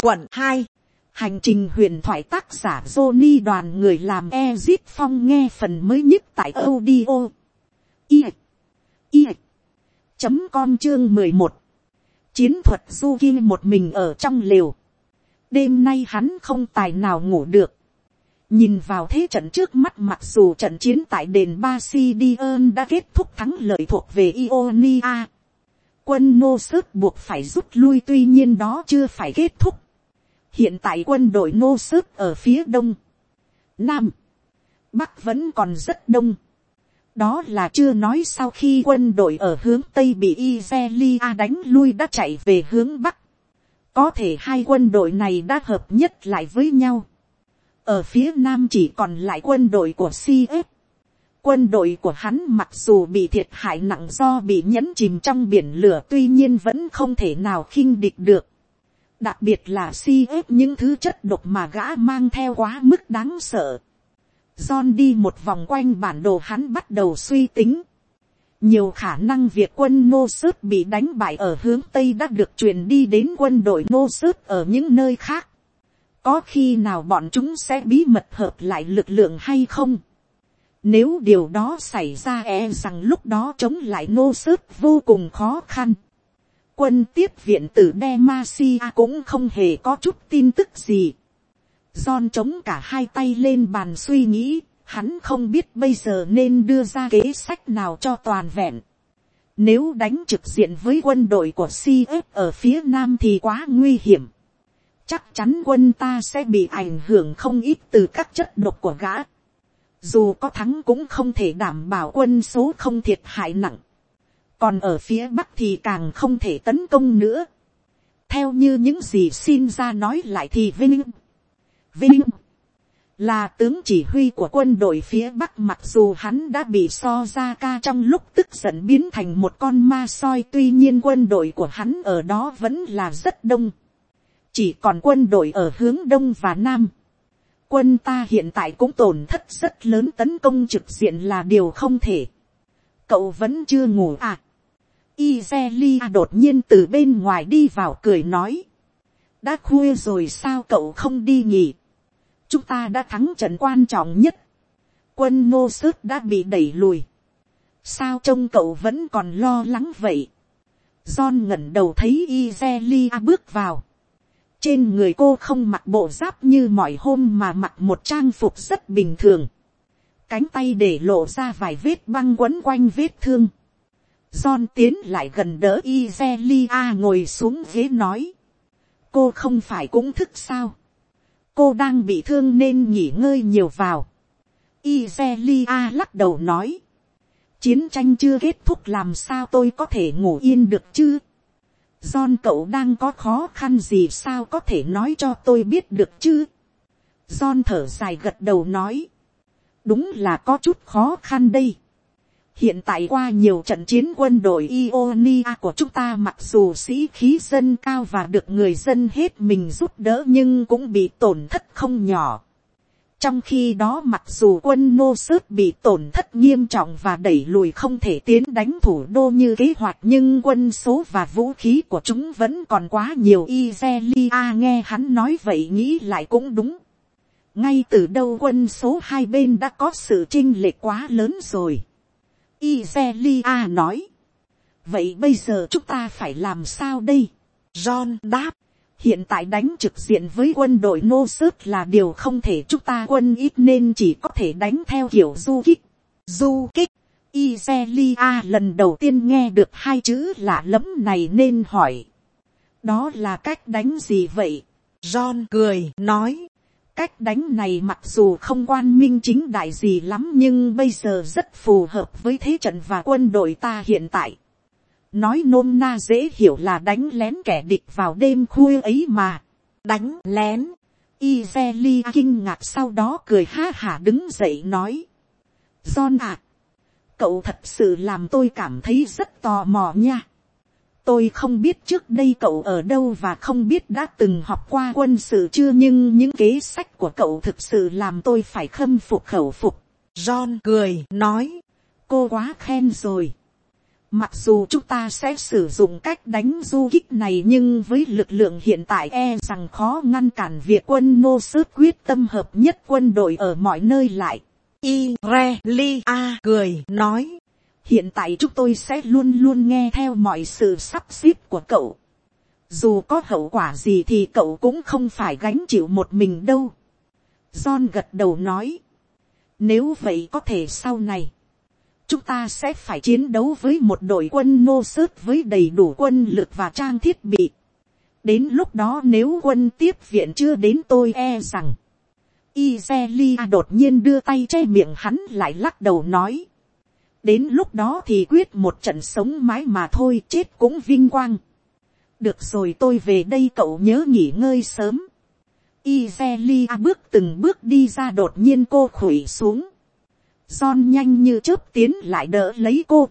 Quận 2. Hành trình huyền thoại, tác giả Johnny, đoàn người làm Ezit Phong, nghe phần mới nhất tại audio com. Chương 11. Chiến thuật du kim một mình ở trong lều. Đêm nay hắn không tài nào ngủ được. Nhìn vào thế trận trước mắt, mặc dù trận chiến tại đền Basilion đã kết thúc thắng lợi thuộc về Ionia, quân Nosus buộc phải rút lui, tuy nhiên đó chưa phải kết thúc. Hiện tại quân đội Nosus ở phía đông, nam, bắc vẫn còn rất đông. Đó là chưa nói sau khi quân đội ở hướng tây bị Izelia đánh lui đã chạy về hướng bắc. Có thể hai quân đội này đã hợp nhất lại với nhau. Ở phía nam chỉ còn lại quân đội của CF. Quân đội của hắn mặc dù bị thiệt hại nặng do bị nhấn chìm trong biển lửa, tuy nhiên vẫn không thể nào khinh địch được. Đặc biệt là CF, những thứ chất độc mà gã mang theo quá mức đáng sợ. John đi một vòng quanh bản đồ, hắn bắt đầu suy tính. Nhiều khả năng việc quân Nosus bị đánh bại ở hướng Tây đã được truyền đi đến quân đội Nosus ở những nơi khác. Có khi nào bọn chúng sẽ bí mật hợp lại lực lượng hay không? Nếu điều đó xảy ra, rằng lúc đó chống lại Nosus vô cùng khó khăn. Quân tiếp viện từ Demacia cũng không hề có chút tin tức gì. John chống cả hai tay lên bàn suy nghĩ, hắn không biết bây giờ nên đưa ra kế sách nào cho toàn vẹn. Nếu đánh trực diện với quân đội của CF ở phía nam thì quá nguy hiểm. Chắc chắn quân ta sẽ bị ảnh hưởng không ít từ các chất độc của gã. Dù có thắng cũng không thể đảm bảo quân số không thiệt hại nặng. Còn ở phía bắc thì càng không thể tấn công nữa. Theo như những gì xin ra nói lại thì Vinh là tướng chỉ huy của quân đội phía bắc, mặc dù hắn đã bị Sojaka trong lúc tức giận biến thành một con ma soi, tuy nhiên quân đội của hắn ở đó vẫn là rất đông. Chỉ còn quân đội ở hướng đông và nam. Quân ta hiện tại cũng tổn thất rất lớn, tấn công trực diện là điều không thể. Cậu vẫn chưa ngủ à? Izelia đột nhiên từ bên ngoài đi vào, cười nói. Đã khuya rồi sao cậu không đi nghỉ? Chúng ta đã thắng trận quan trọng nhất. Quân Nosus đã bị đẩy lùi. Sao trông cậu vẫn còn lo lắng vậy? John ngẩng đầu thấy Izelia bước vào. Trên người cô không mặc bộ giáp như mọi hôm mà mặc một trang phục rất bình thường. Cánh tay để lộ ra vài vết băng quấn quanh vết thương. John tiến lại gần đỡ Izelia ngồi xuống ghế nói. Cô không phải cũng thức sao? Cô đang bị thương nên nghỉ ngơi nhiều vào. Izelia lắc đầu nói. Chiến tranh chưa kết thúc, làm sao tôi có thể ngủ yên được chứ? John, cậu đang có khó khăn gì sao có thể nói cho tôi biết được chứ? John thở dài gật đầu nói. Đúng là có chút khó khăn đây. Hiện tại qua nhiều trận chiến, quân đội Ionia của chúng ta mặc dù sĩ khí dân cao và được người dân hết mình giúp đỡ nhưng cũng bị tổn thất không nhỏ. Trong khi đó mặc dù quân Nosus bị tổn thất nghiêm trọng và đẩy lùi không thể tiến đánh thủ đô như kế hoạch, nhưng quân số và vũ khí của chúng vẫn còn quá nhiều. Izelia nghe hắn nói vậy nghĩ lại cũng đúng. Ngay từ đầu quân số hai bên đã có sự chênh lệch quá lớn rồi. Izelia nói. Vậy bây giờ chúng ta phải làm sao đây? John đáp. Hiện tại đánh trực diện với quân đội Nosus là điều không thể, chúng ta quân ít nên chỉ có thể đánh theo kiểu du kích. Du kích. Izelia lần đầu tiên nghe được hai chữ lạ lẫm này nên hỏi. Đó là cách đánh gì vậy? John cười nói. Cách đánh này mặc dù không quan minh chính đại gì lắm nhưng bây giờ rất phù hợp với thế trận và quân đội ta hiện tại. Nói nôm na dễ hiểu là đánh lén kẻ địch vào đêm khuya ấy mà. Đánh lén. Izelia kinh ngạc sau đó cười ha hả đứng dậy nói. John à, cậu thật sự làm tôi cảm thấy rất tò mò nha. Tôi không biết trước đây cậu ở đâu và không biết đã từng học qua quân sự chưa, nhưng những kế sách của cậu thực sự làm tôi phải khâm phục khẩu phục. John cười nói. Cô quá khen rồi. Mặc dù chúng ta sẽ sử dụng cách đánh du kích này, nhưng với lực lượng hiện tại e rằng khó ngăn cản việc quân nô sớt quyết tâm hợp nhất quân đội ở mọi nơi lại. Irelia cười nói, hiện tại chúng tôi sẽ luôn luôn nghe theo mọi sự sắp xếp của cậu. Dù có hậu quả gì thì cậu cũng không phải gánh chịu một mình đâu. John gật đầu nói, nếu vậy có thể sau này chúng ta sẽ phải chiến đấu với một đội quân nô sớt với đầy đủ quân lực và trang thiết bị. Đến lúc đó nếu quân tiếp viện chưa đến, tôi e rằng. Izelia đột nhiên đưa tay che miệng hắn lại, lắc đầu nói, đến lúc đó thì quyết một trận sống mái mà thôi, chết cũng vinh quang. Được rồi, tôi về đây, cậu nhớ nghỉ ngơi sớm. Izelia bước từng bước đi ra, đột nhiên cô khuỵu xuống. John nhanh như chớp tiến lại đỡ lấy cô.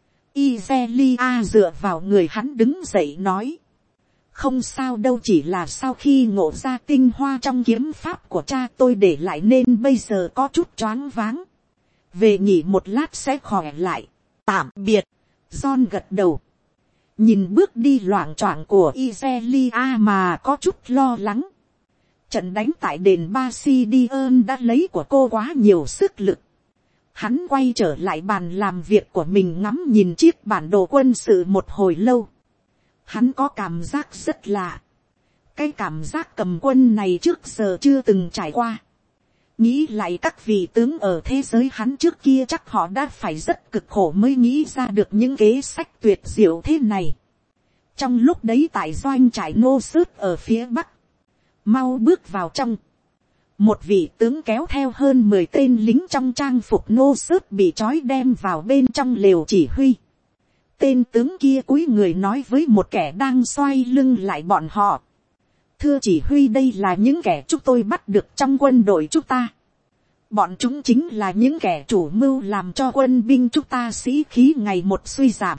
Izelia dựa vào người hắn đứng dậy nói, không sao đâu, chỉ là sau khi ngộ ra tinh hoa trong kiếm pháp của cha tôi để lại nên bây giờ có chút choáng váng. Về nghỉ một lát sẽ khỏe lại. Tạm biệt. John gật đầu. Nhìn bước đi loạng choạng của Izelia mà có chút lo lắng. Trận đánh tại đền Basilion đã lấy của cô quá nhiều sức lực. Hắn quay trở lại bàn làm việc của mình, ngắm nhìn chiếc bản đồ quân sự một hồi lâu. Hắn có cảm giác rất lạ. Cái cảm giác cầm quân này trước giờ chưa từng trải qua. Nghĩ lại các vị tướng ở thế giới hắn trước kia, chắc họ đã phải rất cực khổ mới nghĩ ra được những kế sách tuyệt diệu thế này. Trong lúc đấy tại doanh trại nô sớt ở phía bắc, mau bước vào trong. Một vị tướng kéo theo hơn 10 tên lính trong trang phục nô sớt bị trói đem vào bên trong lều chỉ huy. Tên tướng kia cúi người nói với một kẻ đang xoay lưng lại bọn họ, thưa chỉ huy, đây là những kẻ chúng tôi bắt được trong quân đội chúng ta. Bọn chúng chính là những kẻ chủ mưu làm cho quân binh chúng ta sĩ khí ngày một suy giảm.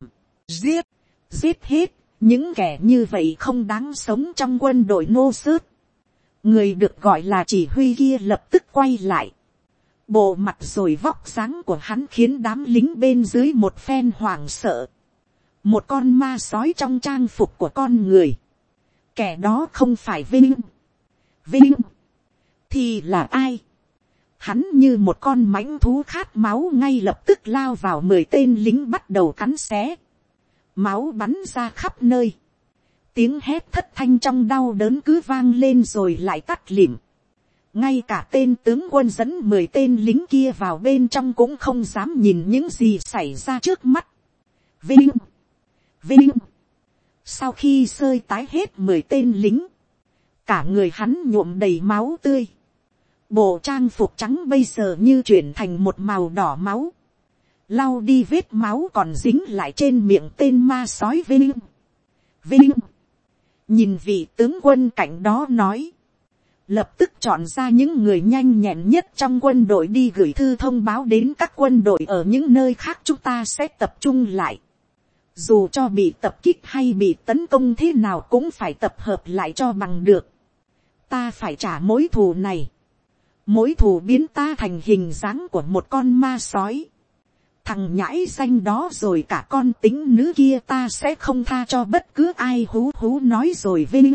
Giết hết, những kẻ như vậy không đáng sống trong quân đội nô sớt. Người được gọi là chỉ huy kia lập tức quay lại. Bộ mặt rồi vóc dáng của hắn khiến đám lính bên dưới một phen hoảng sợ. Một con ma sói trong trang phục của con người. Kẻ đó không phải Vinh thì là ai? Hắn như một con mãnh thú khát máu, ngay lập tức lao vào 10 tên lính, bắt đầu cắn xé. Máu bắn ra khắp nơi. Tiếng hét thất thanh trong đau đớn cứ vang lên rồi lại tắt lịm. Ngay cả tên tướng quân dẫn 10 tên lính kia vào bên trong cũng không dám nhìn những gì xảy ra trước mắt. Vinh. Sau khi sơi tái hết 10 tên lính, cả người hắn nhuộm đầy máu tươi. Bộ trang phục trắng bây giờ như chuyển thành một màu đỏ máu. Lau đi vết máu còn dính lại trên miệng tên ma sói Vinh. Nhìn vị tướng quân cạnh đó nói, lập tức chọn ra những người nhanh nhẹn nhất trong quân đội đi gửi thư thông báo đến các quân đội ở những nơi khác, chúng ta sẽ tập trung lại. Dù cho bị tập kích hay bị tấn công thế nào cũng phải tập hợp lại cho bằng được. Ta phải trả mối thù này. Mối thù biến ta thành hình dáng của một con ma sói. Thằng nhãi xanh đó rồi cả con tính nữ kia ta sẽ không tha cho bất cứ ai. Hú nói rồi Vinh.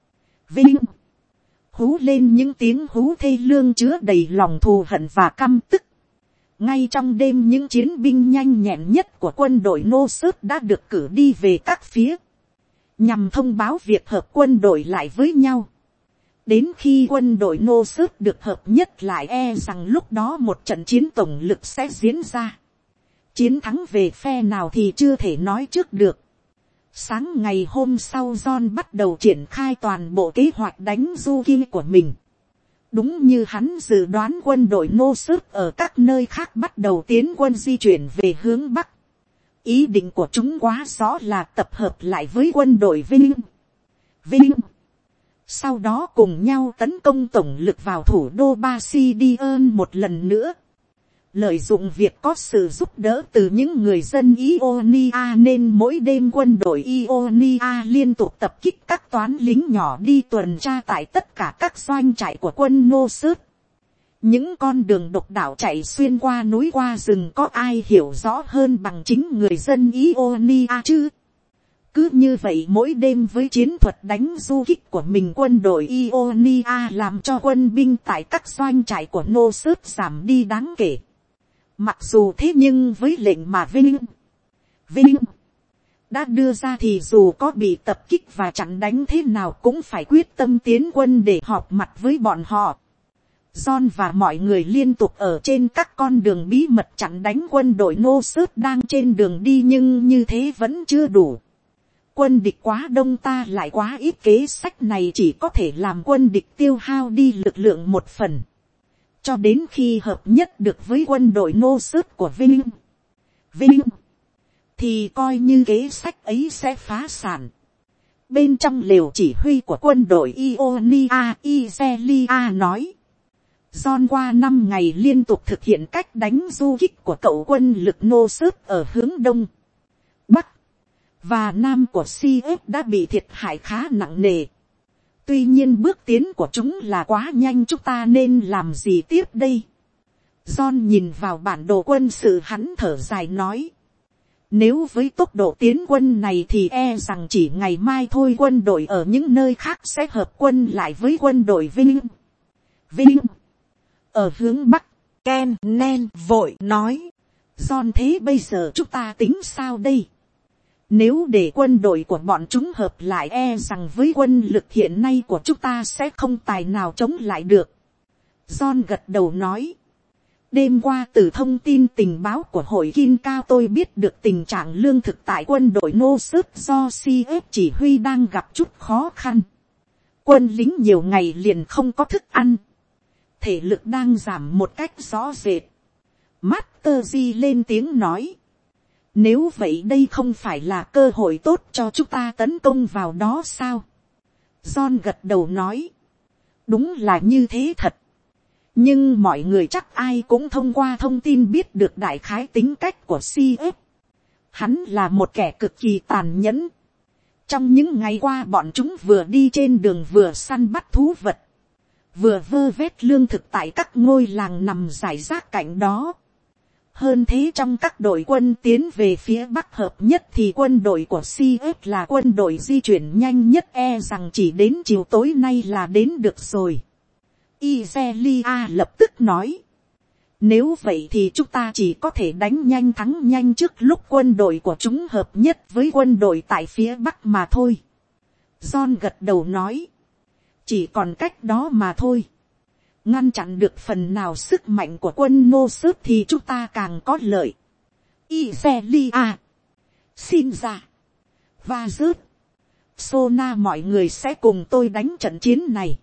Hú lên những tiếng hú thê lương chứa đầy lòng thù hận và căm tức. Ngay trong đêm, những chiến binh nhanh nhẹn nhất của quân đội nô sớt đã được cử đi về các phía, nhằm thông báo việc hợp quân đội lại với nhau. Đến khi quân đội nô sớt được hợp nhất lại, e rằng lúc đó một trận chiến tổng lực sẽ diễn ra. Chiến thắng về phe nào thì chưa thể nói trước được. Sáng ngày hôm sau, John bắt đầu triển khai toàn bộ kế hoạch đánh du kích của mình. Đúng như hắn dự đoán, quân đội nô sớt ở các nơi khác bắt đầu tiến quân di chuyển về hướng Bắc. Ý định của chúng quá rõ là tập hợp lại với quân đội Vinh. Sau đó cùng nhau tấn công tổng lực vào thủ đô Basilion một lần nữa. Lợi dụng việc có sự giúp đỡ từ những người dân Ionia nên mỗi đêm quân đội Ionia liên tục tập kích các toán lính nhỏ đi tuần tra tại tất cả các doanh trại của quân nô sớt. Những con đường độc đạo chạy xuyên qua núi qua rừng có ai hiểu rõ hơn bằng chính người dân Ionia chứ. Cứ như vậy mỗi đêm với chiến thuật đánh du kích của mình, quân đội Ionia làm cho quân binh tại các doanh trại của Gnossos giảm đi đáng kể. Mặc dù thế nhưng với lệnh mà Vinh đã đưa ra thì dù có bị tập kích và chặn đánh thế nào cũng phải quyết tâm tiến quân để họp mặt với bọn họ. John và mọi người liên tục ở trên các con đường bí mật chặn đánh quân đội Gnossos đang trên đường đi, nhưng như thế vẫn chưa đủ. Quân địch quá đông, ta lại quá ít, kế sách này chỉ có thể làm quân địch tiêu hao đi lực lượng một phần. Cho đến khi hợp nhất được với quân đội Gnossos của Vinh, thì coi như kế sách ấy sẽ phá sản. Bên trong lều chỉ huy của quân đội Ionia, Iselia nói. John qua 5 ngày liên tục thực hiện cách đánh du kích của cậu quân lực Gnossos ở hướng đông, bắc và nam của CF đã bị thiệt hại khá nặng nề. Tuy nhiên bước tiến của chúng là quá nhanh, chúng ta nên làm gì tiếp đây? John nhìn vào bản đồ quân sự, hắn thở dài nói. Nếu với tốc độ tiến quân này thì e rằng chỉ ngày mai thôi quân đội ở những nơi khác sẽ hợp quân lại với quân đội Vinh. Ở hướng bắc, Ken Nen vội nói. John, thế bây giờ chúng ta tính sao đây? Nếu để quân đội của bọn chúng hợp lại e rằng với quân lực hiện nay của chúng ta sẽ không tài nào chống lại được. John gật đầu nói. Đêm qua từ thông tin tình báo của hội Kim Cao tôi biết được tình trạng lương thực tại quân đội Gnossos do CF chỉ huy đang gặp chút khó khăn. Quân lính nhiều ngày liền không có thức ăn. Thể lực đang giảm một cách rõ rệt. Master G lên tiếng nói. Nếu vậy đây không phải là cơ hội tốt cho chúng ta tấn công vào đó sao? John gật đầu nói. Đúng là như thế thật. Nhưng mọi người chắc ai cũng thông qua thông tin biết được đại khái tính cách của CF. Hắn là một kẻ cực kỳ tàn nhẫn. Trong những ngày qua bọn chúng vừa đi trên đường vừa săn bắt thú vật, vừa vơ vét lương thực tại các ngôi làng nằm rải rác cạnh đó. Hơn thế, trong các đội quân tiến về phía bắc hợp nhất thì quân đội của CF là quân đội di chuyển nhanh nhất, e rằng chỉ đến chiều tối nay là đến được rồi. Iselia lập tức nói. Nếu vậy thì chúng ta chỉ có thể đánh nhanh thắng nhanh trước lúc quân đội của chúng hợp nhất với quân đội tại phía bắc mà thôi. John gật đầu nói. Chỉ còn cách đó mà thôi. Ngăn chặn được phần nào sức mạnh của quân Gnossos thì chúng ta càng có lợi. Iselia, xin ra, và rớt, Sona, mọi người sẽ cùng tôi đánh trận chiến này.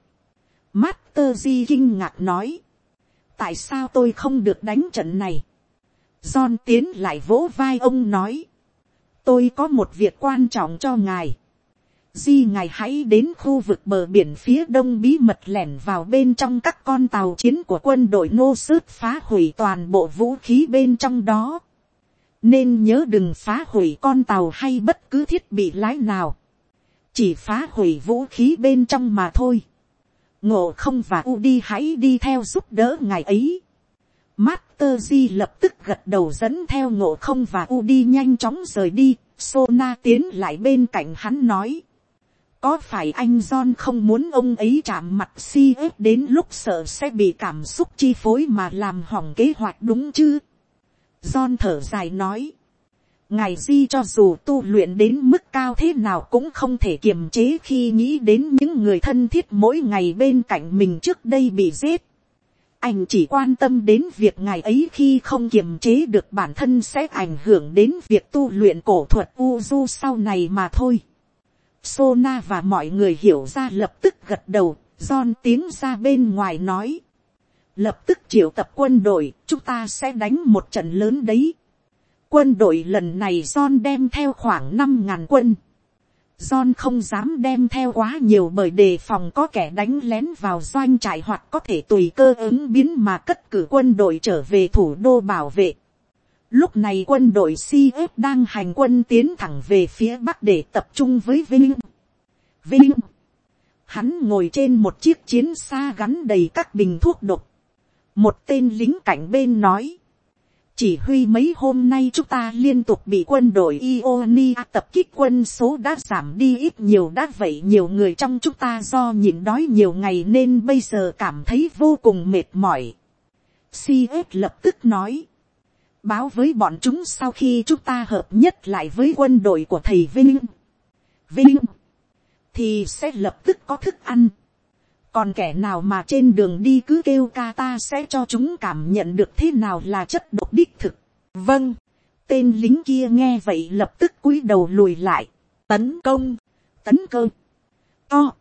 Master G kinh ngạc nói. Tại sao tôi không được đánh trận này? John tiến lại vỗ vai ông nói. Tôi có một việc quan trọng cho ngài. Di, ngài hãy đến khu vực bờ biển phía đông bí mật lẻn vào bên trong các con tàu chiến của quân đội Gnossos, phá hủy toàn bộ vũ khí bên trong đó. Nên nhớ đừng phá hủy con tàu hay bất cứ thiết bị lái nào. Chỉ phá hủy vũ khí bên trong mà thôi. Ngộ Không và Udi hãy đi theo giúp đỡ ngài ấy. Master G lập tức gật đầu dẫn theo Ngộ Không và Udi nhanh chóng rời đi. Sona tiến lại bên cạnh hắn nói. Có phải anh John không muốn ông ấy chạm mặt CF đến lúc sợ sẽ bị cảm xúc chi phối mà làm hỏng kế hoạch đúng chứ? John thở dài nói. Ngài Di cho dù tu luyện đến mức cao thế nào cũng không thể kiềm chế khi nghĩ đến những người thân thiết mỗi ngày bên cạnh mình trước đây bị giết. Anh chỉ quan tâm đến việc ngài ấy khi không kiềm chế được bản thân sẽ ảnh hưởng đến việc tu luyện cổ thuật Uju sau này mà thôi. Sona và mọi người hiểu ra lập tức gật đầu. John tiến ra bên ngoài nói. Lập tức triệu tập quân đội, chúng ta sẽ đánh một trận lớn đấy. Quân đội lần này John đem theo khoảng 5.000 quân. John không dám đem theo quá nhiều bởi đề phòng có kẻ đánh lén vào doanh trại hoặc có thể tùy cơ ứng biến mà cất cử quân đội trở về thủ đô bảo vệ. Lúc này quân đội CF đang hành quân tiến thẳng về phía bắc để tập trung với Vinh. Hắn ngồi trên một chiếc chiến xa gắn đầy các bình thuốc độc. Một tên lính cạnh bên nói. Chỉ huy mấy hôm nay chúng ta liên tục bị quân đội Ionia tập kích, quân số đã giảm đi ít nhiều, đã vậy nhiều người trong chúng ta do nhịn đói nhiều ngày nên bây giờ cảm thấy vô cùng mệt mỏi. CF lập tức nói. Báo với bọn chúng sau khi chúng ta hợp nhất lại với quân đội của thầy Vinh, thì sẽ lập tức có thức ăn. Còn kẻ nào mà trên đường đi cứ kêu ca, ta sẽ cho chúng cảm nhận được thế nào là chất độc đích thực. Vâng, tên lính kia nghe vậy lập tức cúi đầu lùi lại. Tấn công, to,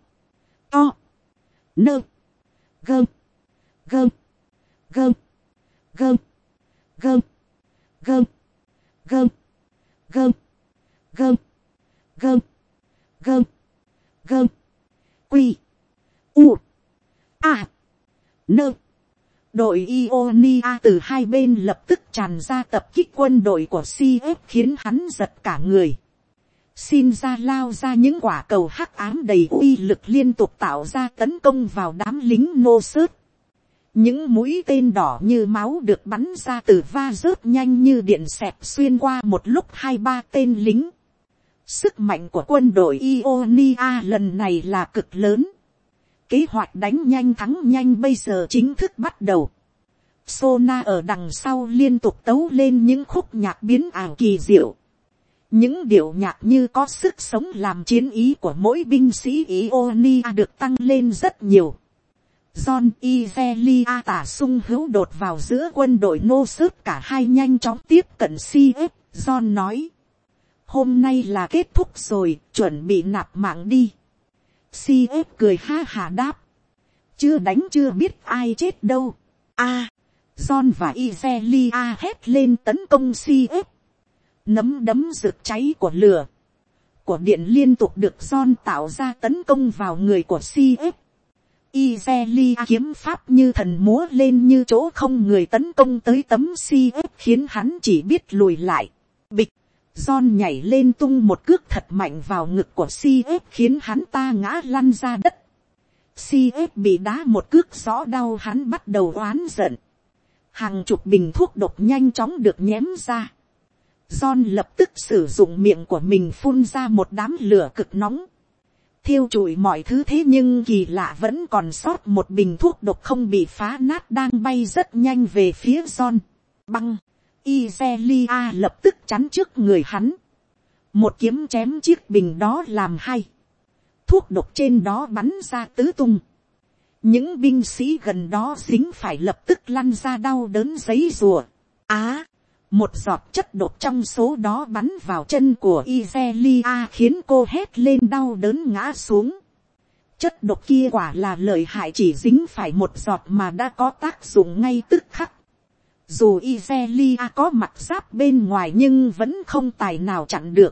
nơ, gơm, gơm, gơm, gơm, gơm, gơm, gơm, gơm, gơm, gơm, gơm, gơm, quy, u, a, nơ. Đội Ionia từ hai bên lập tức tràn ra tập kích quân đội của CF, khiến hắn giật cả người. Xin ra lao ra những quả cầu hắc ám đầy uy lực liên tục tạo ra tấn công vào đám lính nô sớt. Những mũi tên đỏ như máu được bắn ra từ va rớt nhanh như điện xẹt xuyên qua một lúc 2-3 tên lính. Sức mạnh của quân đội Ionia lần này là cực lớn. Kế hoạch đánh nhanh thắng nhanh bây giờ chính thức bắt đầu. Sona ở đằng sau liên tục tấu lên những khúc nhạc biến ảo kỳ diệu. Những điệu nhạc như có sức sống làm chiến ý của mỗi binh sĩ Ionia được tăng lên rất nhiều. John Ivelia tả sung hữu đột vào giữa quân đội nô sớt, cả hai nhanh chóng tiếp cận CF. John nói. Hôm nay là kết thúc rồi, chuẩn bị nạp mạng đi. CF cười ha hà đáp. Chưa đánh chưa biết ai chết đâu. John và Ivelia hét lên tấn công CF. Nấm đấm rực cháy của lửa, của điện liên tục được John tạo ra tấn công vào người của CF. Ivelia kiếm pháp như thần múa lên như chỗ không người tấn công tới tấm CF, khiến hắn chỉ biết lùi lại. Bịch, John nhảy lên tung một cước thật mạnh vào ngực của CF, khiến hắn ta ngã lăn ra đất. CF bị đá một cước rõ đau, hắn bắt đầu oán giận. Hàng chục bình thuốc độc nhanh chóng được nhém ra. John lập tức sử dụng miệng của mình phun ra một đám lửa cực nóng, thiêu trụi mọi thứ. Thế nhưng kỳ lạ vẫn còn sót một bình thuốc độc không bị phá nát đang bay rất nhanh về phía John. Băng, Ivelia lập tức chắn trước người hắn. Một kiếm chém chiếc bình đó làm hai. Thuốc độc trên đó bắn ra tứ tung. Những binh sĩ gần đó dính phải lập tức lăn ra đau đớn giấy rùa. Một giọt chất độc trong số đó bắn vào chân của Ivelia khiến cô hét lên đau đớn ngã xuống. Chất độc kia quả là lợi hại, chỉ dính phải một giọt mà đã có tác dụng ngay tức khắc. Dù Ivelia có mặt giáp bên ngoài nhưng vẫn không tài nào chặn được.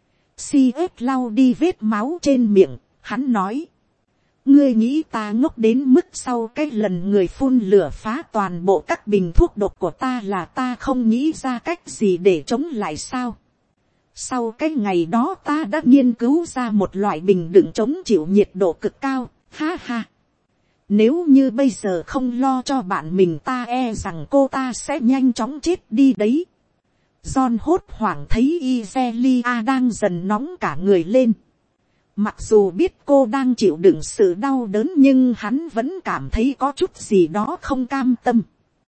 CF lau đi vết máu trên miệng, hắn nói. Ngươi nghĩ ta ngốc đến mức sau cái lần người phun lửa phá toàn bộ các bình thuốc độc của ta là ta không nghĩ ra cách gì để chống lại sao? Sau cái ngày đó ta đã nghiên cứu ra một loại bình đựng chống chịu nhiệt độ cực cao, ha ha. Nếu như bây giờ không lo cho bạn mình ta e rằng cô ta sẽ nhanh chóng chết đi đấy. John hốt hoảng thấy Ivelia đang dần nóng cả người lên. Mặc dù biết cô đang chịu đựng sự đau đớn nhưng hắn vẫn cảm thấy có chút gì đó không cam tâm.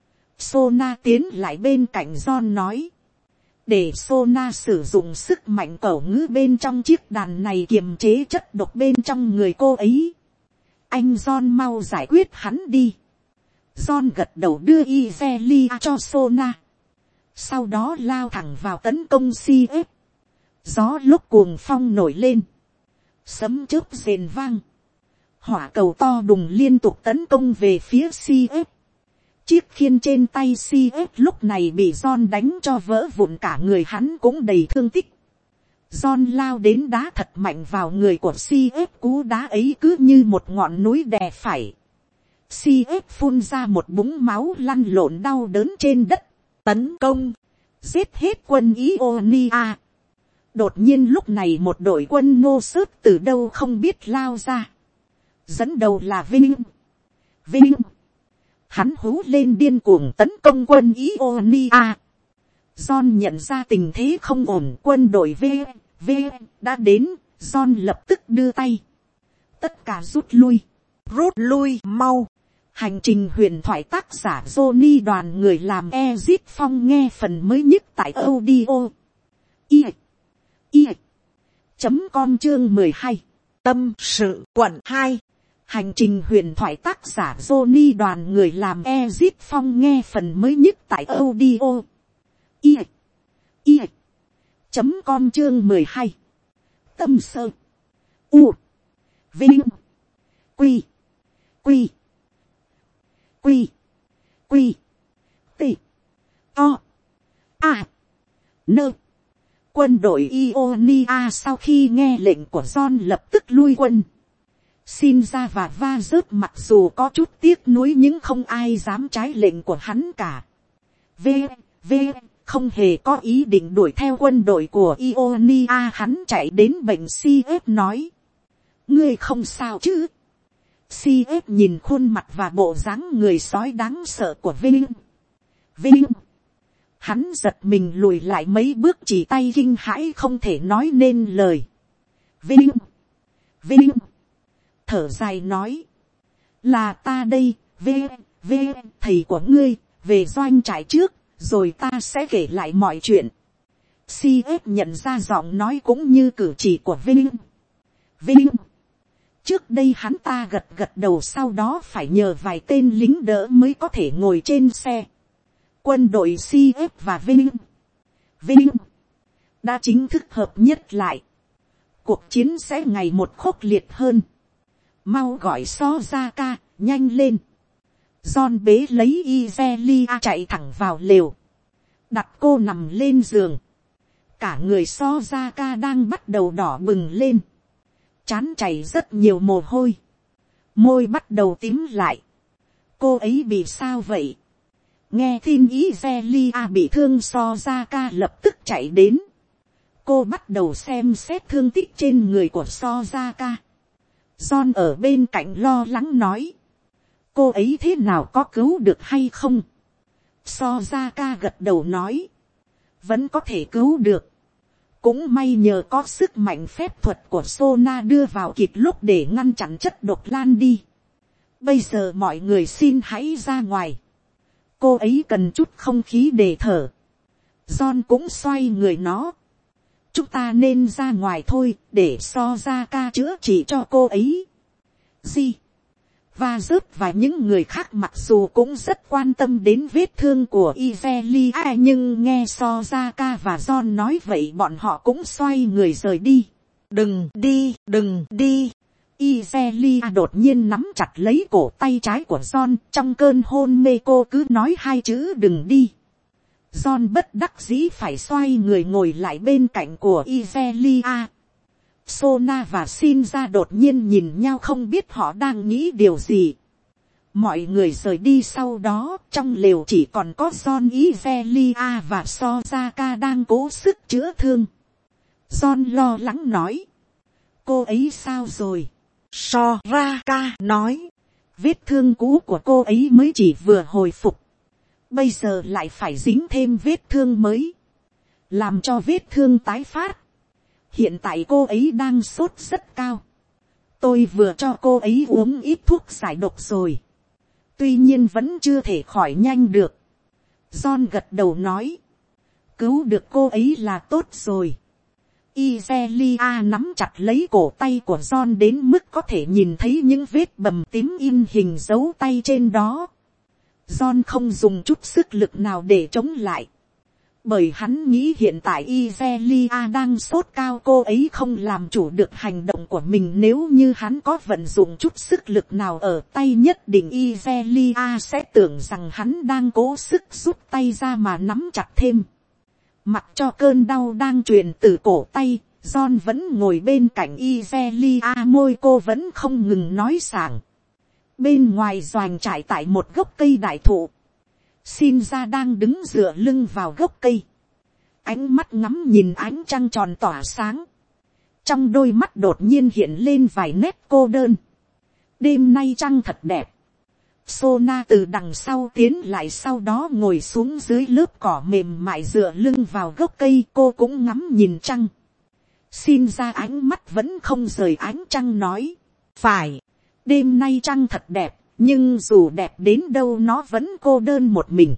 Sona tiến lại bên cạnh John nói. Để Sona sử dụng sức mạnh cẩu ngữ bên trong chiếc đàn này kiềm chế chất độc bên trong người cô ấy. Anh John mau giải quyết hắn đi. John gật đầu đưa Ivelia cho Sona. Sau đó lao thẳng vào tấn công CF. Gió lúc cuồng phong nổi lên. Sấm chớp rền vang. Hỏa cầu to đùng liên tục tấn công về phía CF. Chiếc khiên trên tay CF lúc này bị John đánh cho vỡ vụn, cả người hắn cũng đầy thương tích. John lao đến đá thật mạnh vào người của CF, cú đá ấy cứ như một ngọn núi đè phải. CF phun ra một búng máu lăn lộn đau đớn trên đất. Tấn công, giết hết quân Ionia. Đột nhiên lúc này một đội quân nô sớt từ đâu không biết lao ra. Dẫn đầu là Vinh, hắn hú lên điên cuồng tấn công quân Ionia. John nhận ra tình thế không ổn, quân đội V đã đến. John lập tức đưa tay, tất cả rút lui mau. Hành trình huyền thoại tác giả Johnny đoàn người làm Ezit Phong nghe phần mới nhất tại audio .com chương 12 tâm sự quận 2. Hành trình huyền thoại tác giả Johnny đoàn người làm Ezit Phong nghe phần mới nhất tại audio .com chương 12 tâm sơ Vinh Quy T O A Nơ. Quân đội Ionia sau khi nghe lệnh của John lập tức lui quân. Xin ra và va rớt mặc dù có chút tiếc nuối nhưng không ai dám trái lệnh của hắn cả. Không hề có ý định đuổi theo quân đội của Ionia. Hắn chạy đến bệnh CF nói, ngươi không sao chứ? CF nhìn khuôn mặt và bộ dáng người sói đáng sợ của Vinh. Hắn giật mình lùi lại mấy bước, chỉ tay kinh hãi không thể nói nên lời. Vinh. Thở dài nói, là ta đây, thầy của ngươi, về doanh trại trước, rồi ta sẽ kể lại mọi chuyện. CF nhận ra giọng nói cũng như cử chỉ của Vinh. Trước đây hắn ta gật đầu, sau đó phải nhờ vài tên lính đỡ mới có thể ngồi trên xe. Quân đội CF và Vinh đã chính thức hợp nhất lại. Cuộc chiến sẽ ngày một khốc liệt hơn. Mau gọi Sojaka, nhanh lên. John bế lấy Izelia chạy thẳng vào lều. Đặt cô nằm lên giường. Cả người Sojaka đang bắt đầu đỏ bừng lên. Trán chảy rất nhiều mồ hôi. Môi bắt đầu tím lại. Cô ấy bị sao vậy? Nghe tin Izelia bị thương, Sojaka lập tức chạy đến. Cô bắt đầu xem xét thương tích trên người của Sojaka. John ở bên cạnh lo lắng nói, cô ấy thế nào, có cứu được hay không? Sojaka gật đầu nói, vẫn có thể cứu được. Cũng may nhờ có sức mạnh phép thuật của Sona đưa vào kịp lúc để ngăn chặn chất độc lan đi. Bây giờ mọi người xin hãy ra ngoài. Cô ấy cần chút không khí để thở. John cũng xoay người nó. Chúng ta nên ra ngoài thôi, để Sojaka chữa trị cho cô ấy. Và rớt và những người khác mặc dù cũng rất quan tâm đến vết thương của Izelia, nhưng nghe Sojaka và John nói vậy bọn họ cũng xoay người rời đi. Đừng đi. Izelia đột nhiên nắm chặt lấy cổ tay trái của John. Trong cơn hôn mê cô cứ nói hai chữ đừng đi. John bất đắc dĩ phải xoay người ngồi lại bên cạnh của Izelia. Sona và Shinja đột nhiên nhìn nhau, không biết họ đang nghĩ điều gì. Mọi người rời đi sau đó, trong lều chỉ còn có John, Izelia và Sojaka đang cố sức chữa thương. John lo lắng nói, cô ấy sao rồi? Sojaka nói, vết thương cũ của cô ấy mới chỉ vừa hồi phục. Bây giờ lại phải dính thêm vết thương mới, làm cho vết thương tái phát. Hiện tại cô ấy đang sốt rất cao. Tôi vừa cho cô ấy uống ít thuốc giải độc rồi. Tuy nhiên vẫn chưa thể khỏi nhanh được. John gật đầu nói, cứu được cô ấy là tốt rồi. Izelia nắm chặt lấy cổ tay của John đến mức có thể nhìn thấy những vết bầm tím in hình dấu tay trên đó. John không dùng chút sức lực nào để chống lại. Bởi hắn nghĩ hiện tại Izelia đang sốt cao, cô ấy không làm chủ được hành động của mình. Nếu như hắn có vận dụng chút sức lực nào ở tay, nhất định Izelia sẽ tưởng rằng hắn đang cố sức rút tay ra mà nắm chặt thêm. Mặc cho cơn đau đang truyền từ cổ tay, John vẫn ngồi bên cạnh Izelia, môi cô vẫn không ngừng nói sảng. Bên ngoài doanh trại tại một gốc cây đại thụ, Shinja đang đứng dựa lưng vào gốc cây, ánh mắt ngắm nhìn ánh trăng tròn tỏa sáng. Trong đôi mắt đột nhiên hiện lên vài nét cô đơn. Đêm nay trăng thật đẹp. Sona từ đằng sau tiến lại, sau đó ngồi xuống dưới lớp cỏ mềm mại dựa lưng vào gốc cây. Cô cũng ngắm nhìn trăng. Xin ra ánh mắt vẫn không rời ánh trăng nói. Phải, đêm nay trăng thật đẹp, nhưng dù đẹp đến đâu nó vẫn cô đơn một mình.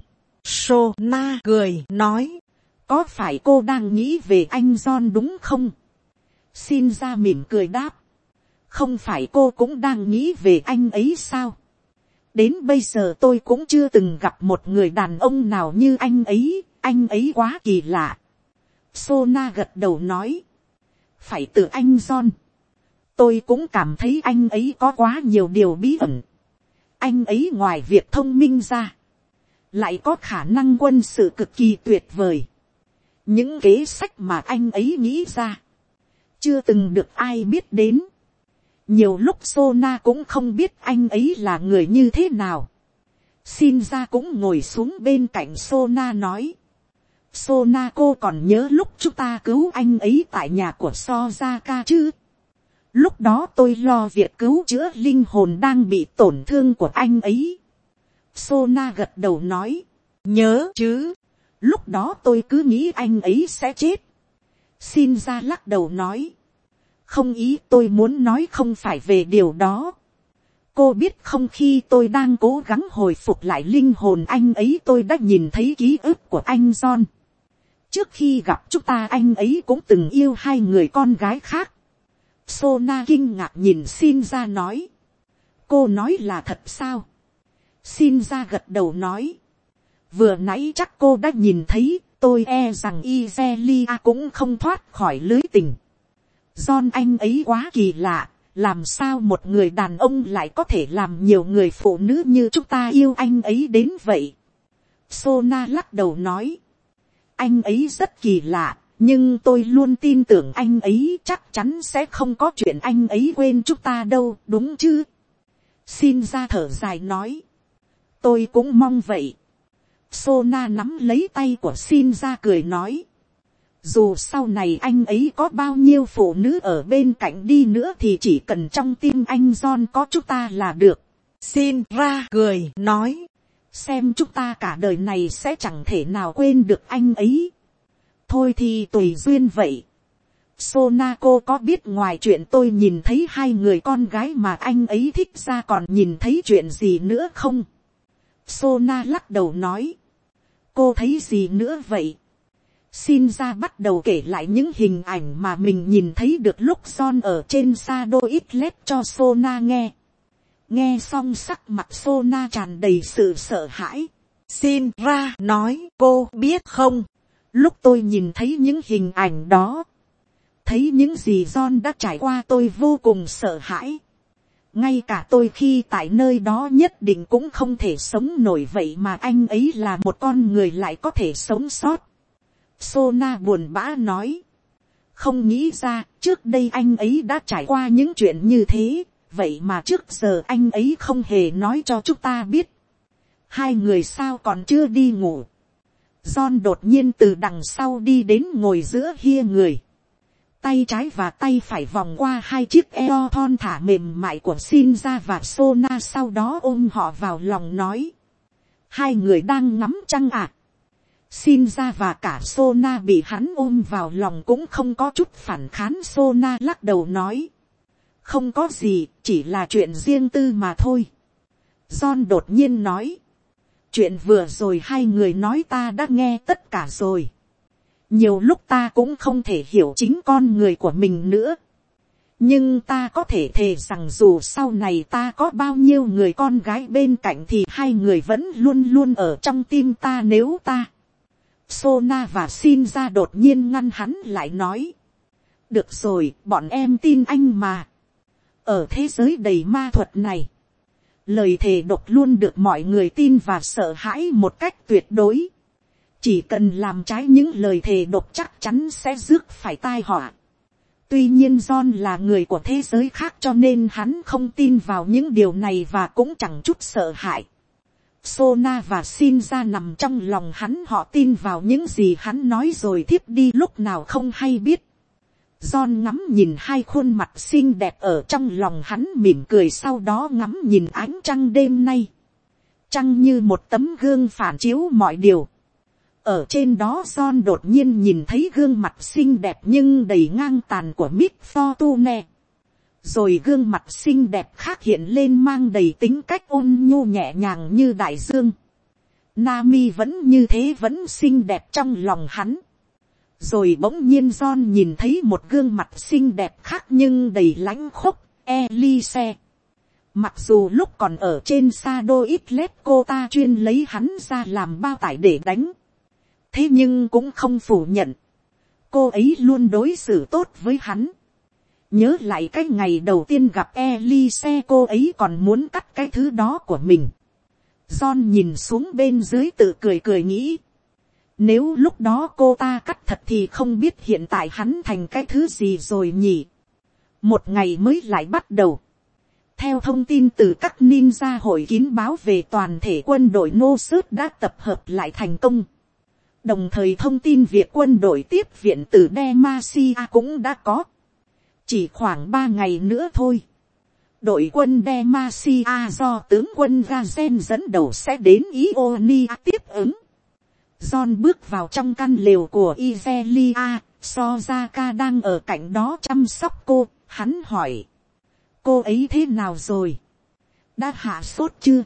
Sona cười nói. Có phải cô đang nghĩ về anh John đúng không? Xin ra mỉm cười đáp. Không phải cô cũng đang nghĩ về anh ấy sao? Đến bây giờ tôi cũng chưa từng gặp một người đàn ông nào như anh ấy quá kỳ lạ. Sona gật đầu nói. Phải từ anh John. Tôi cũng cảm thấy anh ấy có quá nhiều điều bí ẩn. Anh ấy ngoài việc thông minh ra, lại có khả năng quân sự cực kỳ tuyệt vời. Những kế sách mà anh ấy nghĩ ra, chưa từng được ai biết đến. Nhiều lúc Sona cũng không biết anh ấy là người như thế nào. Xin ra cũng ngồi xuống bên cạnh Sona nói. Sona, cô còn nhớ lúc chúng ta cứu anh ấy tại nhà của Sojaka chứ? Lúc đó tôi lo việc cứu chữa linh hồn đang bị tổn thương của anh ấy. Sona gật đầu nói. Nhớ chứ. Lúc đó tôi cứ nghĩ anh ấy sẽ chết. Xin ra lắc đầu nói. Không, ý tôi muốn nói không phải về điều đó. Cô biết không, khi tôi đang cố gắng hồi phục lại linh hồn anh ấy, tôi đã nhìn thấy ký ức của anh John. Trước khi gặp chúng ta, anh ấy cũng từng yêu 2 người con gái khác. Sona kinh ngạc nhìn Xin ra nói. Cô nói là thật sao? Xin ra gật đầu nói. Vừa nãy chắc cô đã nhìn thấy, tôi e rằng Izelia cũng không thoát khỏi lưới tình. John anh ấy quá kỳ lạ, làm sao một người đàn ông lại có thể làm nhiều người phụ nữ như chúng ta yêu anh ấy đến vậy? Sona lắc đầu nói. Anh ấy rất kỳ lạ, nhưng tôi luôn tin tưởng anh ấy chắc chắn sẽ không có chuyện anh ấy quên chúng ta đâu, đúng chứ? Xin ra thở dài nói. Tôi cũng mong vậy. Sona nắm lấy tay của Xin ra cười nói. Dù sau này anh ấy có bao nhiêu phụ nữ ở bên cạnh đi nữa thì chỉ cần trong tim anh John có chúng ta là được. Xin ra cười nói. Xem chúng ta cả đời này sẽ chẳng thể nào quên được anh ấy. Thôi thì tùy duyên vậy. Sona, cô có biết ngoài chuyện tôi nhìn thấy 2 người con gái mà anh ấy thích ra còn nhìn thấy chuyện gì nữa không? Sona lắc đầu nói. Cô thấy gì nữa vậy? Xin ra bắt đầu kể lại những hình ảnh mà mình nhìn thấy được lúc John ở trên Shadow Islet cho Sona nghe. Nghe xong sắc mặt Sona tràn đầy sự sợ hãi. Xin ra nói, cô biết không? Lúc tôi nhìn thấy những hình ảnh đó, thấy những gì John đã trải qua, tôi vô cùng sợ hãi. Ngay cả tôi khi tại nơi đó nhất định cũng không thể sống nổi, vậy mà anh ấy là một con người lại có thể sống sót. Sona buồn bã nói. Không nghĩ ra trước đây anh ấy đã trải qua những chuyện như thế, vậy mà trước giờ anh ấy không hề nói cho chúng ta biết. 2 người sao còn chưa đi ngủ? John đột nhiên từ đằng sau đi đến ngồi giữa hia người. Tay trái và tay phải vòng qua 2 chiếc eo thon thả mềm mại của Shinja và Sona, sau đó ôm họ vào lòng nói. 2 người đang ngắm trăng à? Shinja và cả Sona bị hắn ôm vào lòng cũng không có chút phản kháng. Sona lắc đầu nói. Không có gì, chỉ là chuyện riêng tư mà thôi. John đột nhiên nói. Chuyện vừa rồi 2 người nói ta đã nghe tất cả rồi. Nhiều lúc ta cũng không thể hiểu chính con người của mình nữa. Nhưng ta có thể thề rằng dù sau này ta có bao nhiêu người con gái bên cạnh thì 2 người vẫn luôn luôn ở trong tim ta. Nếu ta... Sona và Shinja đột nhiên ngăn hắn lại nói. Được rồi, bọn em tin anh mà. Ở thế giới đầy ma thuật này, lời thề độc luôn được mọi người tin và sợ hãi một cách tuyệt đối. Chỉ cần làm trái những lời thề độc chắc chắn sẽ rước phải tai họa. Tuy nhiên John là người của thế giới khác cho nên hắn không tin vào những điều này và cũng chẳng chút sợ hãi. Sona và Shinja nằm trong lòng hắn, họ tin vào những gì hắn nói rồi thiếp đi lúc nào không hay biết. John ngắm nhìn 2 khuôn mặt xinh đẹp ở trong lòng hắn, mỉm cười, sau đó ngắm nhìn ánh trăng đêm nay. Trăng như một tấm gương phản chiếu mọi điều. Ở trên đó John đột nhiên nhìn thấy gương mặt xinh đẹp nhưng đầy ngang tàn của Miss Fortune. Rồi gương mặt xinh đẹp khác hiện lên mang đầy tính cách ôn nhu nhẹ nhàng như đại dương. Nami vẫn như thế, vẫn xinh đẹp trong lòng hắn. Rồi bỗng nhiên John nhìn thấy một gương mặt xinh đẹp khác nhưng đầy lãnh khốc, Elise. Mặc dù lúc còn ở trên Sado Islet cô ta chuyên lấy hắn ra làm bao tải để đánh. Thế nhưng cũng không phủ nhận. Cô ấy luôn đối xử tốt với hắn. Nhớ lại cái ngày đầu tiên gặp Elise, cô ấy còn muốn cắt cái thứ đó của mình. John nhìn xuống bên dưới tự cười cười nghĩ. Nếu lúc đó cô ta cắt thật thì không biết hiện tại hắn thành cái thứ gì rồi nhỉ. Một ngày mới lại bắt đầu. Theo thông tin từ các ninja hội kín báo về, toàn thể quân đội Nosut đã tập hợp lại thành công. Đồng thời thông tin việc quân đội tiếp viện từ Demacia cũng đã có. Chỉ khoảng 3 ngày nữa thôi. Đội quân Demacia do tướng quân Gazen dẫn đầu sẽ đến Ionia tiếp ứng. John bước vào trong căn lều của Izelia, Sojaka đang ở cạnh đó chăm sóc cô. Hắn hỏi. Cô ấy thế nào rồi? Đã hạ sốt chưa?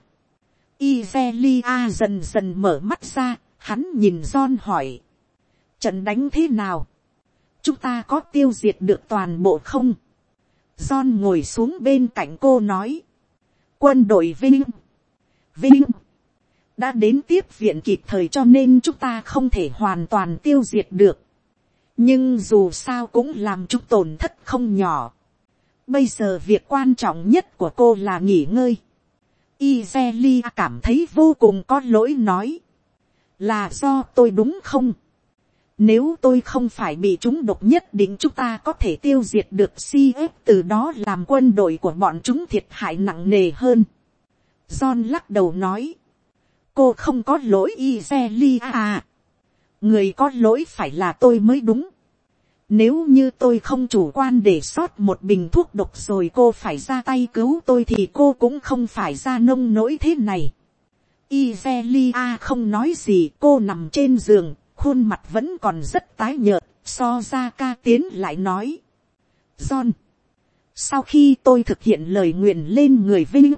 Izelia dần dần mở mắt ra. Hắn nhìn John hỏi. Trận đánh thế nào? Chúng ta có tiêu diệt được toàn bộ không? John ngồi xuống bên cạnh cô nói. Quân đội Vinh đã đến tiếp viện kịp thời, cho nên chúng ta không thể hoàn toàn tiêu diệt được. Nhưng dù sao cũng làm chúng tổn thất không nhỏ. Bây giờ việc quan trọng nhất của cô là nghỉ ngơi. Izelia cảm thấy vô cùng có lỗi nói. Là do tôi đúng không? Nếu tôi không phải bị trúng độc, nhất định chúng ta có thể tiêu diệt được CF, từ đó làm quân đội của bọn chúng thiệt hại nặng nề hơn. John lắc đầu nói. Cô không có lỗi Izelia à. Người có lỗi phải là tôi mới đúng. Nếu như tôi không chủ quan để sót một bình thuốc độc rồi cô phải ra tay cứu tôi thì cô cũng không phải ra nông nỗi thế này. Izelia không nói gì, cô nằm trên giường, khuôn mặt vẫn còn rất tái nhợt. Sojaka tiến lại nói. John, sau khi tôi thực hiện lời nguyện lên người Vinh,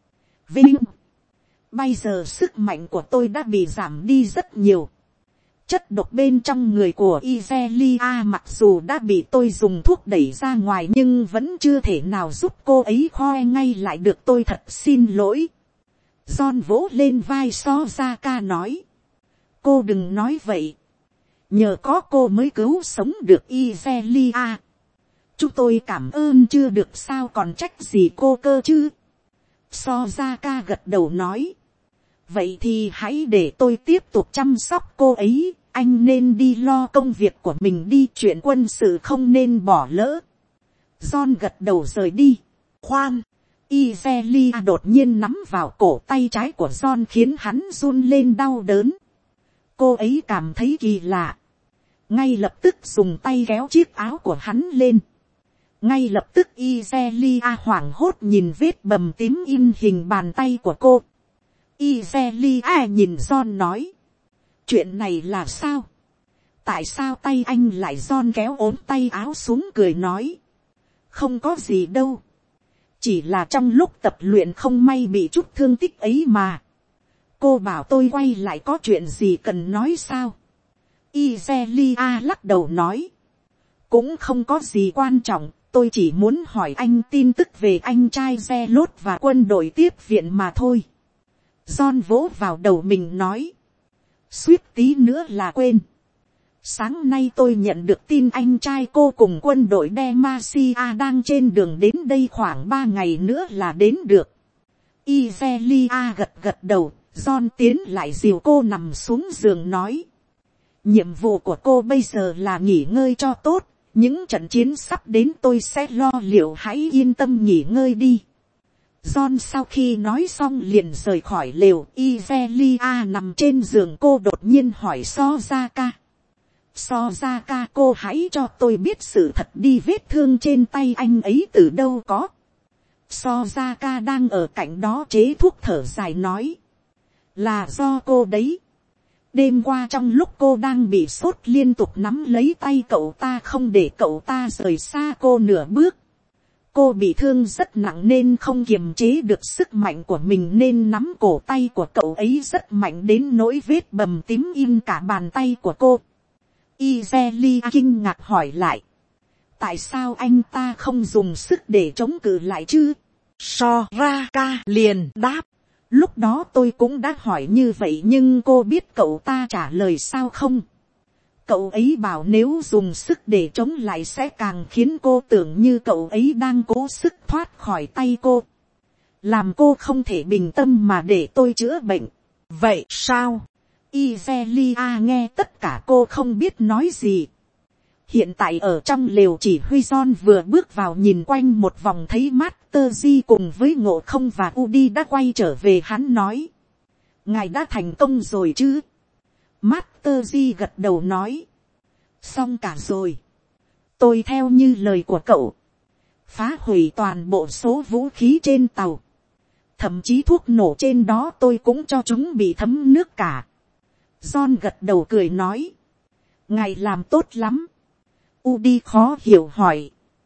bây giờ sức mạnh của tôi đã bị giảm đi rất nhiều. Chất độc bên trong người của Izelia mặc dù đã bị tôi dùng thuốc đẩy ra ngoài nhưng vẫn chưa thể nào giúp cô ấy khoe ngay lại được, tôi thật xin lỗi. John vỗ lên vai Sojaka nói. Cô đừng nói vậy. Nhờ có cô mới cứu sống được Izelia. Chúng tôi cảm ơn chưa được sao còn trách gì cô cơ chứ. Sojaka gật đầu nói. Vậy thì hãy để tôi tiếp tục chăm sóc cô ấy. Anh nên đi lo công việc của mình đi, chuyện quân sự không nên bỏ lỡ. John gật đầu rời đi. Khoan. Izelia đột nhiên nắm vào cổ tay trái của John khiến hắn run lên đau đớn. Cô ấy cảm thấy kỳ lạ. Ngay lập tức dùng tay kéo chiếc áo của hắn lên. Ngay lập tức Izelia hoảng hốt nhìn vết bầm tím in hình bàn tay của cô. Izelia nhìn John nói. Chuyện này là sao? Tại sao tay anh lại? John kéo ốm tay áo xuống cười nói. Không có gì đâu. Chỉ là trong lúc tập luyện không may bị chút thương tích ấy mà. Cô bảo tôi quay lại có chuyện gì cần nói sao? Izelia lắc đầu nói. Cũng không có gì quan trọng. Tôi chỉ muốn hỏi anh tin tức về anh trai Zelot và quân đội tiếp viện mà thôi. John vỗ vào đầu mình nói. Suýt tí nữa là quên. Sáng nay tôi nhận được tin anh trai cô cùng quân đội Demacia đang trên đường đến đây, khoảng 3 ngày nữa là đến được. Izelia gật gật đầu. John tiến lại dìu cô nằm xuống giường nói. Nhiệm vụ của cô bây giờ là nghỉ ngơi cho tốt. Những trận chiến sắp đến tôi sẽ lo liệu, hãy yên tâm nghỉ ngơi đi. John sau khi nói xong liền rời khỏi lều. Izelia nằm trên giường, cô đột nhiên hỏi Sojaka. Sojaka, cô hãy cho tôi biết sự thật đi, vết thương trên tay anh ấy từ đâu có? Sojaka đang ở cạnh đó chế thuốc thở dài nói. là do cô đấy. Đêm qua trong lúc cô đang bị sốt liên tục nắm lấy tay cậu ta không để cậu ta rời xa cô nửa bước. Cô bị thương rất nặng nên không kiềm chế được sức mạnh của mình nên nắm cổ tay của cậu ấy rất mạnh đến nỗi vết bầm tím in cả bàn tay của cô. Izelia kinh ngạc hỏi lại. Tại sao anh ta không dùng sức để chống cự lại chứ? Soraka liền đáp. Lúc đó tôi cũng đã hỏi như vậy nhưng cô biết cậu ta trả lời sao không? Cậu ấy bảo nếu dùng sức để chống lại sẽ càng khiến cô tưởng như cậu ấy đang cố sức thoát khỏi tay cô. Làm cô không thể bình tâm mà để tôi chữa bệnh. Vậy sao? Izelia nghe tất cả cô không biết nói gì. Hiện tại ở trong lều chỉ huy John vừa bước vào nhìn quanh một vòng thấy Master Yi cùng với Ngộ Không và Udi đã quay trở về. Hắn nói. Ngài đã thành công rồi chứ? Master Yi gật đầu nói. Xong cả rồi. Tôi theo như lời của cậu. Phá hủy toàn bộ số vũ khí trên tàu. Thậm chí thuốc nổ trên đó tôi cũng cho chúng bị thấm nước cả. John gật đầu cười nói. Ngài làm tốt lắm. Udi khó hiểu hỏi.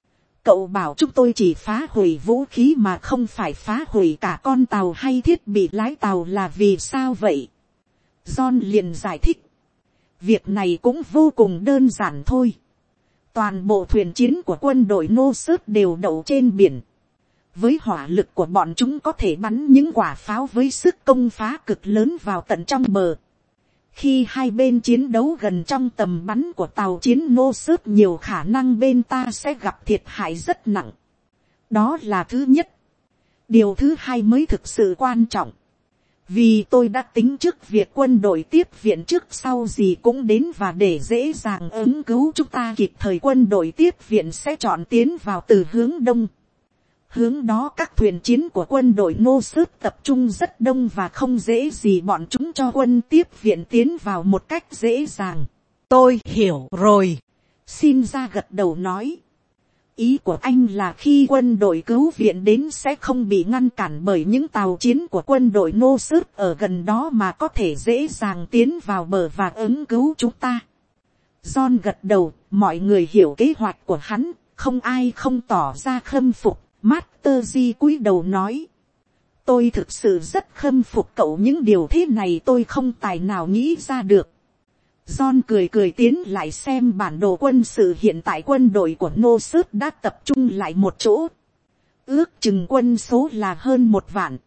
Cậu bảo chúng tôi chỉ phá hủy vũ khí mà không phải phá hủy cả con tàu hay thiết bị lái tàu là vì sao vậy? John liền giải thích. Việc này cũng vô cùng đơn giản thôi. Toàn bộ thuyền chiến của quân đội Nossos đều đậu trên biển. Với hỏa lực của bọn chúng có thể bắn những quả pháo với sức công phá cực lớn vào tận trong bờ. Khi hai bên chiến đấu gần trong tầm bắn của tàu chiến Nossos nhiều khả năng bên ta sẽ gặp thiệt hại rất nặng. Đó là thứ nhất. Điều thứ hai mới thực sự quan trọng. Vì tôi đã tính trước việc quân đội tiếp viện trước sau gì cũng đến và để dễ dàng ứng cứu chúng ta kịp thời quân đội tiếp viện sẽ chọn tiến vào từ hướng đông. Hướng đó các thuyền chiến của quân đội Nossos tập trung rất đông và không dễ gì bọn chúng cho quân tiếp viện tiến vào một cách dễ dàng. Tôi hiểu rồi. Xin ra gật đầu nói. Ý của anh là khi quân đội cứu viện đến sẽ không bị ngăn cản bởi những tàu chiến của quân đội Nossos ở gần đó mà có thể dễ dàng tiến vào bờ và ứng cứu chúng ta. John gật đầu, mọi người hiểu kế hoạch của hắn, không ai không tỏ ra khâm phục. Master Yi cúi đầu nói. Tôi thực sự rất khâm phục cậu, những điều thế này tôi không tài nào nghĩ ra được. John cười cười tiến lại xem bản đồ quân sự hiện tại quân đội của Nossos đã tập trung lại một chỗ. Ước chừng quân số là hơn 1 vạn.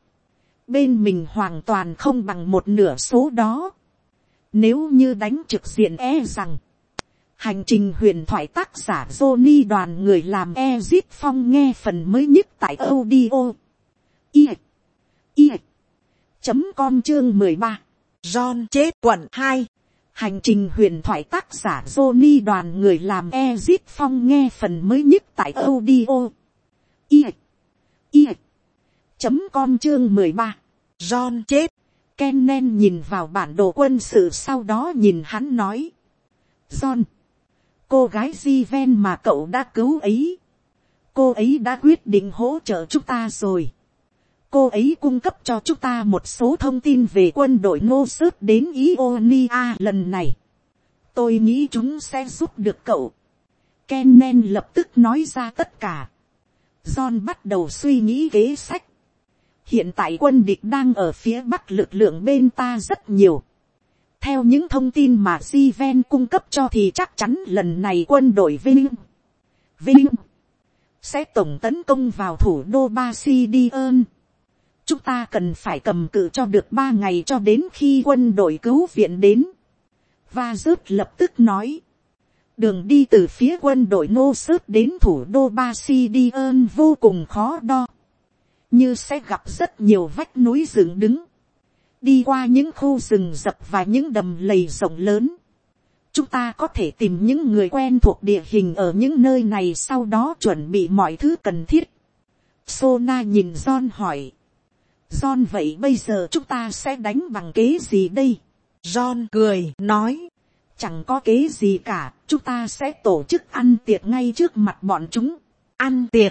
Bên mình hoàn toàn không bằng một nửa số đó. Nếu như đánh trực diện rằng. Hành trình huyền thoại tác giả Johnny đoàn người làm Ezit Phong nghe phần mới nhất tại audio. .com chương 13. John chết quận 2. Hành trình huyền thoại tác giả Johnny đoàn người làm Ezit Phong nghe phần mới nhất tại audio. .com chương 13. John chết. Kennen nhìn vào bản đồ quân sự sau đó nhìn hắn nói. John. Cô gái Jiven mà cậu đã cứu ấy. Cô ấy đã quyết định hỗ trợ chúng ta rồi. Cô ấy cung cấp cho chúng ta một số thông tin về quân đội Nossos đến Ionia lần này. Tôi nghĩ chúng sẽ giúp được cậu. Kennen lập tức nói ra tất cả. John bắt đầu suy nghĩ kế sách. Hiện tại quân địch đang ở phía bắc, lực lượng bên ta rất nhiều. Theo những thông tin mà Jiven cung cấp cho thì chắc chắn lần này quân đội Vinh sẽ tổng tấn công vào thủ đô Basidion. Chúng ta cần phải cầm cự cho được 3 ngày cho đến khi quân đội cứu viện đến. Và rớt lập tức nói. Đường đi từ phía quân đội Nossos đến thủ đô Basidion vô cùng khó đo. Như sẽ gặp rất nhiều vách núi dựng đứng. Đi qua những khu rừng rậm và những đầm lầy rộng lớn. Chúng ta có thể tìm những người quen thuộc địa hình ở những nơi này, sau đó chuẩn bị mọi thứ cần thiết. Sona nhìn John hỏi. John, vậy bây giờ chúng ta sẽ đánh bằng kế gì đây? John cười nói. Chẳng có kế gì cả, chúng ta sẽ tổ chức ăn tiệc ngay trước mặt bọn chúng. Ăn tiệc?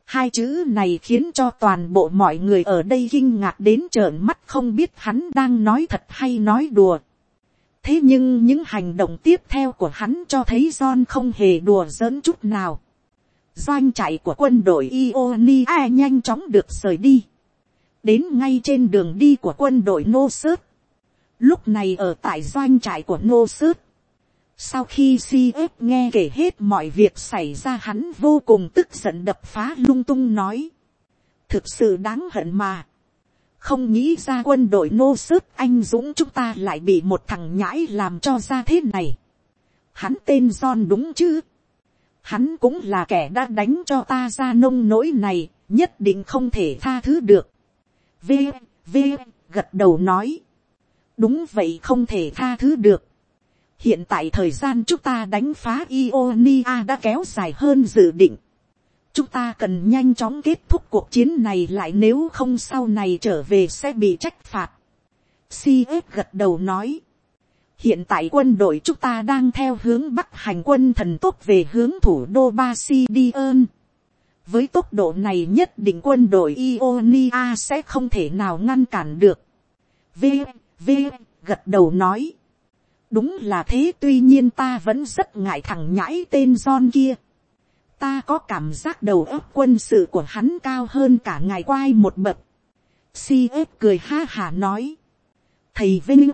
Hai chữ này khiến cho toàn bộ mọi người ở đây kinh ngạc đến trợn mắt, không biết hắn đang nói thật hay nói đùa. Thế nhưng những hành động tiếp theo của hắn cho thấy John không hề đùa giỡn chút nào. Doanh trại của quân đội Ionia nhanh chóng được rời đi. Đến ngay trên đường đi của quân đội Nossos. Lúc này ở tại doanh trại của Nossos. Sau khi CF nghe kể hết mọi việc xảy ra, hắn vô cùng tức giận, đập phá lung tung nói. Thực sự đáng hận mà. Không nghĩ ra quân đội Nossos anh dũng chúng ta lại bị một thằng nhãi làm cho ra thế này. Hắn tên John đúng chứ? Hắn cũng là kẻ đã đánh cho ta ra nông nỗi này, nhất định không thể tha thứ được. V gật đầu nói. Đúng vậy, không thể tha thứ được. Hiện tại thời gian chúng ta đánh phá Ionia đã kéo dài hơn dự định. Chúng ta cần nhanh chóng kết thúc cuộc chiến này lại, nếu không sau này trở về sẽ bị trách phạt. CF gật đầu nói. Hiện tại quân đội chúng ta đang theo hướng bắc hành quân thần tốc về hướng thủ đô Basidion. Với tốc độ này nhất định quân đội Ionia sẽ không thể nào ngăn cản được. V gật đầu nói. Đúng là thế, tuy nhiên ta vẫn rất ngại thằng nhãi tên John kia. Ta có cảm giác đầu óc quân sự của hắn cao hơn cả ngài quai một bậc. CF cười ha hả nói. Thầy Vinh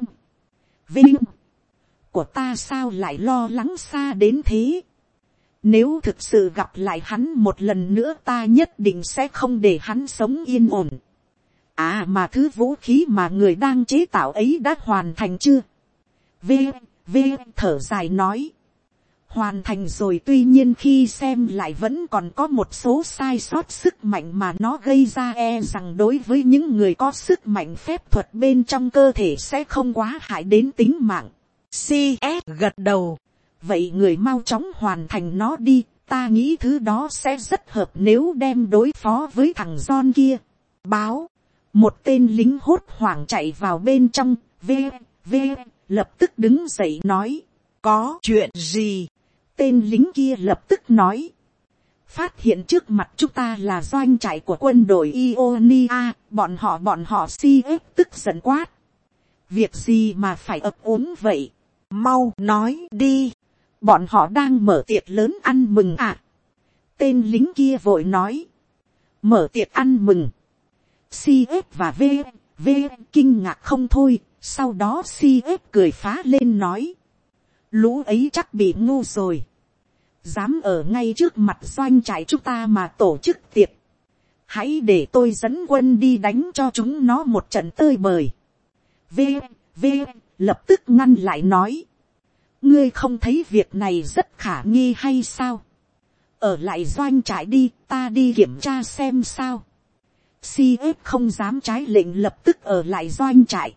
của ta sao lại lo lắng xa đến thế. Nếu thực sự gặp lại hắn một lần nữa, ta nhất định sẽ không để hắn sống yên ổn. À mà thứ vũ khí mà người đang chế tạo ấy đã hoàn thành chưa? V thở dài nói. Hoàn thành rồi, tuy nhiên khi xem lại vẫn còn có một số sai sót sức mạnh mà nó gây ra, rằng đối với những người có sức mạnh phép thuật bên trong cơ thể sẽ không quá hại đến tính mạng. CS gật đầu. Vậy người mau chóng hoàn thành nó đi, ta nghĩ thứ đó sẽ rất hợp nếu đem đối phó với thằng John kia. Báo. Một tên lính hốt hoảng chạy vào bên trong. V lập tức đứng dậy nói. Có chuyện gì? Tên lính kia lập tức nói. Phát hiện trước mặt chúng ta là doanh trại của quân đội Ionia. Bọn họ CF tức giận quát. Việc gì mà phải ấp úng vậy? Mau nói đi. Bọn họ đang mở tiệc lớn ăn mừng à? Tên lính kia vội nói. Mở tiệc ăn mừng. CF và V kinh ngạc không thôi. Sau đó CF cười phá lên nói. Lũ ấy chắc bị ngu rồi. Dám ở ngay trước mặt doanh trại chúng ta mà tổ chức tiệc. Hãy để tôi dẫn quân đi đánh cho chúng nó một trận tơi bời. V lập tức ngăn lại nói. Ngươi không thấy việc này rất khả nghi hay sao? Ở lại doanh trại đi, ta đi kiểm tra xem sao. CF không dám trái lệnh, lập tức ở lại doanh trại.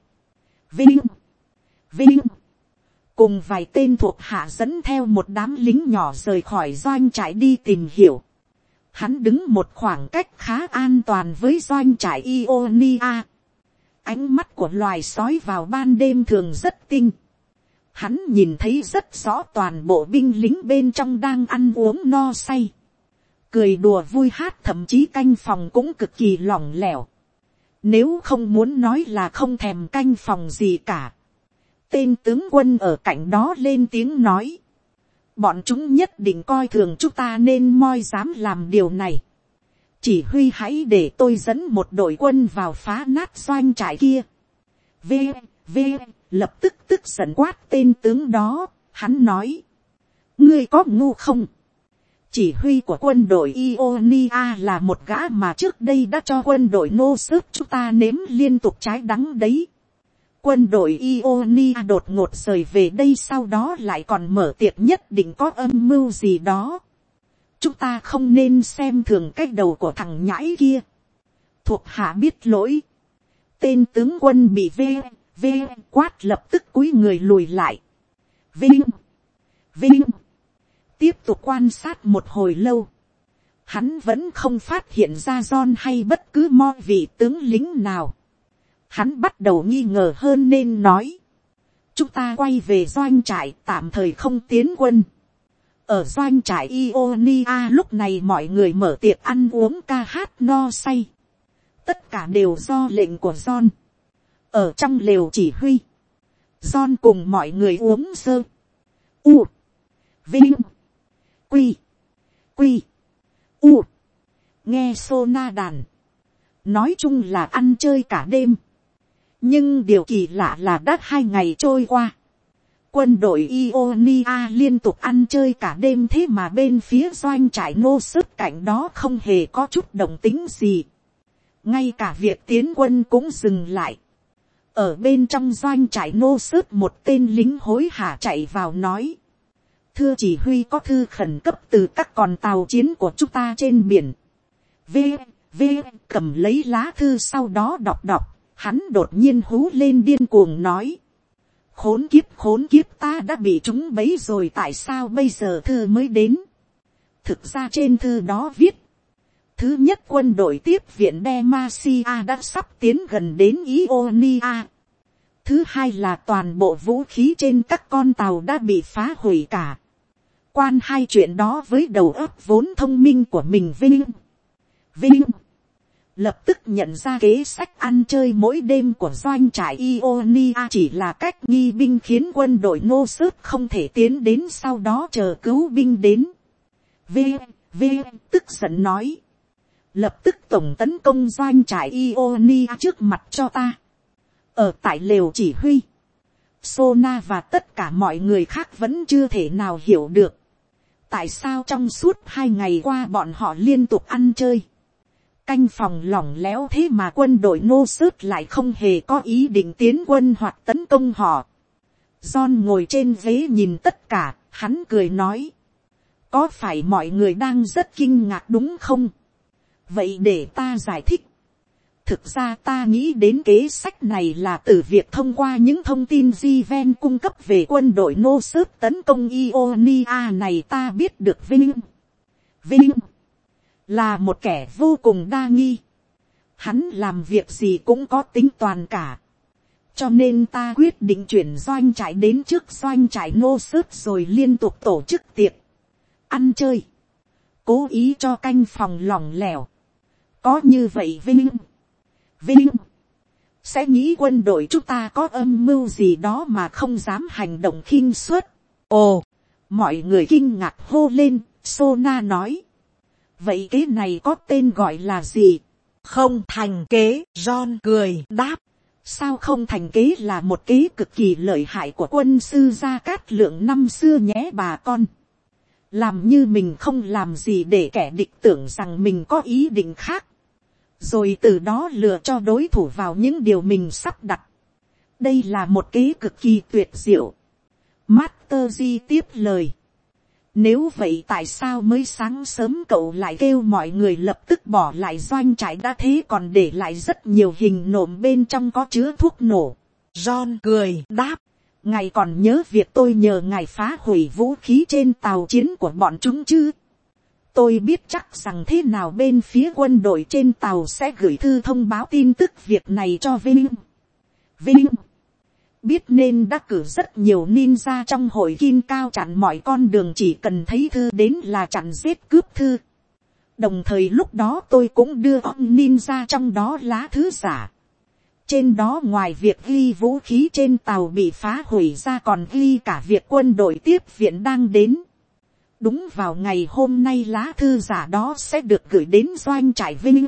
Vinh cùng vài tên thuộc hạ dẫn theo một đám lính nhỏ rời khỏi doanh trại đi tìm hiểu. Hắn đứng một khoảng cách khá an toàn với doanh trại Ionia. Ánh mắt của loài sói vào ban đêm thường rất tinh. Hắn nhìn thấy rất rõ toàn bộ binh lính bên trong đang ăn uống no say, cười đùa vui hát, thậm chí canh phòng cũng cực kỳ lỏng lẻo. Nếu không muốn nói là không thèm canh phòng gì cả. Tên tướng quân ở cạnh đó lên tiếng nói. Bọn chúng nhất định coi thường chúng ta nên moi dám làm điều này. Chỉ huy hãy để tôi dẫn một đội quân vào phá nát doanh trại kia. V lập tức tức giận quát tên tướng đó. Hắn nói. Ngươi có ngu không? Chỉ huy của quân đội Ionia là một gã mà trước đây đã cho quân đội Nossos chúng ta nếm liên tục trái đắng đấy. Quân đội Ionia đột ngột rời về đây, sau đó lại còn mở tiệc, nhất định có âm mưu gì đó. Chúng ta không nên xem thường cái đầu của thằng nhãi kia. Thuộc hạ biết lỗi. Tên tướng quân bị V quát lập tức cúi người lùi lại. Vinh tiếp tục quan sát một hồi lâu. Hắn vẫn không phát hiện ra John hay bất cứ mo vị tướng lính nào. Hắn bắt đầu nghi ngờ hơn nên nói. Chúng ta quay về doanh trại, tạm thời không tiến quân. Ở doanh trại Ionia lúc này mọi người mở tiệc ăn uống ca hát no say. Tất cả đều do lệnh của John. Ở trong lều chỉ huy, John cùng mọi người uống sơ. U. Vinh. Quy. Quy. U. Nghe Sona đàn. Nói chung là ăn chơi cả đêm. Nhưng điều kỳ lạ là đã 2 ngày trôi qua. Quân đội Ionia liên tục ăn chơi cả đêm, thế mà bên phía doanh trại nô sức cạnh đó không hề có chút động tính gì. Ngay cả việc tiến quân cũng dừng lại. Ở bên trong doanh trại nô sức, một tên lính hối hả chạy vào nói: thưa chỉ huy, có thư khẩn cấp từ các con tàu chiến của chúng ta trên biển. Cầm lấy lá thư sau đó đọc. Hắn đột nhiên hú lên điên cuồng nói: khốn kiếp, ta đã bị trúng bẫy rồi, tại sao bây giờ thư mới đến? Thực ra trên thư đó viết: thứ nhất, quân đội tiếp viện Demacia đã sắp tiến gần đến Ionia. Thứ hai là toàn bộ vũ khí trên các con tàu đã bị phá hủy cả. Quan hai chuyện đó với đầu óc vốn thông minh của mình. Vinh lập tức nhận ra kế sách ăn chơi mỗi đêm của doanh trại Ionia chỉ là cách nghi binh, khiến quân đội nô sớt không thể tiến đến, sau đó chờ cứu binh đến. Tức giận nói: lập tức tổng tấn công doanh trại Ionia trước mặt cho ta. Ở tại lều chỉ huy, Sona và tất cả mọi người khác vẫn chưa thể nào hiểu được tại sao trong suốt 2 ngày qua bọn họ liên tục ăn chơi, canh phòng lỏng lẽo, thế mà quân đội nô sớt lại không hề có ý định tiến quân hoặc tấn công họ. John ngồi trên ghế nhìn tất cả, hắn cười nói: có phải mọi người đang rất kinh ngạc đúng không? Vậy để ta giải thích. Thực ra ta nghĩ đến kế sách này là từ việc thông qua những thông tin Jiven cung cấp về quân đội nô sớt tấn công Ionia này, ta biết được Vinh là một kẻ vô cùng đa nghi. Hắn làm việc gì cũng có tính toàn cả. Cho nên ta quyết định chuyển doanh trại đến trước doanh trại nô sớt, rồi liên tục tổ chức tiệc ăn chơi, cố ý cho canh phòng lỏng lẻo. Có như vậy Vinh sẽ nghĩ quân đội chúng ta có âm mưu gì đó mà không dám hành động khinh suất. Ồ, mọi người kinh ngạc hô lên. Sona nói: vậy kế này có tên gọi là gì? Không thành kế, John cười đáp. Sao không thành kế? Là một kế cực kỳ lợi hại của quân sư Gia Cát Lượng năm xưa nhé bà con. Làm như mình không làm gì để kẻ địch tưởng rằng mình có ý định khác, rồi từ đó lừa cho đối thủ vào những điều mình sắp đặt. Đây là một kế cực kỳ tuyệt diệu. Master G tiếp lời: nếu vậy tại sao mới sáng sớm cậu lại kêu mọi người lập tức bỏ lại doanh trại đã thế còn để lại rất nhiều hình nộm bên trong có chứa thuốc nổ? John cười đáp: ngài còn nhớ việc tôi nhờ ngài phá hủy vũ khí trên tàu chiến của bọn chúng chứ? Tôi biết chắc rằng thế nào bên phía quân đội trên tàu sẽ gửi thư thông báo tin tức việc này cho Vinh biết, nên đã cử rất nhiều ninja trong hội kim cao chặn mọi con đường, chỉ cần thấy thư đến là chặn giết cướp thư. Đồng thời lúc đó tôi cũng đưa ông ninja trong đó lá thư giả. Trên đó ngoài việc ghi vũ khí trên tàu bị phá hủy ra, còn ghi cả việc quân đội tiếp viện đang đến. Đúng vào ngày hôm nay lá thư giả đó sẽ được gửi đến doanh trại Vinh.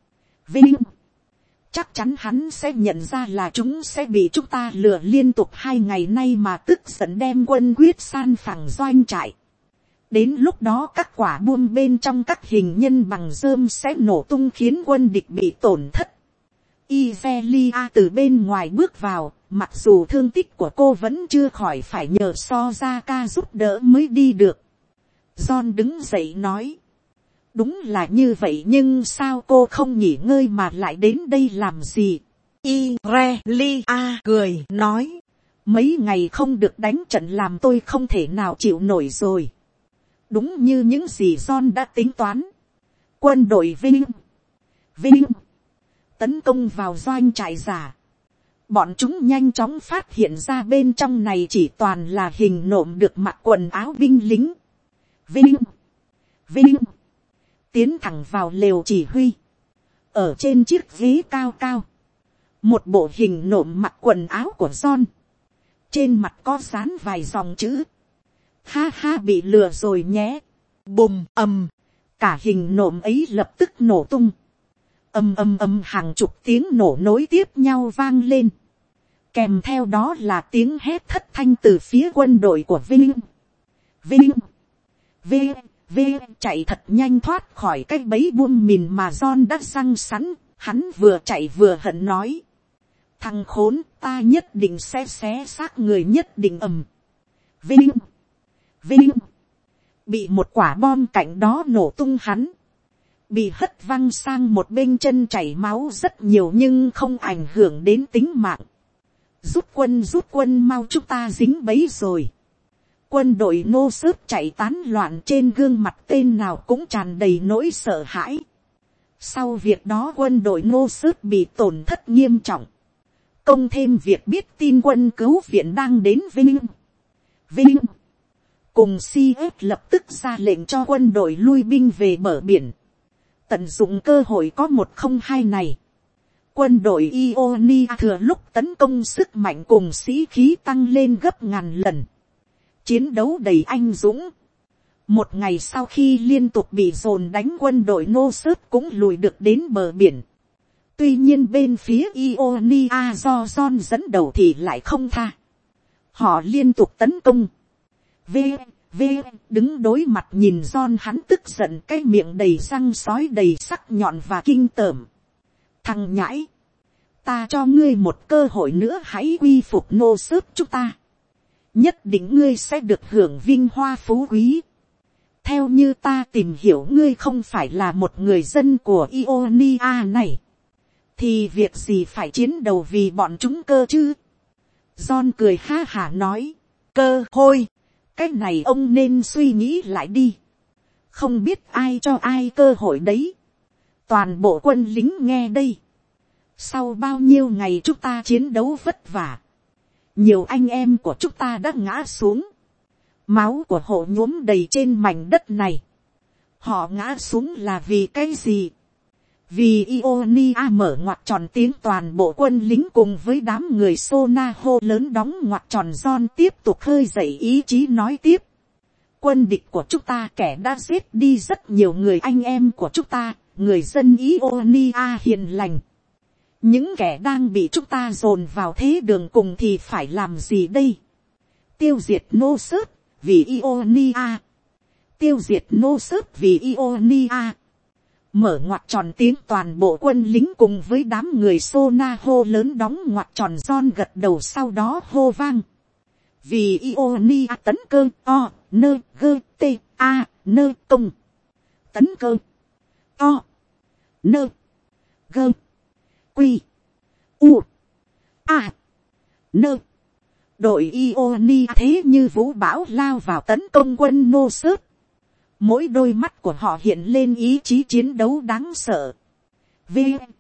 Chắc chắn hắn sẽ nhận ra là chúng sẽ bị chúng ta lừa liên tục 2 ngày nay, mà tức giận đem quân quyết san phẳng doanh trại. Đến lúc đó các quả bom bên trong các hình nhân bằng rơm sẽ nổ tung, khiến quân địch bị tổn thất. Ivelia từ bên ngoài bước vào, mặc dù thương tích của cô vẫn chưa khỏi, phải nhờ Sojaka giúp đỡ mới đi được. John đứng dậy nói: đúng là như vậy, nhưng sao cô không nghỉ ngơi mà lại đến đây làm gì? Irelia cười nói: mấy ngày không được đánh trận làm tôi không thể nào chịu nổi rồi. Đúng như những gì John đã tính toán, quân đội Vinh tấn công vào doanh trại giả. Bọn chúng nhanh chóng phát hiện ra bên trong này chỉ toàn là hình nộm được mặc quần áo binh lính. Vinh, Vinh, tiến thẳng vào lều chỉ huy. Ở trên chiếc ghế cao cao, một bộ hình nộm mặc quần áo của John, trên mặt có dán vài dòng chữ. Ha ha, bị lừa rồi nhé. Bùm ầm, cả hình nộm ấy lập tức nổ tung. Ầm ầm ầm, hàng chục tiếng nổ nối tiếp nhau vang lên. Kèm theo đó là tiếng hét thất thanh từ phía quân đội của Vinh. Vinh, V, V, chạy thật nhanh thoát khỏi cái bẫy buông mìn mà John đã răng sẵn. Hắn vừa chạy vừa hận nói: thằng khốn, ta nhất định sẽ xé xác người, nhất định. Ầm, Vinh, Vinh, bị một quả bom cạnh đó nổ tung, hắn bị hất văng sang một bên, chân chảy máu rất nhiều nhưng không ảnh hưởng đến tính mạng. Rút quân mau, chúng ta dính bẫy rồi. Quân đội nô xớp chạy tán loạn, trên gương mặt tên nào cũng tràn đầy nỗi sợ hãi. Sau việc đó quân đội nô xớp bị tổn thất nghiêm trọng. Công thêm việc biết tin quân cứu viện đang đến Vinh. Vinh cùng CF lập tức ra lệnh cho quân đội lui binh về bờ biển. Tận dụng cơ hội có 102 này, quân đội Ionia thừa lúc tấn công sức mạnh cùng sĩ khí tăng lên gấp ngàn lần. Chiến đấu đầy anh dũng. Một ngày sau khi liên tục bị dồn đánh, quân đội nô xớp cũng lùi được đến bờ biển. Tuy nhiên bên phía Ionia do John dẫn đầu thì lại không tha. Họ liên tục tấn công. V, đứng đối mặt nhìn John, hắn tức giận, cái miệng đầy răng sói đầy sắc nhọn và kinh tởm. Thằng nhãi, ta cho ngươi một cơ hội nữa, hãy quy phục nô xớp chúng ta. Nhất định ngươi sẽ được hưởng vinh hoa phú quý. Theo như ta tìm hiểu, ngươi không phải là một người dân của Ionia này, thì việc gì phải chiến đầu vì bọn chúng cơ chứ? John cười ha hả nói: cơ hội, cái này ông nên suy nghĩ lại đi. Không biết ai cho ai cơ hội đấy. Toàn bộ quân lính nghe đây. Sau bao nhiêu ngày chúng ta chiến đấu vất vả, nhiều anh em của chúng ta đã ngã xuống. Máu của họ nhuốm đầy trên mảnh đất này. Họ ngã xuống là vì cái gì? Vì Ionia mở ngoặc tròn tiếng, toàn bộ quân lính cùng với đám người Sona hô lớn đóng ngoặc tròn. John tiếp tục khơi dậy ý chí nói tiếp: quân địch của chúng ta, kẻ đã giết đi rất nhiều người anh em của chúng ta, người dân Ionia hiền lành. Những kẻ đang bị chúng ta dồn vào thế đường cùng thì phải làm gì đây? Tiêu diệt nô xớp vì Ionia. Tiêu diệt nô xớp vì Ionia. Mở ngoặc tròn tiếng, toàn bộ quân lính cùng với đám người Sona hô lớn đóng ngoặc tròn. John gật đầu, sau đó hô vang: vì Ionia tấn cơ o nơ gơ t a nơ công. Tấn cơ o nơ gơ quy u a nơ. Đội Ionia thế như vũ bão lao vào tấn công quân nô xớp. Mỗi đôi mắt của họ hiện lên ý chí chiến đấu đáng sợ. V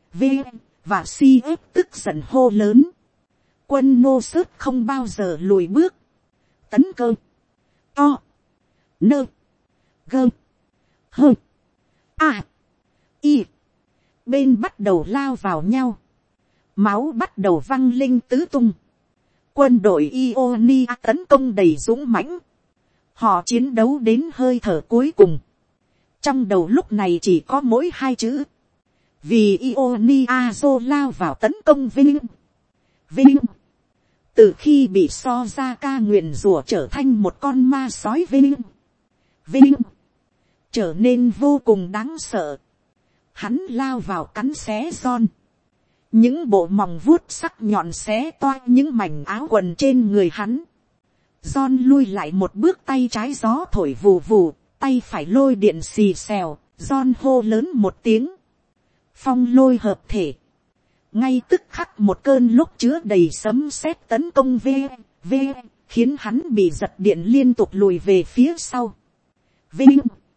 và CF tức giận hô lớn: quân nô xớp không bao giờ lùi bước. Tấn cơ to nơ gơ hơ a y. Bên bắt đầu lao vào nhau. Máu bắt đầu văng linh tứ tung. Quân đội Ionia tấn công đầy dũng mãnh. Họ chiến đấu đến hơi thở cuối cùng. Trong đầu lúc này chỉ có mỗi hai chữ: vì Ionia. lao vào tấn công Vinh. Vinh từ khi bị so ra ca nguyền rủa trở thành một con ma sói, Vinh trở nên vô cùng đáng sợ. Hắn lao vào cắn xé John. Những bộ mòng vuốt sắc nhọn xé toa những mảnh áo quần trên người hắn. John lui lại một bước, tay trái gió thổi vù vù, tay phải lôi điện xì xèo. John hô lớn một tiếng: phong lôi hợp thể. Ngay tức khắc một cơn lốc chứa đầy sấm sét tấn công V, khiến hắn bị giật điện liên tục lùi về phía sau. Vinh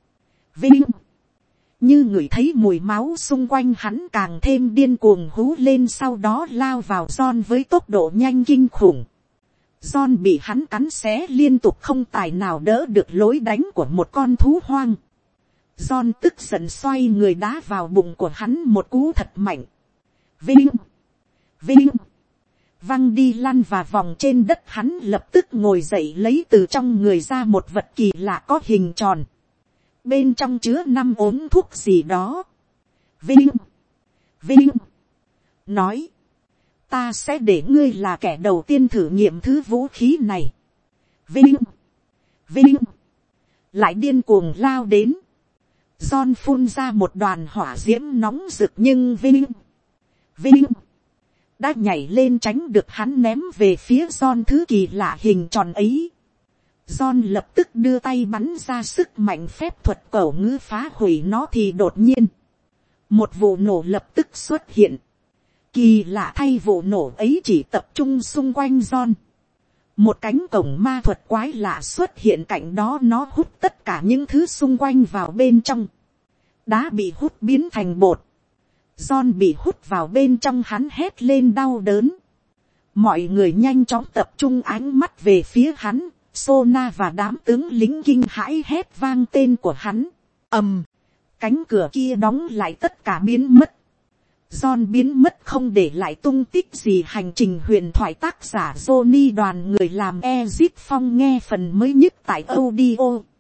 như người thấy mùi máu xung quanh, hắn càng thêm điên cuồng hú lên, sau đó lao vào John với tốc độ nhanh kinh khủng. John bị hắn cắn xé liên tục, không tài nào đỡ được lối đánh của một con thú hoang. John tức giận xoay người đá vào bụng của hắn một cú thật mạnh. Vinh, vinh, văng đi lăn và vòng trên đất. Hắn lập tức ngồi dậy, lấy từ trong người ra một vật kỳ lạ có hình tròn. Bên trong chứa 5 ống thuốc gì đó. Vinh, vinh, nói, ta sẽ để ngươi là kẻ đầu tiên thử nghiệm thứ vũ khí này. Vinh, vinh, lại điên cuồng lao đến. John phun ra một đoàn hỏa diễm nóng rực, nhưng vinh, vinh, đã nhảy lên tránh được hắn ném về phía John thứ kỳ lạ hình tròn ấy. John lập tức đưa tay bắn ra sức mạnh phép thuật cẩu ngữ phá hủy nó, thì đột nhiên một vụ nổ lập tức xuất hiện. Kỳ lạ thay, vụ nổ ấy chỉ tập trung xung quanh John. Một cánh cổng ma thuật quái lạ xuất hiện cạnh đó, nó hút tất cả những thứ xung quanh vào bên trong. Đá bị hút biến thành bột. John bị hút vào bên trong, hắn hét lên đau đớn. Mọi người nhanh chóng tập trung ánh mắt về phía hắn. Sona và đám tướng lính kinh hãi hét vang tên của hắn. Ầm, cánh cửa kia đóng lại, tất cả biến mất. John biến mất không để lại tung tích gì. Hành trình huyền thoại, tác giả Johnny, đoàn người làm Ezit Phong, nghe phần mới nhất tại audio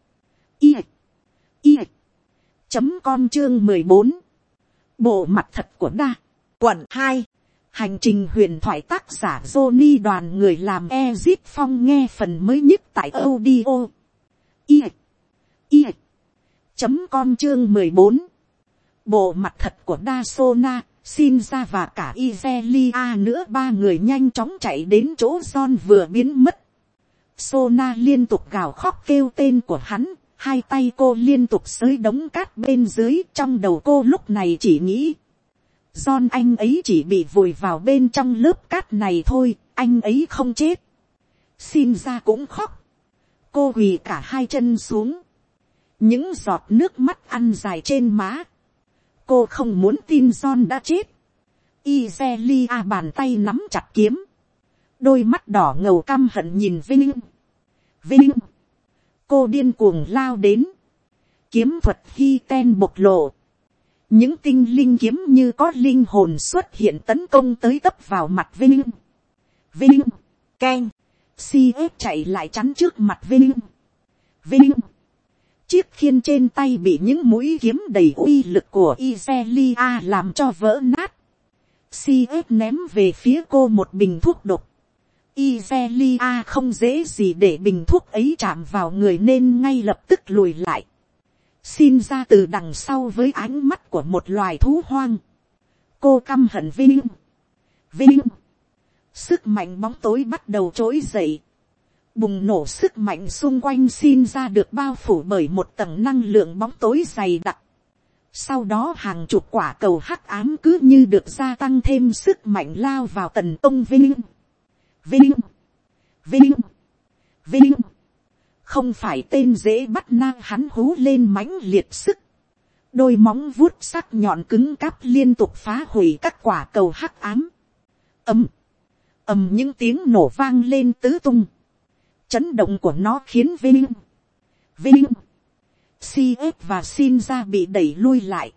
.com chương 14. Bộ mặt thật của đa quận 2. Hành trình huyền thoại, tác giả Johnny, đoàn người làm Ezit Phong, nghe phần mới nhất tại audio .com chương 14. Bộ mặt thật của đa Sona, Shinja và cả Izelia nữa. 3 người nhanh chóng chạy đến chỗ John vừa biến mất. Sona liên tục gào khóc kêu tên của hắn. 2 tay cô liên tục xới đống cát bên dưới. Trong đầu cô lúc này chỉ nghĩ, John anh ấy chỉ bị vùi vào bên trong lớp cát này thôi, anh ấy không chết. Shinja cũng khóc. Cô quỳ cả 2 chân xuống. Những giọt nước mắt ăn dài trên má. Cô không muốn tin John đã chết. Izelia bàn tay nắm chặt kiếm. Đôi mắt đỏ ngầu căm hận nhìn Vinh. Vinh. Cô điên cuồng lao đến. Kiếm thuật hy ten bộc lộ. Những tinh linh kiếm như có linh hồn xuất hiện, tấn công tới tấp vào mặt Vinh. Vinh. Keng. CF chạy lại chắn trước mặt Vinh. Vinh. Chiếc khiên trên tay bị những mũi kiếm đầy uy lực của Izelia làm cho vỡ nát. CF ném về phía cô một bình thuốc độc. Izelia không dễ gì để bình thuốc ấy chạm vào người nên ngay lập tức lùi lại. Xin ra từ đằng sau với ánh mắt của một loài thú hoang. Cô căm hận Vinh. Vinh. Sức mạnh bóng tối bắt đầu trỗi dậy. Bùng nổ sức mạnh xung quanh xin ra được bao phủ bởi một tầng năng lượng bóng tối dày đặc. Sau đó hàng chục quả cầu hắc ám cứ như được gia tăng thêm sức mạnh lao vào tấn công Vinh. Vinh. Vinh. Vinh. Không phải tên dễ bắt nang, hắn hú lên mãnh liệt sức. Đôi móng vuốt sắc nhọn cứng cáp liên tục phá hủy các quả cầu hắc ám. Ầm. Ầm, những tiếng nổ vang lên tứ tung. Chấn động của nó khiến Vinh. Vinh. CF và Shinja bị đẩy lui lại.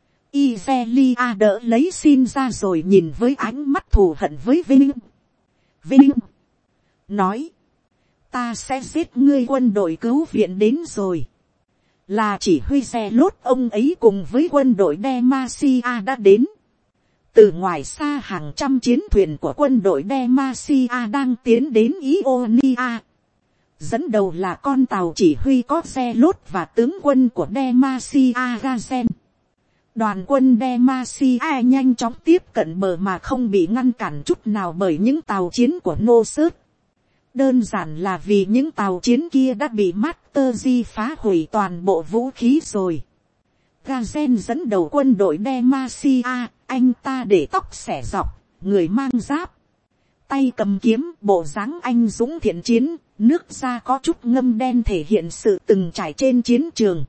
Izelia đỡ lấy Shinja rồi nhìn với ánh mắt thù hận với Vinh. Vinh. Nói. Ta sẽ giết ngươi, quân đội cứu viện đến rồi. Là chỉ huy xe lốt ông ấy cùng với quân đội Demacia đã đến. Từ ngoài xa hàng trăm chiến thuyền của quân đội Demacia đang tiến đến Ionia. Dẫn đầu là con tàu chỉ huy có xe lốt và tướng quân của Demacia Gazen. Đoàn quân Demacia nhanh chóng tiếp cận bờ mà không bị ngăn cản chút nào bởi những tàu chiến của Nossos. Đơn giản là vì những tàu chiến kia đã bị Master Yi phá hủy toàn bộ vũ khí rồi. Gazen dẫn đầu quân đội Demacia, anh ta để tóc xẻ dọc, người mang giáp, tay cầm kiếm, bộ dáng anh dũng thiện chiến, nước da có chút ngâm đen thể hiện sự từng trải trên chiến trường.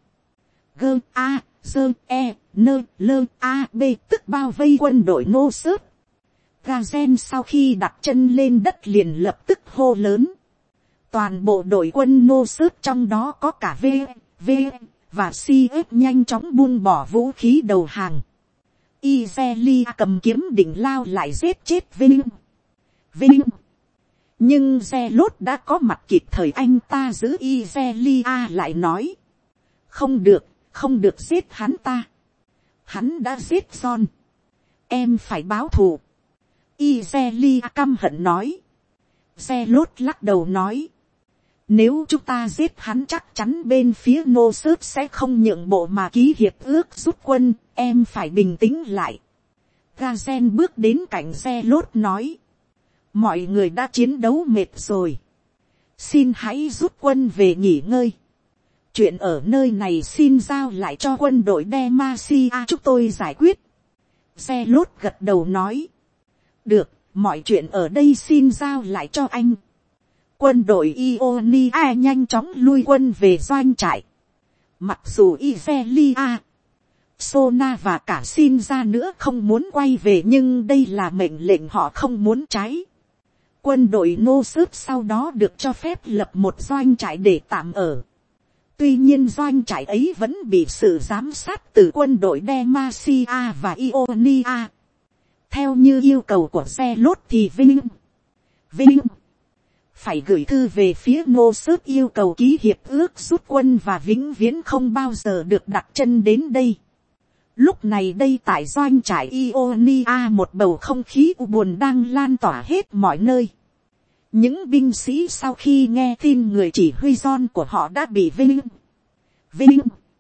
G.A.G.E.N.L.A.B tức bao vây quân đội Nossos. Gazen sau khi đặt chân lên đất liền lập tức hô lớn. Toàn bộ đội quân nô sớt trong đó có cả V và CF nhanh chóng buông bỏ vũ khí đầu hàng. Izelia cầm kiếm định lao lại giết chết Vinh. Nhưng Zelot đã có mặt kịp thời, anh ta giữ Izelia lại nói. Không được giết hắn ta. Hắn đã giết John. Em phải báo thù. Izelia căm hận nói. Zelot lắc đầu nói. Nếu chúng ta giết hắn chắc chắn bên phía nô sớt sẽ không nhượng bộ mà ký hiệp ước rút quân, em phải bình tĩnh lại. Gazen bước đến cạnh Zelot nói. Mọi người đã chiến đấu mệt rồi. Xin hãy rút quân về nghỉ ngơi. Chuyện ở nơi này xin giao lại cho quân đội Demacia chúng tôi giải quyết. Zelot gật đầu nói. Được, mọi chuyện ở đây xin giao lại cho anh. Quân đội Ionia nhanh chóng lui quân về doanh trại. Mặc dù Izelia, Sona và cả Shinra nữa không muốn quay về, nhưng đây là mệnh lệnh họ không muốn trái. Quân đội nô sớt sau đó được cho phép lập một doanh trại để tạm ở. Tuy nhiên doanh trại ấy vẫn bị sự giám sát từ quân đội Demacia và Ionia. Theo như yêu cầu của Zelot thì Vinh phải gửi thư về phía nô sớt yêu cầu ký hiệp ước rút quân và vĩnh viễn không bao giờ được đặt chân đến đây. Lúc này đây tại doanh trại Ionia một bầu không khí u buồn đang lan tỏa hết mọi nơi. Những binh sĩ sau khi nghe tin người chỉ huy John của họ đã bị Vinh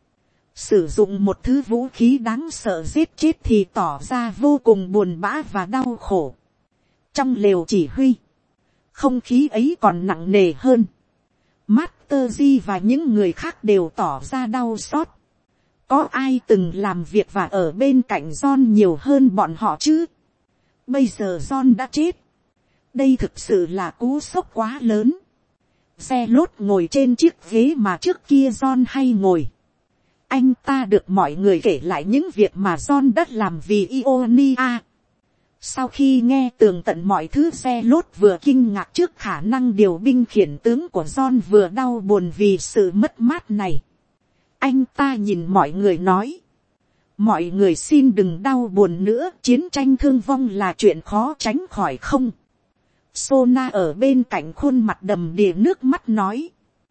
sử dụng một thứ vũ khí đáng sợ giết chết thì tỏ ra vô cùng buồn bã và đau khổ. Trong lều chỉ huy, không khí ấy còn nặng nề hơn. Master G và những người khác đều tỏ ra đau xót. Có ai từng làm việc và ở bên cạnh John nhiều hơn bọn họ chứ? Bây giờ John đã chết. Đây thực sự là cú sốc quá lớn. Zelot ngồi trên chiếc ghế mà trước kia John hay ngồi. Anh ta được mọi người kể lại những việc mà John đã làm vì Ionia. Sau khi nghe tường tận mọi thứ, Zelot vừa kinh ngạc trước khả năng điều binh khiển tướng của John, vừa đau buồn vì sự mất mát này. Anh ta nhìn mọi người nói. Mọi người xin đừng đau buồn nữa, chiến tranh thương vong là chuyện khó tránh khỏi không? Sona ở bên cạnh khuôn mặt đầm đìa nước mắt nói.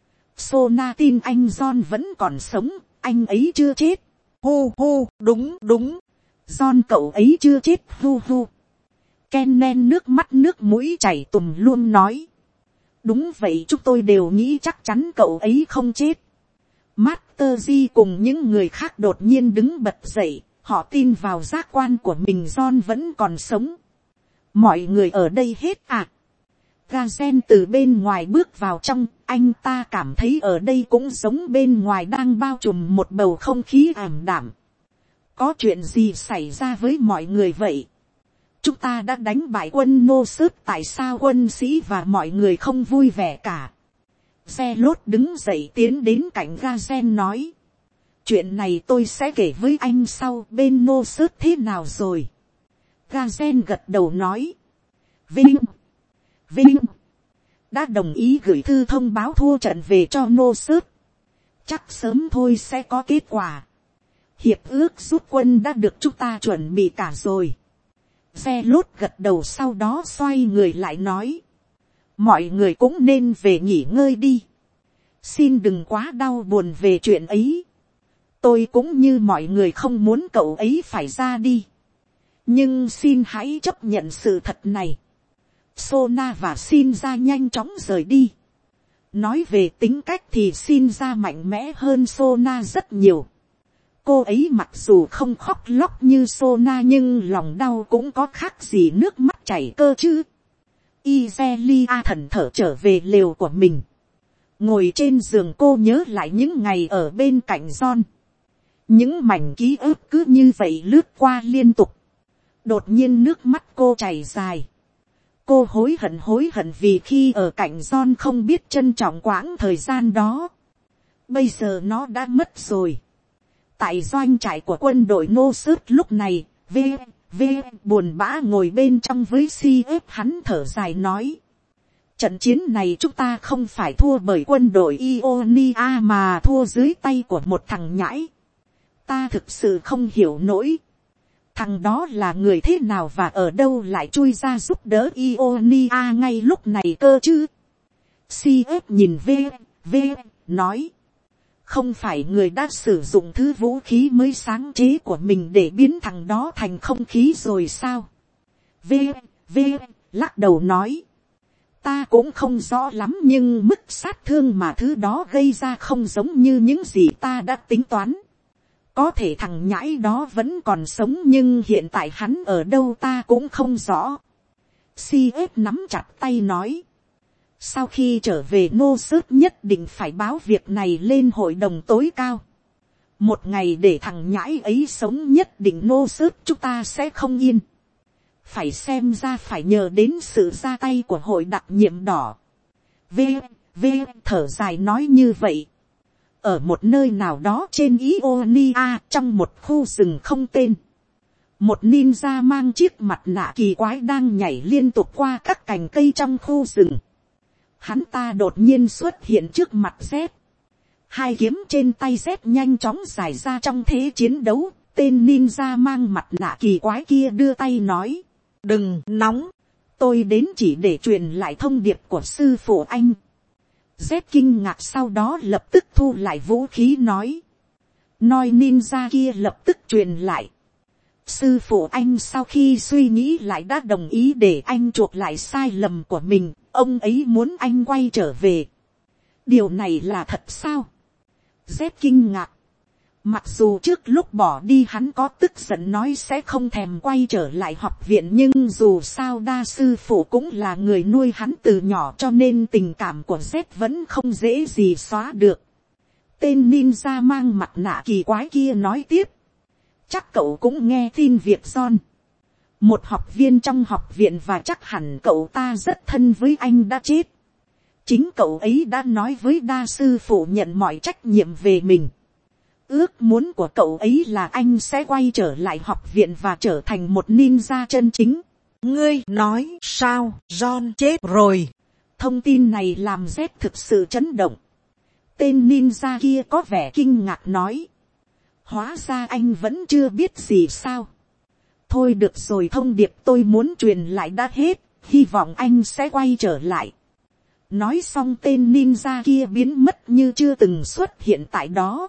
Sona tin anh John vẫn còn sống, anh ấy chưa chết. Hu hu, đúng. John cậu ấy chưa chết, hu hu. Kennen nước mắt nước mũi chảy tùm luôn nói. Đúng vậy, chúng tôi đều nghĩ chắc chắn cậu ấy không chết. Master G cùng những người khác đột nhiên đứng bật dậy, họ tin vào giác quan của mình, John vẫn còn sống. Mọi người ở đây hết à? Gazen từ bên ngoài bước vào trong, anh ta cảm thấy ở đây cũng giống bên ngoài đang bao trùm một bầu không khí ảm đạm. Có chuyện gì xảy ra với mọi người vậy? Chúng ta đã đánh bại quân nô sớt, tại sao quân sĩ và mọi người không vui vẻ cả? Zelot đứng dậy tiến đến cạnh Gazen nói. Chuyện này tôi sẽ kể với anh sau, bên nô sớt thế nào rồi? Gazen gật đầu nói. Vinh đã đồng ý gửi thư thông báo thua trận về cho nô sớt. Chắc sớm thôi sẽ có kết quả. Hiệp ước rút quân đã được chúng ta chuẩn bị cả rồi. Zelot gật đầu, sau đó xoay người lại nói. Mọi người cũng nên về nghỉ ngơi đi. Xin đừng quá đau buồn về chuyện ấy. Tôi cũng như mọi người không muốn cậu ấy phải ra đi. Nhưng xin hãy chấp nhận sự thật này. Sona và Shinra nhanh chóng rời đi. Nói về tính cách thì Shinra mạnh mẽ hơn Sona rất nhiều. Cô ấy mặc dù không khóc lóc như Sona nhưng lòng đau cũng có khác gì nước mắt chảy cơ chứ. Izelia thẫn thở trở về lều của mình. Ngồi trên giường cô nhớ lại những ngày ở bên cạnh John. Những mảnh ký ức cứ như vậy lướt qua liên tục. Đột nhiên nước mắt cô chảy dài. Cô hối hận vì khi ở cạnh John không biết trân trọng quãng thời gian đó. Bây giờ nó đã mất rồi. Tại doanh trại của quân đội nô sớt lúc này, buồn bã ngồi bên trong với CF, hắn thở dài nói. Trận chiến này chúng ta không phải thua bởi quân đội Ionia mà thua dưới tay của một thằng nhãi. Ta thực sự không hiểu nổi. Thằng đó là người thế nào và ở đâu lại chui ra giúp đỡ Ionia ngay lúc này cơ chứ? CF nhìn nói. Không phải người đã sử dụng thứ vũ khí mới sáng chế của mình để biến thằng đó thành không khí rồi sao? Lắc đầu nói. Ta cũng không rõ lắm nhưng mức sát thương mà thứ đó gây ra không giống như những gì ta đã tính toán. Có thể thằng nhãi đó vẫn còn sống nhưng hiện tại hắn ở đâu ta cũng không rõ. CF nắm chặt tay nói. Sau khi trở về Nô Sớt nhất định phải báo việc này lên hội đồng tối cao. Một ngày để thằng nhãi ấy sống nhất định Nô Sớt chúng ta sẽ không yên. Phải xem ra phải nhờ đến sự ra tay của hội đặc nhiệm đỏ. Thở dài nói như vậy. Ở một nơi nào đó trên Ionia, trong một khu rừng không tên, một ninja mang chiếc mặt nạ kỳ quái đang nhảy liên tục qua các cành cây trong khu rừng. Hắn ta đột nhiên xuất hiện trước mặt Z. Hai kiếm trên tay Z nhanh chóng giải ra trong thế chiến đấu. Tên ninja mang mặt nạ kỳ quái kia đưa tay nói. Đừng nóng. Tôi đến chỉ để truyền lại thông điệp của sư phụ anh. Z kinh ngạc sau đó lập tức thu lại vũ khí nói. Nói ninja kia lập tức truyền lại. Sư phụ anh sau khi suy nghĩ lại đã đồng ý để anh chuộc lại sai lầm của mình. Ông ấy muốn anh quay trở về. Điều này là thật sao? Z kinh ngạc. Mặc dù trước lúc bỏ đi hắn có tức giận nói sẽ không thèm quay trở lại học viện, nhưng dù sao đa sư phụ cũng là người nuôi hắn từ nhỏ cho nên tình cảm của Z vẫn không dễ gì xóa được. Tên ninja mang mặt nạ kỳ quái kia nói tiếp. Chắc cậu cũng nghe tin việc John, một học viên trong học viện, và chắc hẳn cậu ta rất thân với anh đã chết. Chính cậu ấy đã nói với đa sư phụ nhận mọi trách nhiệm về mình. Ước muốn của cậu ấy là anh sẽ quay trở lại học viện và trở thành một ninja chân chính. Ngươi nói sao John chết rồi? Thông tin này làm Z thực sự chấn động. Tên ninja kia có vẻ kinh ngạc nói. Hóa ra anh vẫn chưa biết gì sao? Thôi được rồi, thông điệp tôi muốn truyền lại đã hết. Hy vọng anh sẽ quay trở lại. Nói xong tên ninja kia biến mất như chưa từng xuất hiện tại đó.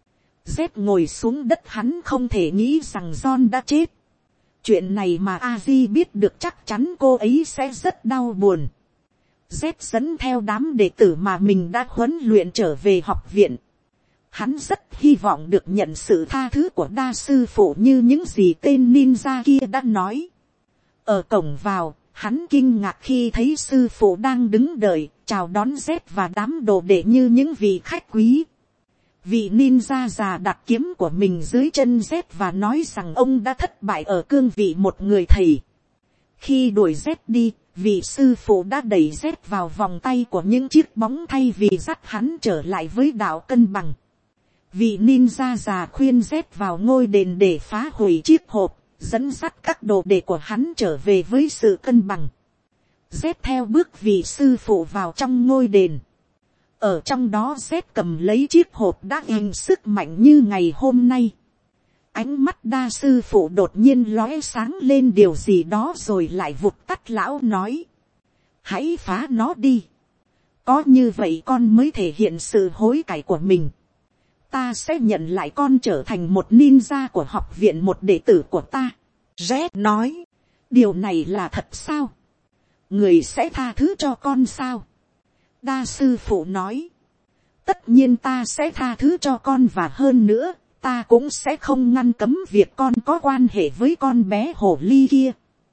Z ngồi xuống đất, hắn không thể nghĩ rằng John đã chết. Chuyện này mà Aji biết được chắc chắn cô ấy sẽ rất đau buồn. Z dẫn theo đám đệ tử mà mình đã huấn luyện trở về học viện. Hắn rất hy vọng được nhận sự tha thứ của đa sư phụ như những gì tên ninja kia đã nói. Ở cổng vào, hắn kinh ngạc khi thấy sư phụ đang đứng đợi, chào đón Z và đám đồ đệ như những vị khách quý. Vị ninja già đặt kiếm của mình dưới chân Z và nói rằng ông đã thất bại ở cương vị một người thầy. Khi đuổi Z đi, vị sư phụ đã đẩy Z vào vòng tay của những chiếc bóng thay vì dắt hắn trở lại với đạo cân bằng. Vị ninja già khuyên Z vào ngôi đền để phá hủy chiếc hộp, dẫn dắt các đồ đệ của hắn trở về với sự cân bằng. Z theo bước vị sư phụ vào trong ngôi đền. Ở trong đó Z cầm lấy chiếc hộp đã in sức mạnh như ngày hôm nay. Ánh mắt đa sư phụ đột nhiên lóe sáng lên điều gì đó rồi lại vụt tắt. Lão nói. Hãy phá nó đi. Có như vậy con mới thể hiện sự hối cải của mình. Ta sẽ nhận lại con trở thành một ninja của học viện, một đệ tử của ta. Z nói. Điều này là thật sao? Người sẽ tha thứ cho con sao? Đa sư phụ nói. Tất nhiên ta sẽ tha thứ cho con, và hơn nữa, ta cũng sẽ không ngăn cấm việc con có quan hệ với con bé hồ ly kia.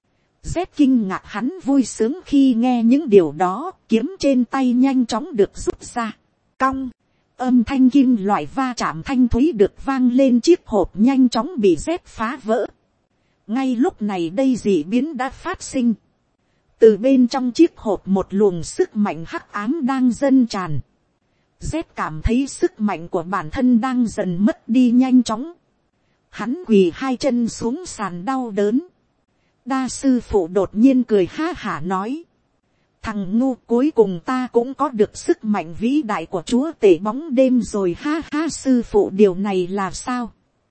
Z kinh ngạc, hắn vui sướng khi nghe những điều đó, kiếm trên tay nhanh chóng được rút ra. Cong, âm thanh kim loại va chạm thanh thúy được vang lên, chiếc hộp nhanh chóng bị Z phá vỡ. Ngay lúc này đây dị biến đã phát sinh. Từ bên trong chiếc hộp một luồng sức mạnh hắc ám đang dâng tràn. Z cảm thấy sức mạnh của bản thân đang dần mất đi nhanh chóng. Hắn quỳ hai chân xuống sàn đau đớn. Đa sư phụ đột nhiên cười ha hả nói. Thằng ngu, cuối cùng ta cũng có được sức mạnh vĩ đại của chúa tể bóng đêm rồi ha ha. Sư phụ, điều này là sao?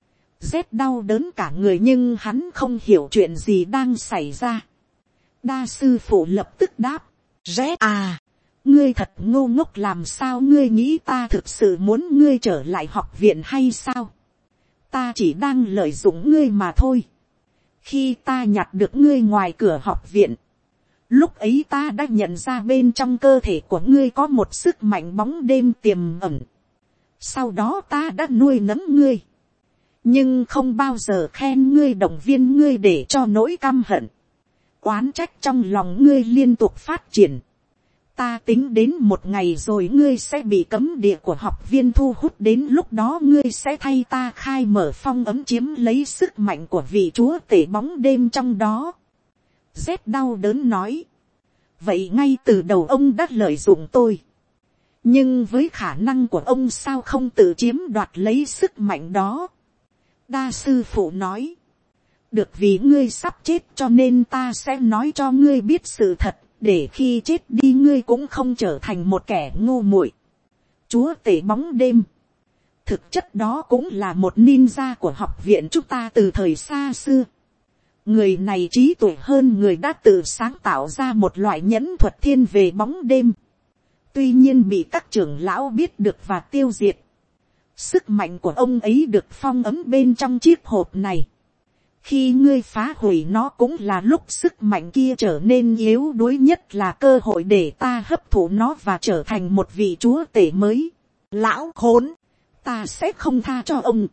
Z đau đớn cả người nhưng hắn không hiểu chuyện gì đang xảy ra. Đa sư phụ lập tức đáp. Z à, ngươi thật ngu ngốc, làm sao ngươi nghĩ ta thực sự muốn ngươi trở lại học viện hay sao? Ta chỉ đang lợi dụng ngươi mà thôi. Khi ta nhặt được ngươi ngoài cửa học viện, lúc ấy ta đã nhận ra bên trong cơ thể của ngươi có một sức mạnh bóng đêm tiềm ẩn. Sau đó ta đã nuôi nấng ngươi, nhưng không bao giờ khen ngươi, động viên ngươi để cho nỗi căm hận, oán trách trong lòng ngươi liên tục phát triển. Ta tính đến một ngày rồi ngươi sẽ bị cấm địa của học viên thu hút, đến lúc đó ngươi sẽ thay ta khai mở phong ấm, chiếm lấy sức mạnh của vị chúa tể bóng đêm trong đó. Z đau đớn nói. Vậy ngay từ đầu ông đã lợi dụng tôi, nhưng với khả năng của ông sao không tự chiếm đoạt lấy sức mạnh đó? Đa sư phụ nói. Được, vì ngươi sắp chết cho nên ta sẽ nói cho ngươi biết sự thật, để khi chết đi ngươi cũng không trở thành một kẻ ngu muội. Chúa tể bóng đêm thực chất đó cũng là một ninja của học viện chúng ta từ thời xa xưa. Người này trí tuệ hơn người, đã tự sáng tạo ra một loại nhẫn thuật thiên về bóng đêm. Tuy nhiên bị các trưởng lão biết được và tiêu diệt. Sức mạnh của ông ấy được phong ấn bên trong chiếc hộp này. Khi ngươi phá hủy nó cũng là lúc sức mạnh kia trở nên yếu đuối nhất, là cơ hội để ta hấp thụ nó và trở thành một vị chúa tể mới. lão khốn, ta sẽ không tha cho ông.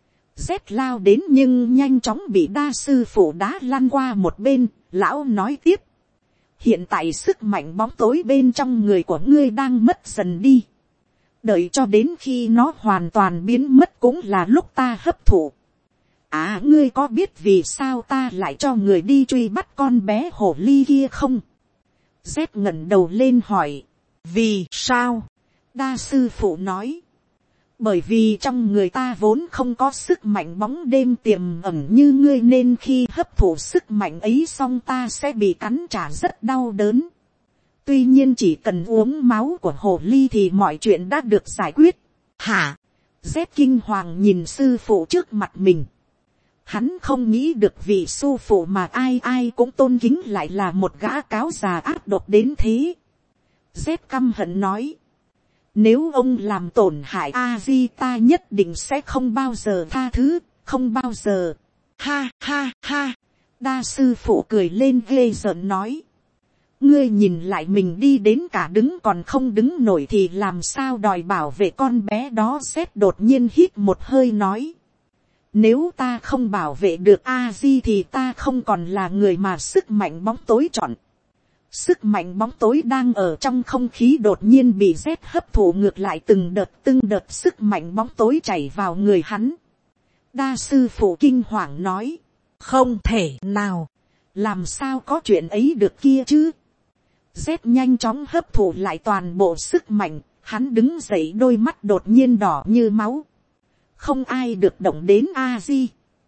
Z lao đến nhưng nhanh chóng bị đa sư phụ đá lăn qua một bên. Lão nói tiếp. Hiện tại sức mạnh bóng tối bên trong người của ngươi đang mất dần đi. Đợi cho đến khi nó hoàn toàn biến mất cũng là lúc ta hấp thụ. À, ngươi có biết vì sao ta lại cho người đi truy bắt con bé hồ ly kia không? Z ngẩng đầu lên hỏi. Vì sao? Đa sư phụ nói. Bởi vì trong người ta vốn không có sức mạnh bóng đêm tiềm ẩn như ngươi, nên khi hấp thụ sức mạnh ấy xong ta sẽ bị cắn trả rất đau đớn. Tuy nhiên chỉ cần uống máu của hồ ly thì mọi chuyện đã được giải quyết. Hả? Z kinh hoàng nhìn sư phụ trước mặt mình. Hắn không nghĩ được vị sư phụ mà ai ai cũng tôn kính lại là một gã cáo già ác độc đến thế. Z căm hận nói. Nếu ông làm tổn hại A-di, ta nhất định sẽ không bao giờ tha thứ, không bao giờ. Ha ha ha. Đa sư phụ cười lên ghê rợn nói. Ngươi nhìn lại mình đi đến cả đứng còn không đứng nổi thì làm sao đòi bảo vệ con bé đó? Z đột nhiên hít một hơi nói. Nếu ta không bảo vệ được A-di thì ta không còn là người mà sức mạnh bóng tối chọn. Sức mạnh bóng tối đang ở trong không khí đột nhiên bị Z hấp thụ ngược lại, từng đợt sức mạnh bóng tối chảy vào người hắn. Đa sư phụ kinh hoàng nói. Không thể nào. Làm sao có chuyện ấy được kia chứ? Z nhanh chóng hấp thụ lại toàn bộ sức mạnh. Hắn đứng dậy, đôi mắt đột nhiên đỏ như máu. Không ai được động đến A-di.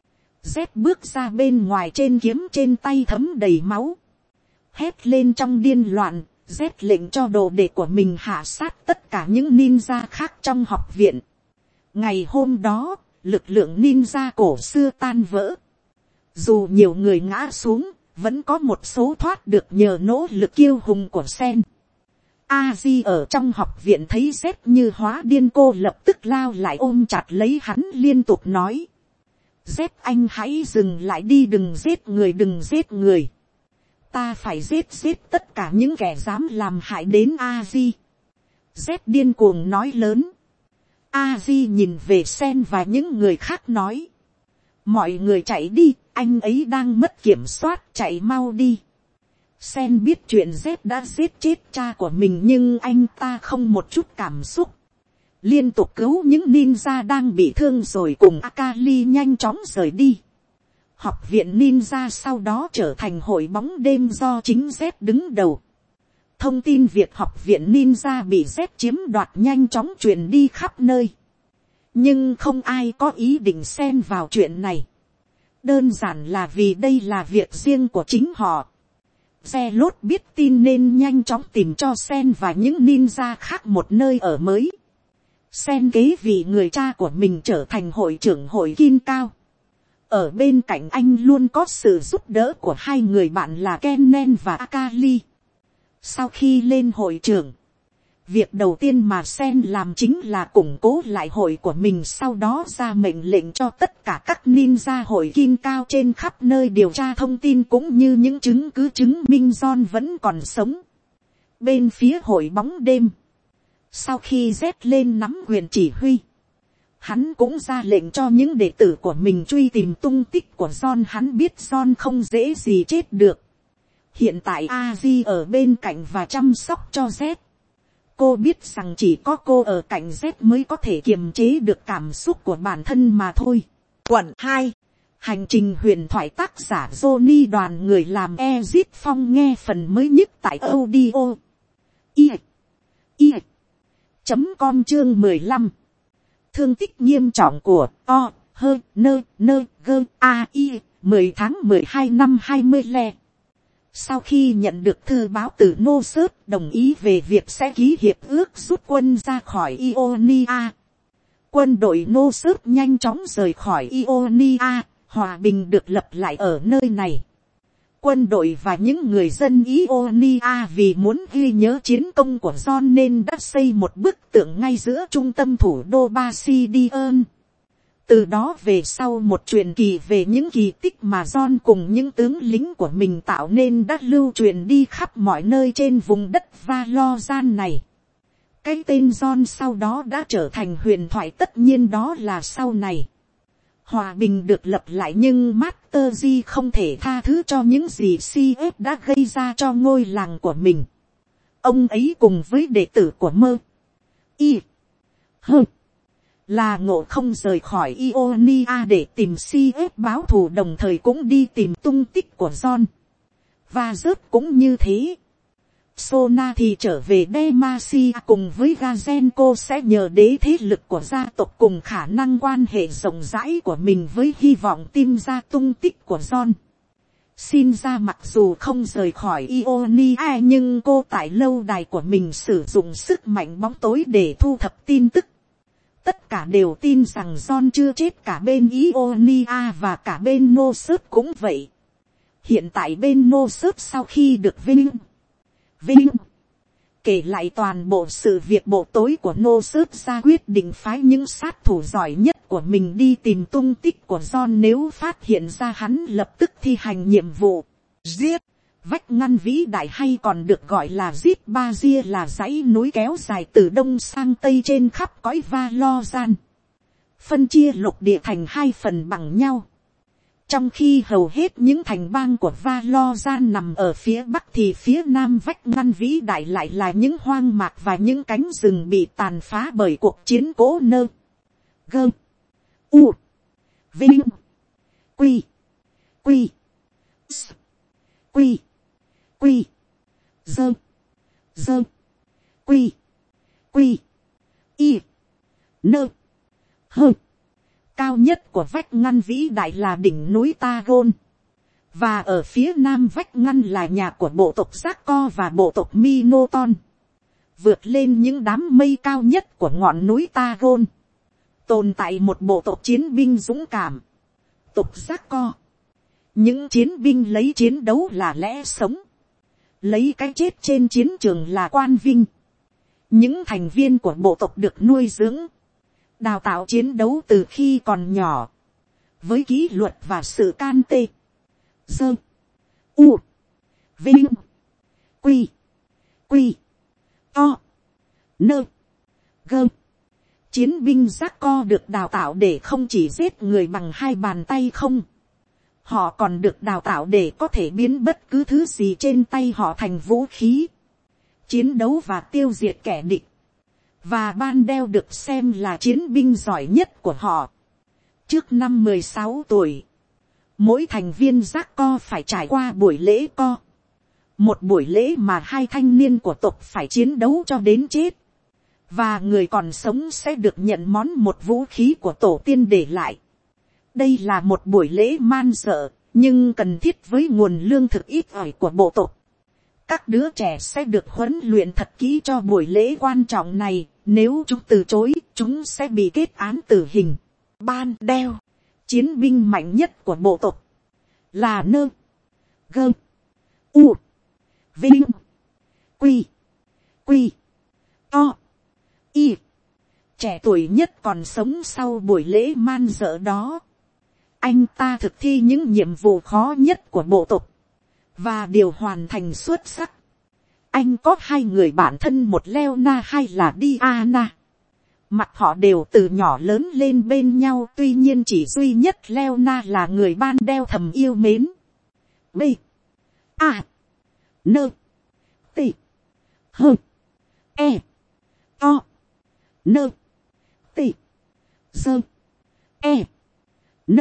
Z bước ra bên ngoài, trên kiếm trên tay thấm đầy máu. Hét lên trong điên loạn. Z lệnh cho đồ đệ của mình hạ sát tất cả những ninja khác trong học viện. Ngày hôm đó, lực lượng ninja cổ xưa tan vỡ. Dù nhiều người ngã xuống, vẫn có một số thoát được nhờ nỗ lực kiêu hùng của Sen. A-di ở trong học viện thấy Z như hóa điên, cô lập tức lao lại ôm chặt lấy hắn liên tục nói. Z, anh hãy dừng lại đi, đừng giết người, đừng giết người. Ta phải giết tất cả những kẻ dám làm hại đến A-di. Z điên cuồng nói lớn. A-di nhìn về Sen và những người khác nói. Mọi người chạy đi, anh ấy đang mất kiểm soát, chạy mau đi. Sen biết chuyện Z đã giết chết cha của mình nhưng anh ta không một chút cảm xúc. Liên tục cứu những ninja đang bị thương rồi cùng Akali nhanh chóng rời đi. Học viện ninja sau đó trở thành hội bóng đêm do chính Z đứng đầu. Thông tin việc học viện ninja bị Z chiếm đoạt nhanh chóng truyền đi khắp nơi. Nhưng không ai có ý định xen vào chuyện này. Đơn giản là vì đây là việc riêng của chính họ. Xe lốt biết tin nên nhanh chóng tìm cho Sen và những ninja khác một nơi ở mới. Sen kế vị người cha của mình trở thành hội trưởng hội Kin Cao. Ở bên cạnh anh luôn có sự giúp đỡ của hai người bạn là Kennen và Akali. Sau khi lên hội trưởng, việc đầu tiên mà Sen làm chính là củng cố lại hội của mình, sau đó ra mệnh lệnh cho tất cả các ninja hội Kin Cao trên khắp nơi điều tra thông tin cũng như những chứng cứ chứng minh John vẫn còn sống. Bên phía hội bóng đêm, sau khi Z lên nắm quyền chỉ huy, hắn cũng ra lệnh cho những đệ tử của mình truy tìm tung tích của John. Hắn biết John không dễ gì chết được. Hiện tại Aji ở bên cạnh và chăm sóc cho Z. Cô biết rằng chỉ có cô ở cạnh Z mới có thể kiềm chế được cảm xúc của bản thân mà thôi. Quận 2. Hành trình huyền thoại, tác giả Johnny, đoàn người làm Ezit Phong, nghe phần mới nhất tại audio i.com chương 15. Thương tích nghiêm trọng của O.H.N.N.G.A.I. 10 tháng 12 năm 20 lẻ. Sau khi nhận được thư báo từ Nossos đồng ý về việc sẽ ký hiệp ước rút quân ra khỏi Ionia, quân đội Nossos nhanh chóng rời khỏi Ionia. Hòa bình được lập lại ở nơi này. Quân đội và những người dân Ionia vì muốn ghi nhớ chiến công của John nên đã xây một bức tượng ngay giữa trung tâm thủ đô Basidion. Từ đó về sau, một truyền kỳ về những kỳ tích mà John cùng những tướng lính của mình tạo nên đã lưu truyền đi khắp mọi nơi trên vùng đất Valorant này. Cái tên John sau đó đã trở thành huyền thoại, tất nhiên đó là sau này hòa bình được lập lại, nhưng Master Yi không thể tha thứ cho những gì CF đã gây ra cho ngôi làng của mình. Ông ấy cùng với đệ tử của Mơ Y Hơ là Ngộ không rời khỏi Ionia để tìm CF báo thù, đồng thời cũng đi tìm tung tích của John. Và rớt cũng như thế. Sona thì trở về Demacia cùng với Gazenko sẽ nhờ đế thế lực của gia tộc cùng khả năng quan hệ rộng rãi của mình với hy vọng tìm ra tung tích của John. Xin ra mặc dù không rời khỏi Ionia nhưng cô tại lâu đài của mình sử dụng sức mạnh bóng tối để thu thập tin tức. Tất cả đều tin rằng John chưa chết, cả bên Ionia và cả bên Nossos cũng vậy. Hiện tại bên Nossos sau khi được Vinh kể lại toàn bộ sự việc, bộ tối của Nossos ra quyết định phái những sát thủ giỏi nhất của mình đi tìm tung tích của John. Nếu phát hiện ra, hắn lập tức thi hành nhiệm vụ giết vách ngăn vĩ đại, hay còn được gọi là giết ba ria, là dãy núi kéo dài từ đông sang tây trên khắp cõi Valorant, phân chia lục địa thành hai phần bằng nhau. Trong khi hầu hết những thành bang của Valorant nằm ở phía bắc, thì phía nam vách ngăn vĩ đại lại là những hoang mạc và những cánh rừng bị tàn phá bởi cuộc chiến cố nơ gơ u vinh quy quy s quy quy dơ dơ quy quy y nơ hơ. Cao nhất của vách ngăn vĩ đại là đỉnh núi Tagon, và ở phía nam vách ngăn là nhà của bộ tộc Giác Co và bộ tộc Minoton. Vượt lên những đám mây cao nhất của ngọn núi Tagon, tồn tại một bộ tộc chiến binh dũng cảm, tộc Giác Co. Những chiến binh lấy chiến đấu là lẽ sống, lấy cái chết trên chiến trường là quan vinh. Những thành viên của bộ tộc được nuôi dưỡng, đào tạo chiến đấu từ khi còn nhỏ, với kỷ luật và sự can tê. Dơ u vinh quy quy to nơ gơ. Chiến binh Giác Co được đào tạo để không chỉ giết người bằng hai bàn tay không, họ còn được đào tạo để có thể biến bất cứ thứ gì trên tay họ thành vũ khí, chiến đấu và tiêu diệt kẻ địch. Và Bandel được xem là chiến binh giỏi nhất của họ. Trước năm 16 tuổi, mỗi thành viên Giác Co phải trải qua buổi lễ Co, một buổi lễ mà hai thanh niên của tộc phải chiến đấu cho đến chết, và người còn sống sẽ được nhận món một vũ khí của tổ tiên để lại. Đây là một buổi lễ man dợ, nhưng cần thiết với nguồn lương thực ít ỏi của bộ tộc. Các đứa trẻ sẽ được huấn luyện thật kỹ cho buổi lễ quan trọng này, nếu chúng từ chối, chúng sẽ bị kết án tử hình. Ban đeo, chiến binh mạnh nhất của bộ tộc, là Nơ, Gơ, U, Vinh, Quy, Quy, To, Y. Trẻ tuổi nhất còn sống sau buổi lễ man dợ đó. Anh ta thực thi những nhiệm vụ khó nhất của bộ tộc, và đều hoàn thành xuất sắc. Anh có 2 người bạn thân, một Leona hay là Diana. Mặt họ đều từ nhỏ lớn lên bên nhau, tuy nhiên chỉ duy nhất Leona là người Ban đeo thầm yêu mến. B, A, N, T, H, E, O, N, T, D, E, N.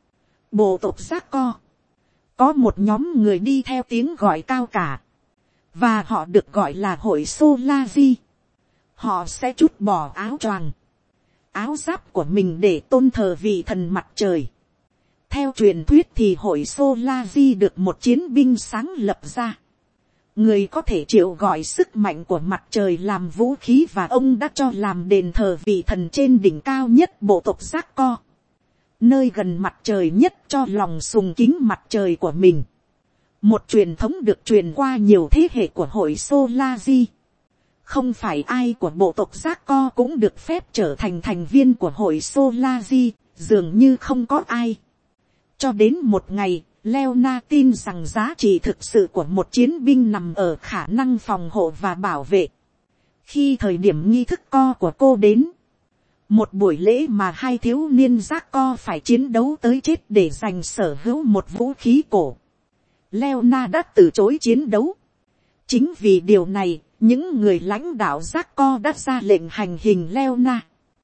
Bộ tộc Giác Co có một nhóm người đi theo tiếng gọi cao cả, và họ được gọi là hội Solaji. Họ sẽ trút bỏ áo choàng, áo giáp của mình để tôn thờ vị thần mặt trời. Theo truyền thuyết thì hội Solaji được một chiến binh sáng lập ra. Người có thể triệu gọi sức mạnh của mặt trời làm vũ khí, và ông đã cho làm đền thờ vị thần trên đỉnh cao nhất bộ tộc Giác Co, nơi gần mặt trời nhất, cho lòng sùng kính mặt trời của mình. Một truyền thống được truyền qua nhiều thế hệ của hội Solaji. Không phải ai của bộ tộc Giác Co cũng được phép trở thành thành viên của hội Solaji, dường như không có ai. Cho đến một ngày, Leona tin rằng giá trị thực sự của một chiến binh nằm ở khả năng phòng hộ và bảo vệ. Khi thời điểm nghi thức Co của cô đến, một buổi lễ mà 2 thiếu niên Giác Co phải chiến đấu tới chết để giành sở hữu một vũ khí cổ, Leona đã từ chối chiến đấu. Chính vì điều này, những người lãnh đạo Giác Co đã ra lệnh hành hình Leona.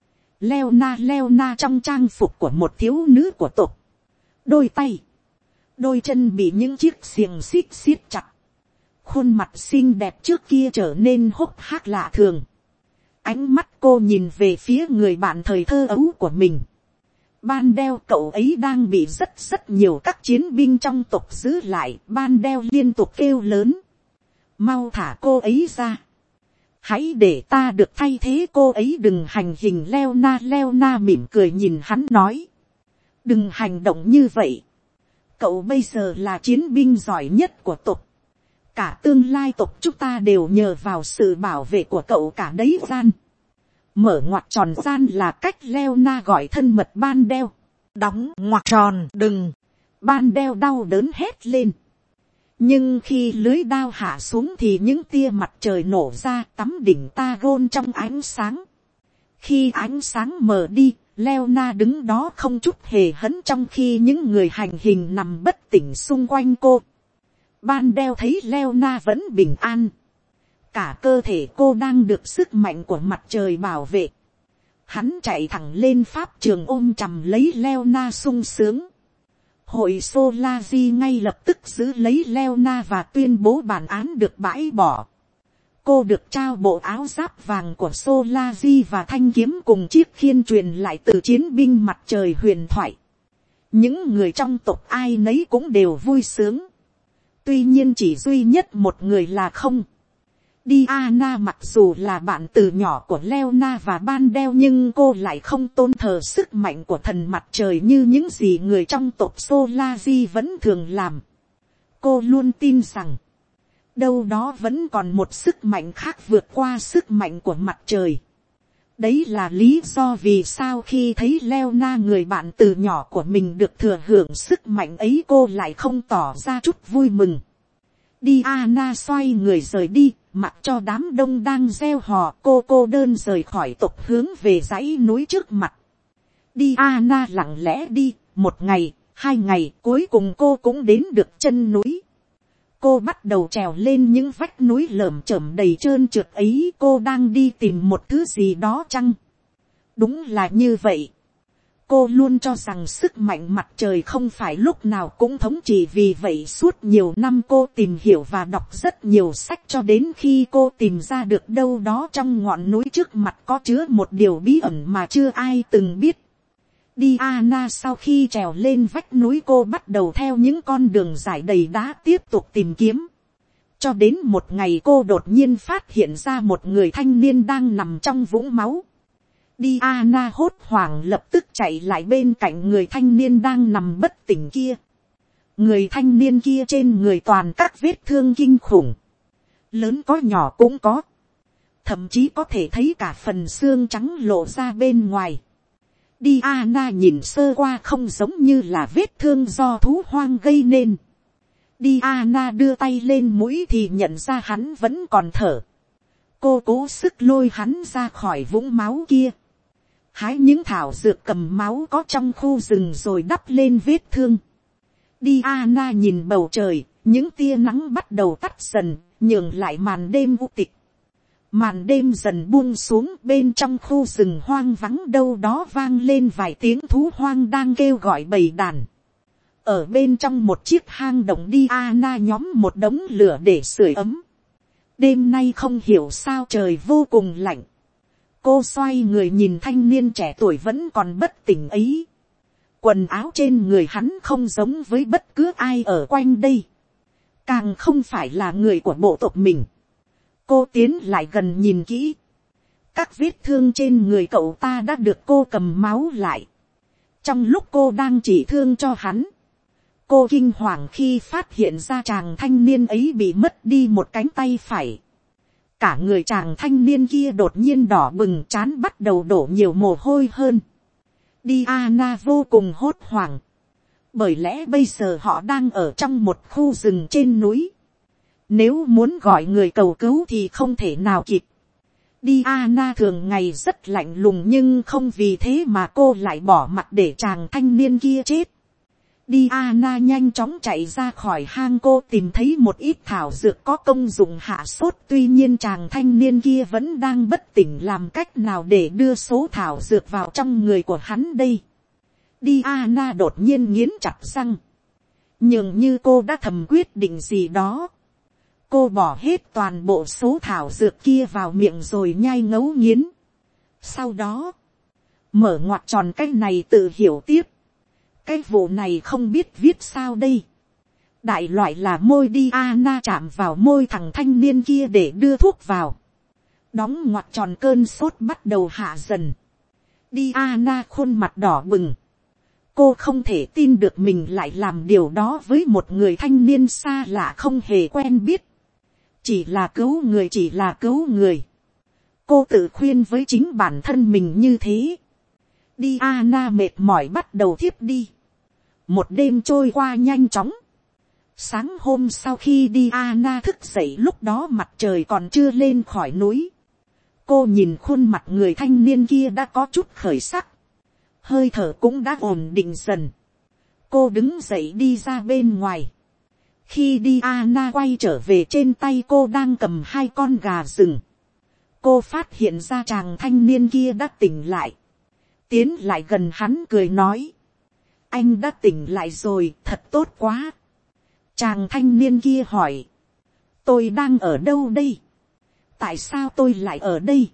Leona trong trang phục của một thiếu nữ của tộc. Đôi tay, đôi chân bị những chiếc xiềng xích siết chặt. Khuôn mặt xinh đẹp trước kia trở nên hốc hác lạ thường. Ánh mắt cô nhìn về phía người bạn thời thơ ấu của mình. Ban đeo, cậu ấy đang bị rất nhiều các chiến binh trong tộc giữ lại. Ban đeo liên tục kêu lớn. Mau thả cô ấy ra. Hãy để ta được thay thế cô ấy, đừng hành hình Leona. Leona mỉm cười nhìn hắn nói. Đừng hành động như vậy. Cậu bây giờ là chiến binh giỏi nhất của tộc. Cả tương lai tộc chúng ta đều nhờ vào sự bảo vệ của cậu cả đấy. Gian. Mở ngoặc tròn gian là cách Leona gọi thân mật Ban đeo. Đóng ngoặc tròn đừng. Ban đeo đau đớn hét lên. Nhưng khi lưới đao hạ xuống thì những tia mặt trời nổ ra, tắm đỉnh Tagon trong ánh sáng. Khi ánh sáng mờ đi, Leona đứng đó không chút hề hấn, trong khi những người hành hình nằm bất tỉnh xung quanh cô. Ban đeo thấy Leona vẫn bình an. Cả cơ thể cô đang được sức mạnh của mặt trời bảo vệ. Hắn chạy thẳng lên pháp trường ôm chầm lấy Leona sung sướng. Hội Solaji ngay lập tức giữ lấy Leona và tuyên bố bản án được bãi bỏ. Cô được trao bộ áo giáp vàng của Solaji và thanh kiếm cùng chiếc khiên truyền lại từ chiến binh mặt trời huyền thoại. Những người trong tộc ai nấy cũng đều vui sướng. Tuy nhiên chỉ duy nhất một người là không. Diana mặc dù là bạn từ nhỏ của Leona và Ban đeo, nhưng cô lại không tôn thờ sức mạnh của thần mặt trời như những gì người trong tộc Solaji vẫn thường làm. Cô luôn tin rằng đâu đó vẫn còn một sức mạnh khác vượt qua sức mạnh của mặt trời. Đấy là lý do vì sao khi thấy Leona, người bạn từ nhỏ của mình, được thừa hưởng sức mạnh ấy, cô lại không tỏ ra chút vui mừng. Diana xoay người rời đi, mặc cho đám đông đang reo hò. Cô đơn rời khỏi tộc hướng về dãy núi trước mặt. Diana lặng lẽ đi, 1 ngày, 2 ngày, cuối cùng cô cũng đến được chân núi. Cô bắt đầu trèo lên những vách núi lởm chởm đầy trơn trượt ấy. Cô đang đi tìm một thứ gì đó chăng? Đúng là như vậy. Cô luôn cho rằng sức mạnh mặt trời không phải lúc nào cũng thống trị, vì vậy suốt nhiều năm cô tìm hiểu và đọc rất nhiều sách, cho đến khi cô tìm ra được đâu đó trong ngọn núi trước mặt có chứa một điều bí ẩn mà chưa ai từng biết. Diana sau khi trèo lên vách núi, cô bắt đầu theo những con đường dải đầy đá tiếp tục tìm kiếm. Cho đến một ngày cô đột nhiên phát hiện ra một người thanh niên đang nằm trong vũng máu. Diana hốt hoảng lập tức chạy lại bên cạnh người thanh niên đang nằm bất tỉnh kia. Người thanh niên kia trên người toàn các vết thương kinh khủng. Lớn có nhỏ cũng có. Thậm chí có thể thấy cả phần xương trắng lộ ra bên ngoài. Diana nhìn sơ qua không giống như là vết thương do thú hoang gây nên. Diana đưa tay lên mũi thì nhận ra hắn vẫn còn thở. Cô cố sức lôi hắn ra khỏi vũng máu kia. Hái những thảo dược cầm máu có trong khu rừng rồi đắp lên vết thương. Diana nhìn bầu trời, những tia nắng bắt đầu tắt dần, nhường lại màn đêm u tịch. Màn đêm dần buông xuống, bên trong khu rừng hoang vắng đâu đó vang lên vài tiếng thú hoang đang kêu gọi bầy đàn. Ở bên trong một chiếc hang động, Diana nhóm một đống lửa để sưởi ấm. Đêm nay không hiểu sao trời vô cùng lạnh. Cô xoay người nhìn thanh niên trẻ tuổi vẫn còn bất tỉnh ấy. Quần áo trên người hắn không giống với bất cứ ai ở quanh đây. Càng không phải là người của bộ tộc mình. Cô tiến lại gần nhìn kỹ. Các vết thương trên người cậu ta đã được cô cầm máu lại. Trong lúc cô đang trị thương cho hắn, cô kinh hoàng khi phát hiện ra chàng thanh niên ấy bị mất đi một cánh tay phải. Cả người chàng thanh niên kia đột nhiên đỏ bừng, trán bắt đầu đổ nhiều mồ hôi hơn. Diana vô cùng hốt hoảng. Bởi lẽ bây giờ họ đang ở trong một khu rừng trên núi. Nếu muốn gọi người cầu cứu thì không thể nào kịp. Diana thường ngày rất lạnh lùng, nhưng không vì thế mà cô lại bỏ mặc để chàng thanh niên kia chết. Diana nhanh chóng chạy ra khỏi hang. Cô tìm thấy một ít thảo dược có công dụng hạ sốt. Tuy nhiên chàng thanh niên kia vẫn đang bất tỉnh, làm cách nào để đưa số thảo dược vào trong người của hắn đây. Diana đột nhiên nghiến chặt răng. Nhưng như cô đã thầm quyết định gì đó. Cô bỏ hết toàn bộ số thảo dược kia vào miệng rồi nhai ngấu nghiến. Sau đó, mở ngoặc tròn cái này tự hiểu tiếp. Cái vụ này không biết viết sao đây. Đại loại là môi Diana chạm vào môi thằng thanh niên kia để đưa thuốc vào. Đóng ngoặc tròn, cơn sốt bắt đầu hạ dần. Diana khuôn mặt đỏ bừng. Cô không thể tin được mình lại làm điều đó với một người thanh niên xa lạ không hề quen biết. Chỉ là cứu người, chỉ là cứu người. Cô tự khuyên với chính bản thân mình như thế. Diana mệt mỏi bắt đầu thiếp đi. Một đêm trôi qua nhanh chóng. Sáng hôm sau khi Diana thức dậy, lúc đó mặt trời còn chưa lên khỏi núi. Cô nhìn khuôn mặt người thanh niên kia đã có chút khởi sắc. Hơi thở cũng đã ổn định dần. Cô đứng dậy đi ra bên ngoài. Khi Diana quay trở về, trên tay cô đang cầm 2 con gà rừng. Cô phát hiện ra chàng thanh niên kia đã tỉnh lại. Tiến lại gần hắn cười nói. Anh đã tỉnh lại rồi, thật tốt quá. Chàng thanh niên kia hỏi. Tôi đang ở đâu đây? Tại sao tôi lại ở đây?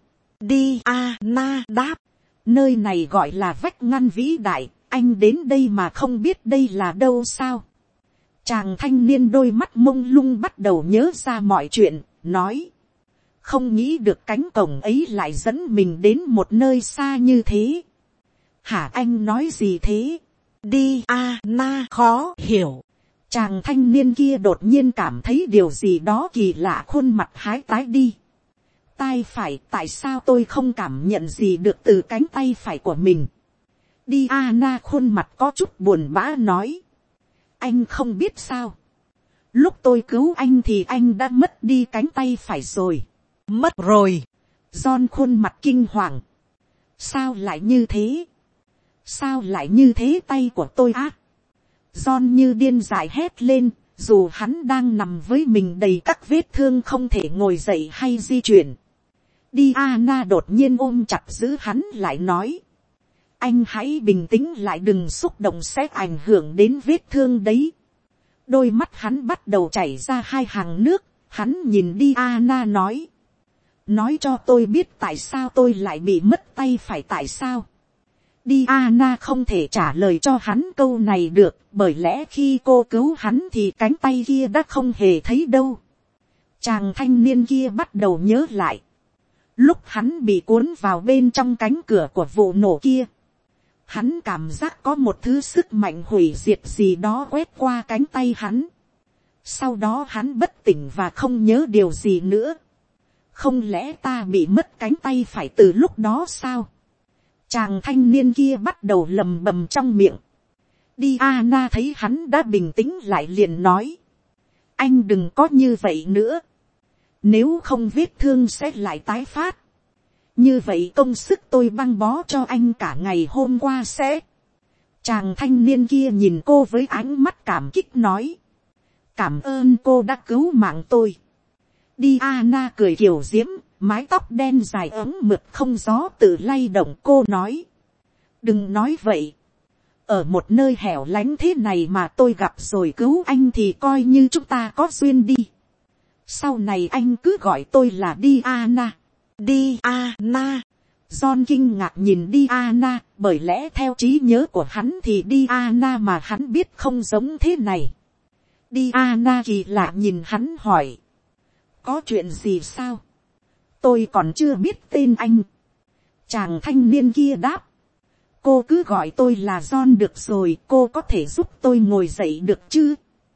Diana đáp. Nơi này gọi là vách ngăn vĩ đại. Anh đến đây mà không biết đây là đâu sao? Chàng thanh niên đôi mắt mông lung bắt đầu nhớ ra mọi chuyện, nói. Không nghĩ được cánh cổng ấy lại dẫn mình đến một nơi xa như thế. Hả, anh nói gì thế? Diana khó hiểu. Chàng thanh niên kia đột nhiên cảm thấy điều gì đó kỳ lạ, khuôn mặt hái tái đi. Tai phải, tại sao tôi không cảm nhận gì được từ cánh tay phải của mình? Diana khuôn mặt có chút buồn bã nói. Anh không biết sao. Lúc tôi cứu anh thì anh đã mất đi cánh tay phải rồi. Mất rồi. John khuôn mặt kinh hoàng. Sao lại như thế? Sao lại như thế, tay của tôi á? John như điên dại hét lên, dù hắn đang nằm với mình đầy các vết thương không thể ngồi dậy hay di chuyển. Diana đột nhiên ôm chặt giữ hắn lại nói. Anh hãy bình tĩnh lại, đừng xúc động sẽ ảnh hưởng đến vết thương đấy. Đôi mắt hắn bắt đầu chảy ra 2 hàng nước, hắn nhìn Diana nói. Nói cho tôi biết tại sao tôi lại bị mất tay phải, tại sao? Diana không thể trả lời cho hắn câu này được, bởi lẽ khi cô cứu hắn thì cánh tay kia đã không hề thấy đâu. Chàng thanh niên kia bắt đầu nhớ lại. Lúc hắn bị cuốn vào bên trong cánh cửa của vụ nổ kia, hắn cảm giác có một thứ sức mạnh hủy diệt gì đó quét qua cánh tay hắn. Sau đó hắn bất tỉnh và không nhớ điều gì nữa. Không lẽ ta bị mất cánh tay phải từ lúc đó sao? Chàng thanh niên kia bắt đầu lầm bầm trong miệng. Diana thấy hắn đã bình tĩnh lại liền nói. Anh đừng có như vậy nữa. Nếu không vết thương sẽ lại tái phát. Như vậy công sức tôi băng bó cho anh cả ngày hôm qua sẽ. Chàng thanh niên kia nhìn cô với ánh mắt cảm kích nói. Cảm ơn cô đã cứu mạng tôi. Diana cười kiều diễm, mái tóc đen dài ấm mượt không gió tự lay động. Cô nói. Đừng nói vậy. Ở một nơi hẻo lánh thế này mà tôi gặp rồi cứu anh thì coi như chúng ta có duyên đi. Sau này anh cứ gọi tôi là Diana. Diana. John kinh ngạc nhìn Diana, bởi lẽ theo trí nhớ của hắn thì Diana mà hắn biết không giống thế này. Diana kỳ lạ nhìn hắn hỏi. Có chuyện gì sao? Tôi còn chưa biết tên anh. Chàng thanh niên kia đáp. Cô cứ gọi tôi là John được rồi, cô có thể giúp tôi ngồi dậy được chứ?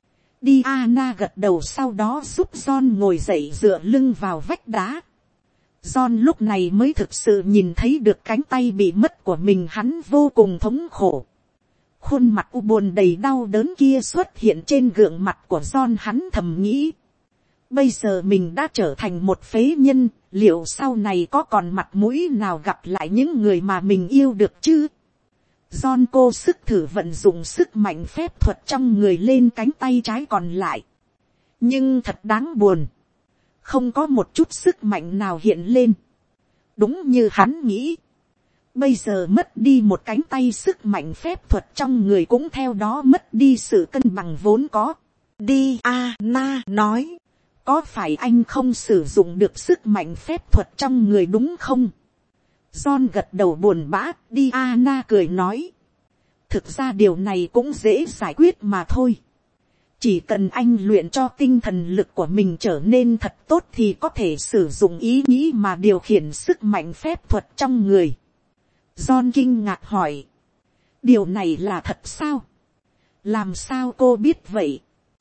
Diana gật đầu, sau đó giúp John ngồi dậy dựa lưng vào vách đá. John lúc này mới thực sự nhìn thấy được cánh tay bị mất của mình, hắn vô cùng thống khổ. Khuôn mặt u buồn đầy đau đớn kia xuất hiện trên gương mặt của John, hắn thầm nghĩ. Bây giờ mình đã trở thành một phế nhân, liệu sau này có còn mặt mũi nào gặp lại những người mà mình yêu được chứ? John cố sức thử vận dụng sức mạnh phép thuật trong người lên cánh tay trái còn lại. Nhưng thật đáng buồn. Không có một chút sức mạnh nào hiện lên. Đúng như hắn nghĩ. Bây giờ mất đi một cánh tay, sức mạnh phép thuật trong người cũng theo đó mất đi sự cân bằng vốn có. Diana nói. Có phải anh không sử dụng được sức mạnh phép thuật trong người đúng không? John gật đầu buồn bã. Diana cười nói. Thực ra điều này cũng dễ giải quyết mà thôi. Chỉ cần anh luyện cho tinh thần lực của mình trở nên thật tốt thì có thể sử dụng ý nghĩ mà điều khiển sức mạnh phép thuật trong người. John kinh ngạc hỏi. Điều này là thật sao? Làm sao cô biết vậy?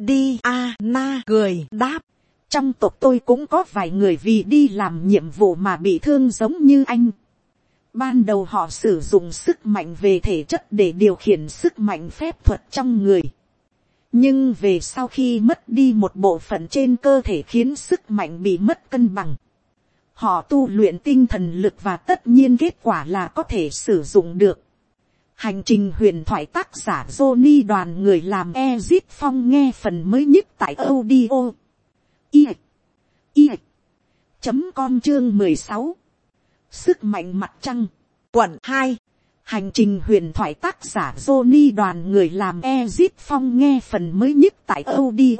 Diana cười đáp. Trong tộc tôi cũng có vài người vì đi làm nhiệm vụ mà bị thương giống như anh. Ban đầu họ sử dụng sức mạnh về thể chất để điều khiển sức mạnh phép thuật trong người. Nhưng về sau khi mất đi một bộ phận trên cơ thể khiến sức mạnh bị mất cân bằng. Họ tu luyện tinh thần lực và tất nhiên kết quả là có thể sử dụng được. Hành trình huyền thoại tác giả Johnny đoàn người làm Ezit Phong nghe phần mới nhất tại audio. Com chương 16. Sức mạnh mặt trăng. Quận 2. Hành trình huyền thoại tác giả Johnny đoàn người làm Ezit Phong nghe phần mới nhất tại audio.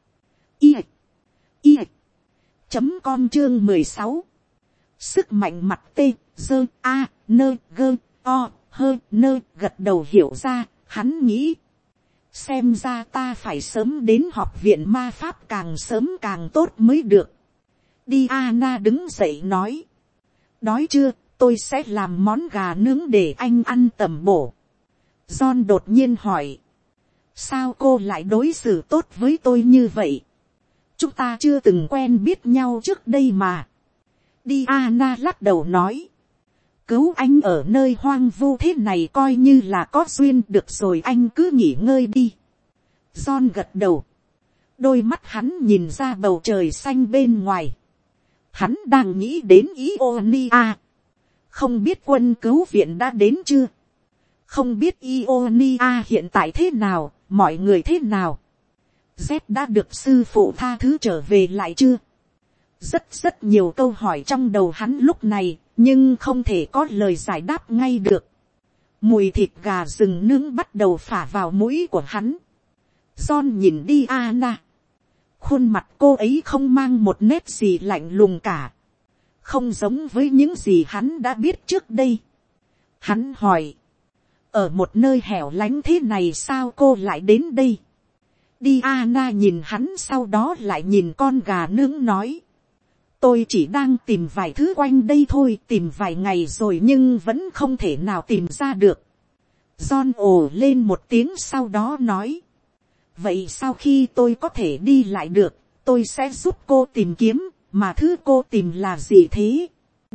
Com chương 16. Sức mạnh mặt T, dơ, A, nơ, gơ, o, hơ, nơ, gật đầu hiểu ra, hắn nghĩ. Xem ra ta phải sớm đến học viện ma pháp, càng sớm càng tốt mới được. Diana đứng dậy nói. Đói chưa, tôi sẽ làm món gà nướng để anh ăn tầm bổ. John đột nhiên hỏi. Sao cô lại đối xử tốt với tôi như vậy? Chúng ta chưa từng quen biết nhau trước đây mà. Diana lắc đầu nói. Cứu anh ở nơi hoang vu thế này coi như là có duyên, được rồi anh cứ nghỉ ngơi đi. John gật đầu. Đôi mắt hắn nhìn ra bầu trời xanh bên ngoài. Hắn đang nghĩ đến Ionia. Không biết quân cứu viện đã đến chưa? Không biết Ionia hiện tại thế nào, mọi người thế nào? Z đã được sư phụ tha thứ trở về lại chưa? Rất nhiều câu hỏi trong đầu hắn lúc này, nhưng không thể có lời giải đáp ngay được. Mùi thịt gà rừng nướng bắt đầu phả vào mũi của hắn. John nhìn Diana. Khuôn mặt cô ấy không mang một nét gì lạnh lùng cả. Không giống với những gì hắn đã biết trước đây. Hắn hỏi. ở một nơi hẻo lánh thế này sao cô lại đến đây. Diana nhìn hắn sau đó lại nhìn con gà nướng nói. Tôi chỉ đang tìm vài thứ quanh đây thôi, tìm vài ngày rồi nhưng vẫn không thể nào tìm ra được. John ồ lên một tiếng sau đó nói. Vậy sau khi tôi có thể đi lại được, tôi sẽ giúp cô tìm kiếm, mà thứ cô tìm là gì thế?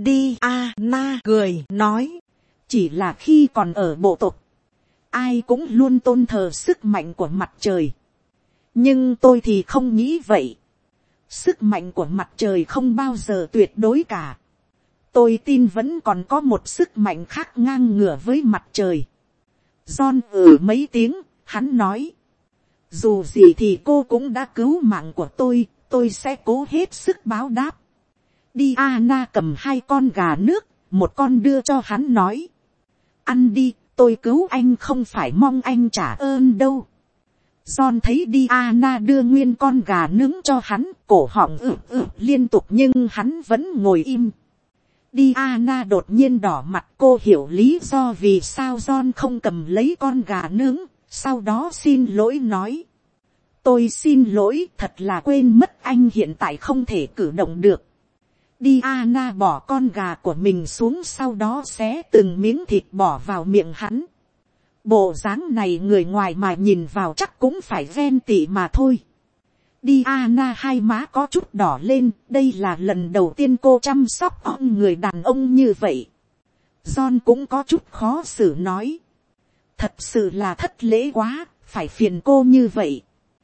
Diana cười nói. Chỉ là khi còn ở bộ tộc, ai cũng luôn tôn thờ sức mạnh của mặt trời. Nhưng tôi thì không nghĩ vậy. Sức mạnh của mặt trời không bao giờ tuyệt đối cả. Tôi tin vẫn còn có một sức mạnh khác ngang ngửa với mặt trời. John mấy tiếng, hắn nói. Dù gì thì cô cũng đã cứu mạng của tôi sẽ cố hết sức báo đáp. Diana cầm 2 con gà nước, một con đưa cho hắn nói. Ăn đi, tôi cứu anh không phải mong anh trả ơn đâu. John thấy Diana đưa nguyên con gà nướng cho hắn, cổ họng liên tục nhưng hắn vẫn ngồi im. Diana đột nhiên đỏ mặt, cô hiểu lý do vì sao John không cầm lấy con gà nướng, sau đó xin lỗi nói. Tôi xin lỗi, thật là quên mất anh hiện tại không thể cử động được. Diana bỏ con gà của mình xuống sau đó xé từng miếng thịt bỏ vào miệng hắn. Bộ dáng này người ngoài mà nhìn vào chắc cũng phải ghen tị mà thôi. Diana hai má có chút đỏ lên, đây là lần đầu tiên cô chăm sóc người đàn ông như vậy. John cũng có chút khó xử nói. Thật sự là thất lễ quá, phải phiền cô như vậy.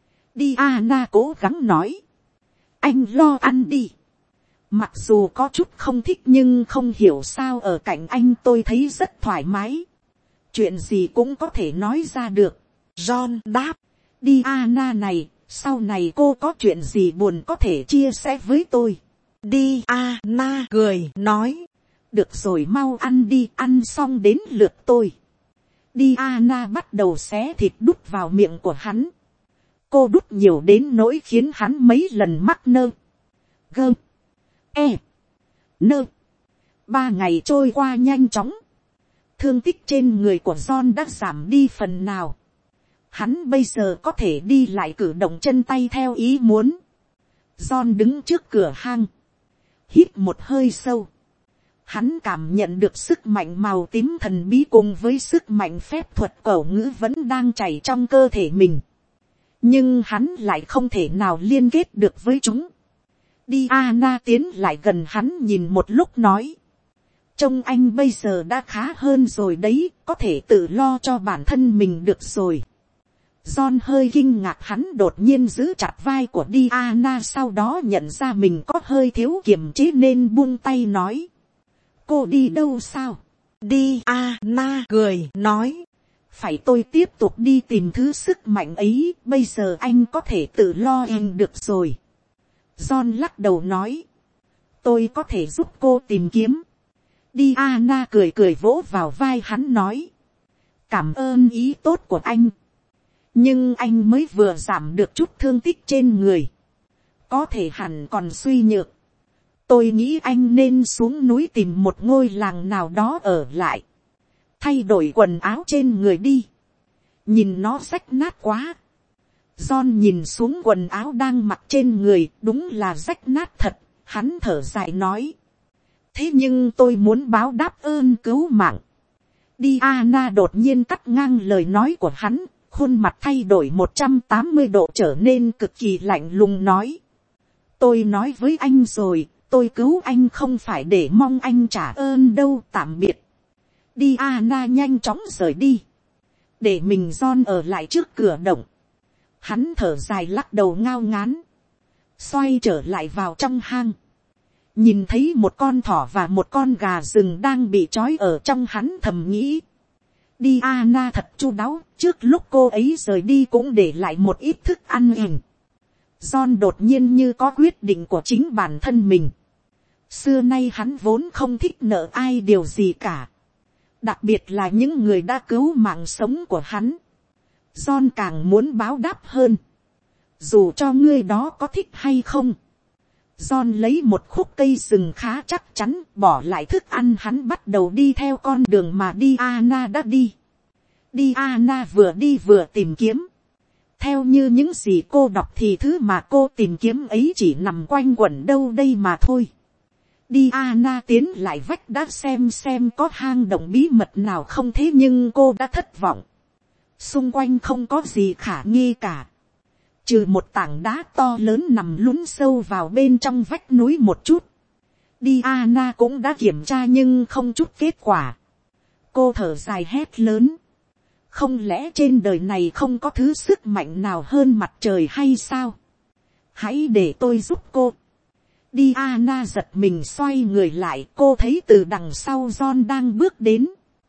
Diana cố gắng nói. Anh lo ăn đi. Mặc dù có chút không thích nhưng không hiểu sao ở cạnh anh tôi thấy rất thoải mái. Chuyện gì cũng có thể nói ra được. John đáp. Diana này, sau này cô có chuyện gì buồn có thể chia sẻ với tôi. Diana cười nói. Được rồi, mau ăn đi, ăn xong đến lượt tôi. Diana bắt đầu xé thịt đút vào miệng của hắn. Cô đút nhiều đến nỗi khiến hắn mấy lần mắc nơ. Gơ. Nơ. 3 ngày trôi qua nhanh chóng. Thương tích trên người của John đã giảm đi phần nào. Hắn bây giờ có thể đi lại cử động chân tay theo ý muốn. John đứng trước cửa hang. Hít một hơi sâu. Hắn cảm nhận được sức mạnh màu tím thần bí cùng với sức mạnh phép thuật cẩu ngữ vẫn đang chảy trong cơ thể mình. Nhưng hắn lại không thể nào liên kết được với chúng. Diana tiến lại gần hắn nhìn một lúc nói. Trông anh bây giờ đã khá hơn rồi đấy, có thể tự lo cho bản thân mình được rồi. John hơi kinh ngạc, hắn đột nhiên giữ chặt vai của Diana, sau đó nhận ra mình có hơi thiếu kiềm chế nên buông tay nói. Cô đi đâu sao? Diana cười nói. Phải tôi tiếp tục đi tìm thứ sức mạnh ấy, bây giờ anh có thể tự lo anh được rồi. John lắc đầu nói. Tôi có thể giúp cô tìm kiếm. Diana cười cười vỗ vào vai hắn nói. Cảm ơn ý tốt của anh. Nhưng anh mới vừa giảm được chút thương tích trên người. Có thể hẳn còn suy nhược. Tôi nghĩ anh nên xuống núi tìm một ngôi làng nào đó ở lại. Thay đổi quần áo trên người đi. Nhìn nó rách nát quá. John nhìn xuống quần áo đang mặc trên người, đúng là rách nát thật. Hắn thở dài nói. Thế nhưng tôi muốn báo đáp ơn cứu mạng. Diana đột nhiên cắt ngang lời nói của hắn, khuôn mặt thay đổi 180 độ trở nên cực kỳ lạnh lùng nói. Tôi nói với anh rồi, tôi cứu anh không phải để mong anh trả ơn đâu, tạm biệt. Diana nhanh chóng rời đi. Để mình John ở lại trước cửa động. Hắn thở dài lắc đầu ngao ngán. Xoay trở lại vào trong hang. Nhìn thấy một con thỏ và một con gà rừng đang bị trói ở trong, hắn thầm nghĩ. Diana thật chu đáo, trước lúc cô ấy rời đi cũng để lại một ít thức ăn ỉn. John đột nhiên như có quyết định của chính bản thân mình. Xưa nay hắn vốn không thích nợ ai điều gì cả. Đặc biệt là những người đã cứu mạng sống của hắn. John càng muốn báo đáp hơn. Dù cho người đó có thích hay không. John lấy một khúc cây rừng khá chắc chắn, bỏ lại thức ăn, hắn bắt đầu đi theo con đường mà Diana đã đi. Diana vừa đi vừa tìm kiếm. Theo như những gì cô đọc thì thứ mà cô tìm kiếm ấy chỉ nằm quanh quẩn đâu đây mà thôi. Diana tiến lại vách đá xem có hang động bí mật nào không, thế nhưng cô đã thất vọng. Xung quanh không có gì khả nghi cả. Trừ một tảng đá to lớn nằm lún sâu vào bên trong vách núi một chút. Diana cũng đã kiểm tra nhưng không chút kết quả. Cô thở dài hét lớn. Không lẽ trên đời này không có thứ sức mạnh nào hơn mặt trời hay sao? Hãy để tôi giúp cô. Diana giật mình xoay người lại, cô thấy từ đằng sau John đang bước đến.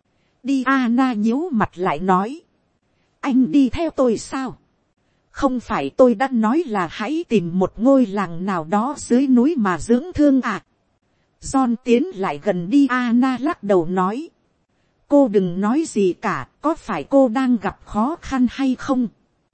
Diana nhíu mặt lại nói. Anh đi theo tôi sao? Không phải tôi đã nói là hãy tìm một ngôi làng nào đó dưới núi mà dưỡng thương à? John tiến lại gần Diana lắc đầu nói. Cô đừng nói gì cả, có phải cô đang gặp khó khăn hay không?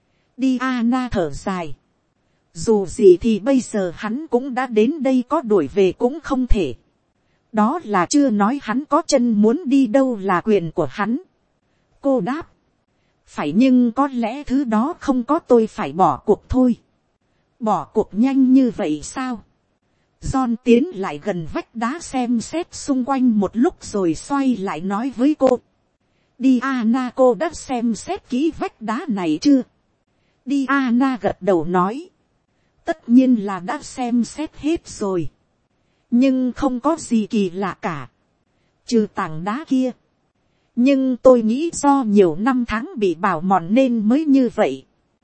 Diana thở dài. Dù gì thì bây giờ hắn cũng đã đến đây, có đuổi về cũng không thể. Đó là chưa nói hắn có chân muốn đi đâu là quyền của hắn. Cô đáp. Phải, nhưng có lẽ thứ đó không có, tôi phải bỏ cuộc thôi. Bỏ cuộc nhanh như vậy sao? John tiến lại gần vách đá xem xét xung quanh một lúc rồi xoay lại nói với cô. Diana, cô đã xem xét kỹ vách đá này chưa? Diana gật đầu nói. Tất nhiên là đã xem xét hết rồi. Nhưng không có gì kỳ lạ cả. Trừ tảng đá kia. Nhưng tôi nghĩ do nhiều năm tháng bị bào mòn nên mới như vậy.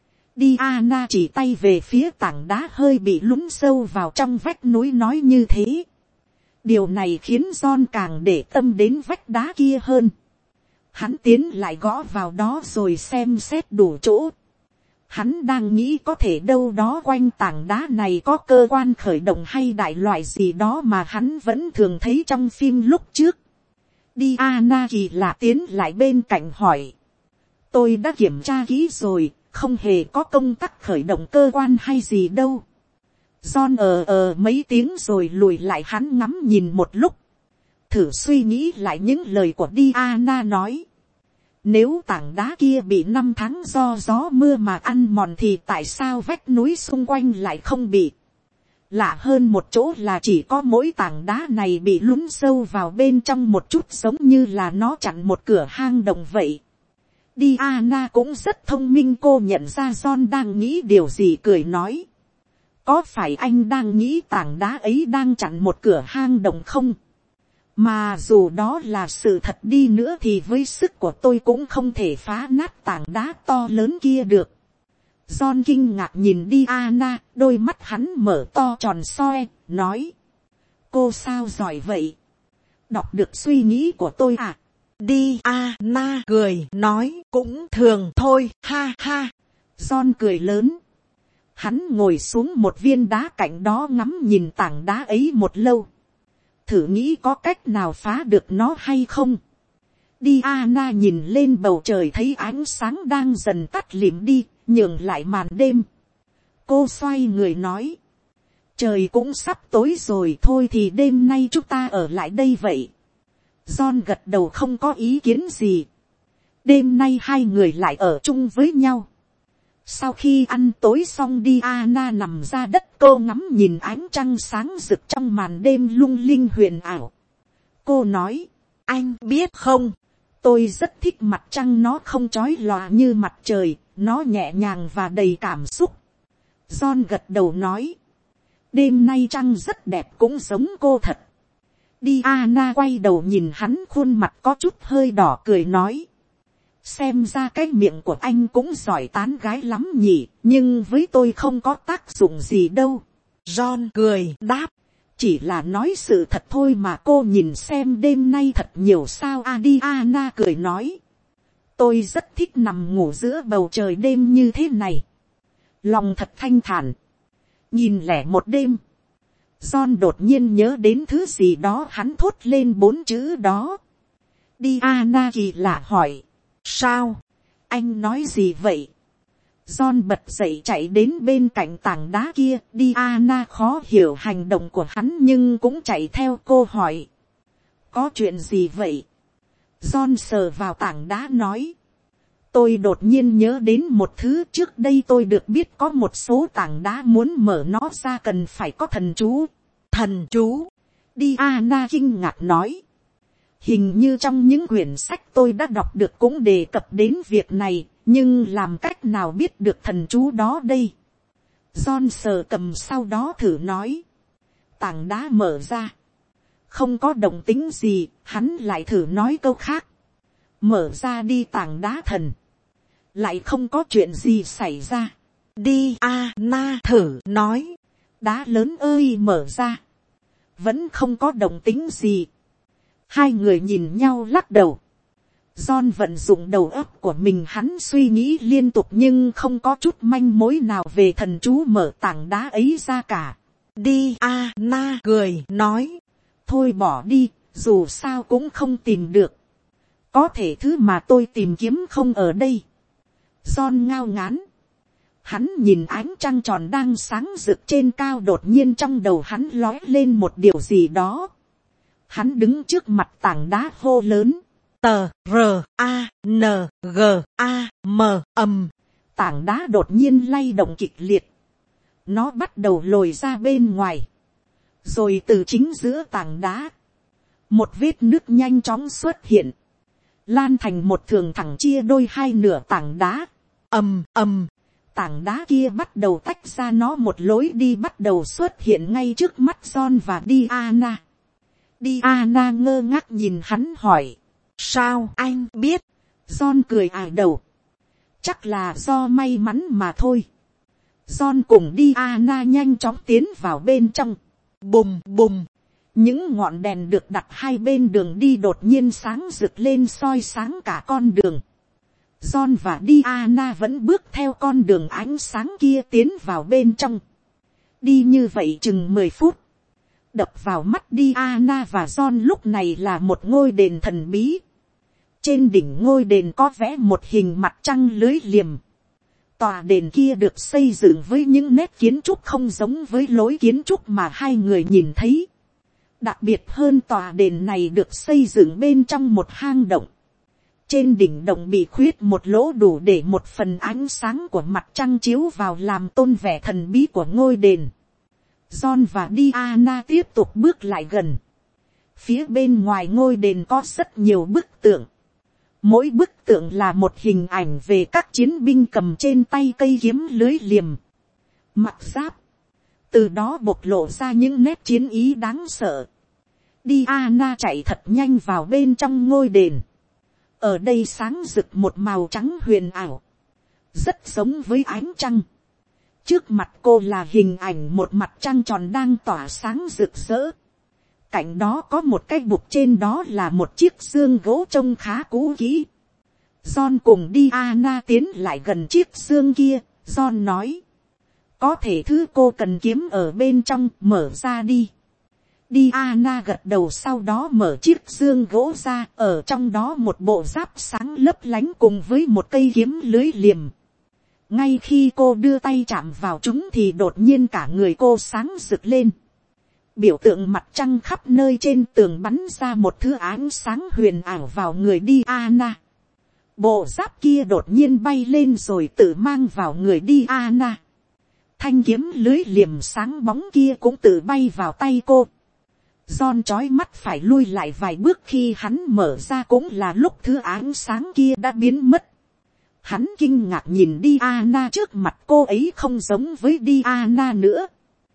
Diana chỉ tay về phía tảng đá hơi bị lún sâu vào trong vách núi nói như thế. Điều này khiến John càng để tâm đến vách đá kia hơn. Hắn tiến lại gõ vào đó rồi xem xét đủ chỗ. Hắn đang nghĩ có thể đâu đó quanh tảng đá này có cơ quan khởi động hay đại loại gì đó mà hắn vẫn thường thấy trong phim lúc trước. Diana kỳ lạ tiến lại bên cạnh hỏi. Tôi đã kiểm tra kỹ rồi, không hề có công tắc khởi động cơ quan hay gì đâu. John mấy tiếng rồi lùi lại, hắn ngắm nhìn một lúc. Thử suy nghĩ lại những lời của Diana nói. Nếu tảng đá kia bị 5 tháng do gió mưa mà ăn mòn thì tại sao vách núi xung quanh lại không bị? Lạ hơn một chỗ là chỉ có mỗi tảng đá này bị lún sâu vào bên trong một chút, giống như là nó chặn một cửa hang động vậy. Diana cũng rất thông minh, cô nhận ra John đang nghĩ điều gì, cười nói. Có phải anh đang nghĩ tảng đá ấy đang chặn một cửa hang động không? Mà dù đó là sự thật đi nữa thì với sức của tôi cũng không thể phá nát tảng đá to lớn kia được. John kinh ngạc nhìn Diana, đôi mắt hắn mở to tròn soi, nói. Cô sao giỏi vậy? Đọc được suy nghĩ của tôi à? Diana cười nói, cũng thường thôi, ha ha. John cười lớn. Hắn ngồi xuống một viên đá cạnh đó ngắm nhìn tảng đá ấy một lâu. Thử nghĩ có cách nào phá được nó hay không? Diana nhìn lên bầu trời thấy ánh sáng đang dần tắt lịm đi, nhường lại màn đêm. Cô xoay người nói. Trời cũng sắp tối rồi, thôi thì đêm nay chúng ta ở lại đây vậy. John gật đầu không có ý kiến gì. Đêm nay hai người lại ở chung với nhau. Sau khi ăn tối xong, Diana nằm ra đất, cô ngắm nhìn ánh trăng sáng rực trong màn đêm lung linh huyền ảo. Cô nói, anh biết không, tôi rất thích mặt trăng, nó không chói lòa như mặt trời, nó nhẹ nhàng và đầy cảm xúc. John gật đầu nói, đêm nay trăng rất đẹp, cũng giống cô thật. Diana quay đầu nhìn hắn, khuôn mặt có chút hơi đỏ, cười nói, xem ra cái miệng của anh cũng giỏi tán gái lắm nhỉ, nhưng với tôi không có tác dụng gì đâu. John cười đáp, chỉ là nói sự thật thôi mà, cô nhìn xem đêm nay thật nhiều sao. Diana cười nói, tôi rất thích nằm ngủ giữa bầu trời đêm như thế này, lòng thật thanh thản. Nhìn lẻ một đêm, John đột nhiên nhớ đến thứ gì đó, hắn thốt lên 4 chữ đó. Diana kỳ lạ hỏi, sao? Anh nói gì vậy? John bật dậy chạy đến bên cạnh tảng đá kia. Diana khó hiểu hành động của hắn nhưng cũng chạy theo, cô hỏi, có chuyện gì vậy? John sờ vào tảng đá nói, Tôi đột nhiên nhớ đến một thứ, trước đây tôi được biết có một số tảng đá muốn mở nó ra cần phải có thần chú. Thần chú? Diana kinh ngạc nói. Hình như trong những quyển sách tôi đã đọc được cũng đề cập đến việc này, nhưng làm cách nào biết được thần chú đó đây? John sờ cầm sau đó thử nói. Tảng đá mở ra. Không có động tĩnh gì, hắn lại thử nói câu khác. Mở ra đi tảng đá thần. Lại không có chuyện gì xảy ra. Diana thử nói. Đá lớn ơi mở ra. Vẫn không có động tĩnh gì. Hai người nhìn nhau lắc đầu. John vận dụng đầu óc của mình, hắn suy nghĩ liên tục nhưng không có chút manh mối nào về thần chú mở tảng đá ấy ra cả. Diana cười nói. Thôi bỏ đi, dù sao cũng không tìm được. Có thể thứ mà tôi tìm kiếm không ở đây. John ngao ngán. Hắn nhìn ánh trăng tròn đang sáng rực trên cao, đột nhiên trong đầu hắn lói lên một điều gì đó. Hắn đứng trước mặt tảng đá hô lớn. T-R-A-N-G-A-M. Tảng đá đột nhiên lay động kịch liệt. Nó bắt đầu lồi ra bên ngoài. Rồi từ chính giữa tảng đá, một vết nứt nhanh chóng xuất hiện. Lan thành một thường thẳng chia đôi hai nửa tảng đá. Ầm ầm. Tảng đá kia bắt đầu tách ra, nó một lối đi bắt đầu xuất hiện ngay trước mắt John và Diana. Diana ngơ ngác nhìn hắn hỏi. Sao anh biết? John cười ải đầu. Chắc là do may mắn mà thôi. John cùng Diana nhanh chóng tiến vào bên trong. Bùm bùm. Những ngọn đèn được đặt hai bên đường đi đột nhiên sáng rực lên, soi sáng cả con đường. John và Diana vẫn bước theo con đường ánh sáng kia tiến vào bên trong. Đi như vậy chừng 10 phút. Đập vào mắt Diana và John lúc này là một ngôi đền thần bí. Trên đỉnh ngôi đền có vẽ một hình mặt trăng lưới liềm. Tòa đền kia được xây dựng với những nét kiến trúc không giống với lối kiến trúc mà hai người nhìn thấy. Đặc biệt hơn, tòa đền này được xây dựng bên trong một hang động. Trên đỉnh động bị khuyết một lỗ đủ để một phần ánh sáng của mặt trăng chiếu vào làm tôn vẻ thần bí của ngôi đền. John và Diana tiếp tục bước lại gần. Phía bên ngoài ngôi đền có rất nhiều bức tượng. Mỗi bức tượng là một hình ảnh về các chiến binh cầm trên tay cây kiếm lưới liềm, mặc giáp. Từ đó bộc lộ ra những nét chiến ý đáng sợ. Diana chạy thật nhanh vào bên trong ngôi đền. Ở đây sáng rực một màu trắng huyền ảo, rất giống với ánh trăng. Trước mặt cô là hình ảnh một mặt trăng tròn đang tỏa sáng rực rỡ. Cạnh đó có một cái bục, trên đó là một chiếc xương gỗ trông khá cũ kỹ. John cùng Diana tiến lại gần chiếc xương kia. John nói. Có thể thứ cô cần kiếm ở bên trong, mở ra đi. Diana gật đầu, sau đó mở chiếc xương gỗ ra. Ở trong đó một bộ giáp sáng lấp lánh cùng với một cây kiếm lưới liềm. Ngay khi cô đưa tay chạm vào chúng thì đột nhiên cả người cô sáng rực lên. Biểu tượng mặt trăng khắp nơi trên tường bắn ra một thứ ánh sáng huyền ảo vào người Diana. Bộ giáp kia đột nhiên bay lên rồi tự mang vào người Diana. Thanh kiếm lưới liềm sáng bóng kia cũng tự bay vào tay cô. John chói mắt phải lui lại vài bước, khi hắn mở ra cũng là lúc thứ ánh sáng kia đã biến mất. Hắn kinh ngạc nhìn Diana trước mặt, cô ấy không giống với Diana nữa,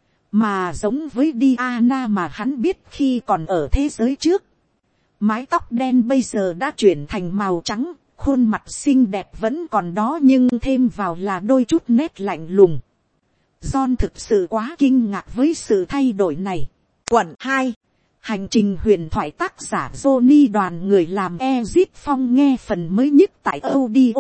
mà giống với Diana mà hắn biết khi còn ở thế giới trước. Mái tóc đen bây giờ đã chuyển thành màu trắng, khuôn mặt xinh đẹp vẫn còn đó nhưng thêm vào là đôi chút nét lạnh lùng. John thực sự quá kinh ngạc với sự thay đổi này. Quận 2. Hành trình huyền thoại, tác giả Johnny, đoàn người làm Ezit Phong, nghe phần mới nhất tại audio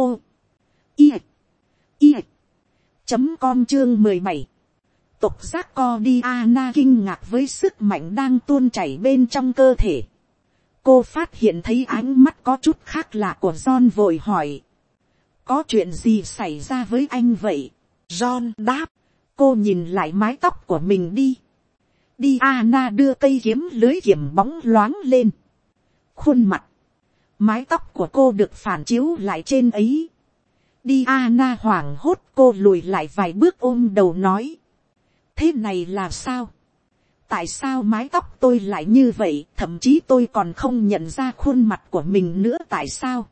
com chương 17. Tục giác co. Diana kinh ngạc với sức mạnh đang tuôn chảy bên trong cơ thể. Cô phát hiện thấy ánh mắt có chút khác lạ của John, vội hỏi. Có chuyện gì xảy ra với anh vậy? John đáp. Cô nhìn lại mái tóc của mình đi. Diana đưa cây kiếm lưới liềm bóng loáng lên. Khuôn mặt, mái tóc của cô được phản chiếu lại trên ấy. Diana hoảng hốt, cô lùi lại vài bước ôm đầu nói. Thế này là sao? Tại sao mái tóc tôi lại như vậy, thậm chí tôi còn không nhận ra khuôn mặt của mình nữa, tại sao?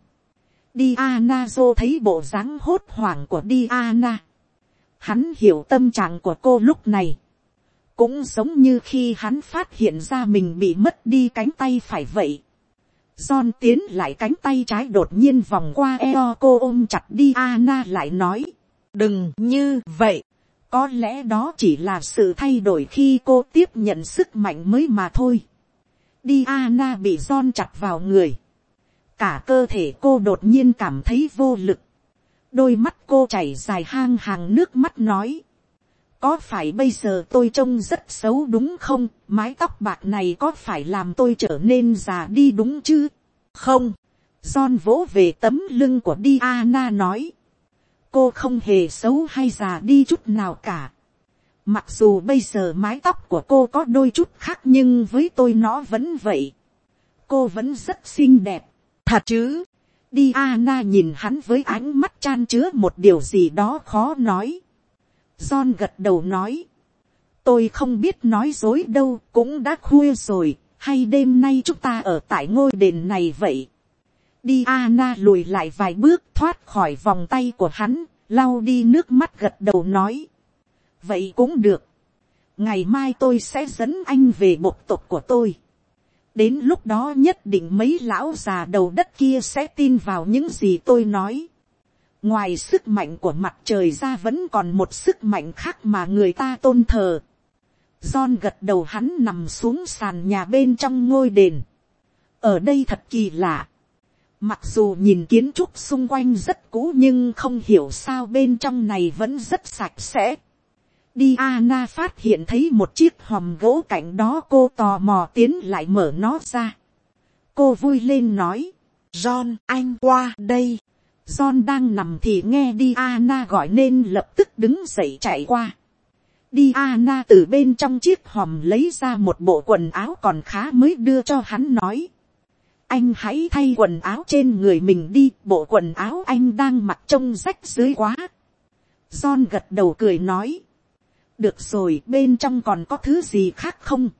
Diana Joe thấy bộ dáng hốt hoảng của Diana. Hắn hiểu tâm trạng của cô lúc này. Cũng giống như khi hắn phát hiện ra mình bị mất đi cánh tay phải vậy. John tiến lại, cánh tay trái đột nhiên vòng qua eo cô, ôm chặt Diana lại nói. Đừng như vậy. Có lẽ đó chỉ là sự thay đổi khi cô tiếp nhận sức mạnh mới mà thôi. Diana bị John chặt vào người. Cả cơ thể cô đột nhiên cảm thấy vô lực. Đôi mắt cô chảy dài hàng nước mắt nói. Có phải bây giờ tôi trông rất xấu đúng không? Mái tóc bạc này có phải làm tôi trở nên già đi đúng chứ? Không. John vỗ về tấm lưng của Diana nói. Cô không hề xấu hay già đi chút nào cả. Mặc dù bây giờ mái tóc của cô có đôi chút khác, nhưng với tôi nó vẫn vậy. Cô vẫn rất xinh đẹp. Thật chứ? Diana nhìn hắn với ánh mắt chan chứa một điều gì đó khó nói. John gật đầu nói. Tôi không biết nói dối đâu, cũng đã khuya rồi, hay đêm nay chúng ta ở tại ngôi đền này vậy? Diana lùi lại vài bước thoát khỏi vòng tay của hắn, lau đi nước mắt gật đầu nói. Vậy cũng được. Ngày mai tôi sẽ dẫn anh về bộ tộc của tôi. Đến lúc đó nhất định mấy lão già đầu đất kia sẽ tin vào những gì tôi nói. Ngoài sức mạnh của mặt trời ra vẫn còn một sức mạnh khác mà người ta tôn thờ. John gật đầu, hắn nằm xuống sàn nhà bên trong ngôi đền. Ở đây thật kỳ lạ. Mặc dù nhìn kiến trúc xung quanh rất cũ nhưng không hiểu sao bên trong này vẫn rất sạch sẽ. Diana phát hiện thấy một chiếc hòm gỗ cạnh đó, cô tò mò tiến lại mở nó ra. Cô vui lên nói. John, anh qua đây. John đang nằm thì nghe Diana gọi nên lập tức đứng dậy chạy qua. Diana từ bên trong chiếc hòm lấy ra một bộ quần áo còn khá mới đưa cho hắn nói. Anh hãy thay quần áo trên người mình đi, bộ quần áo anh đang mặc trông rách rưới quá. John gật đầu cười nói. Được rồi, bên trong còn có thứ gì khác không?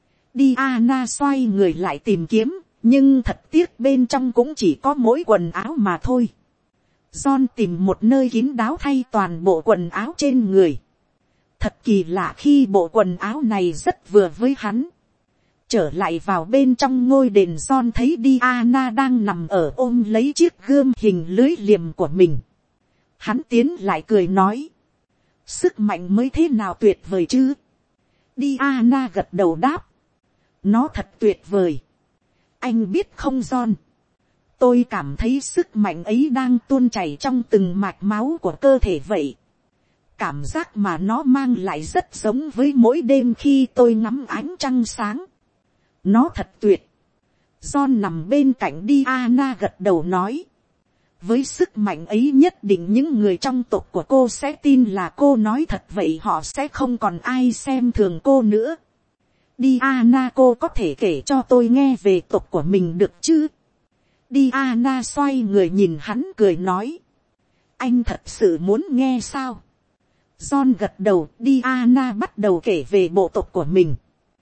Diana xoay người lại tìm kiếm, nhưng thật tiếc bên trong cũng chỉ có mỗi quần áo mà thôi. John tìm một nơi kín đáo thay toàn bộ quần áo trên người. Thật kỳ lạ khi bộ quần áo này rất vừa với hắn. Trở lại vào bên trong ngôi đền, John thấy Diana đang nằm ở ôm lấy chiếc gươm hình lưới liềm của mình. Hắn tiến lại cười nói. Sức mạnh mới thế nào tuyệt vời chứ? Diana gật đầu đáp. Nó thật tuyệt vời. Anh biết không John? Tôi cảm thấy sức mạnh ấy đang tuôn chảy trong từng mạch máu của cơ thể vậy. Cảm giác mà nó mang lại rất giống với mỗi đêm khi tôi ngắm ánh trăng sáng. Nó thật tuyệt. John nằm bên cạnh Diana gật đầu nói. Với sức mạnh ấy nhất định những người trong tộc của cô sẽ tin là cô nói thật vậy, họ sẽ không còn ai xem thường cô nữa. Diana, cô có thể kể cho tôi nghe về tộc của mình được chứ? Diana xoay người nhìn hắn cười nói. Anh thật sự muốn nghe sao? John gật đầu. Diana bắt đầu kể về bộ tộc của mình.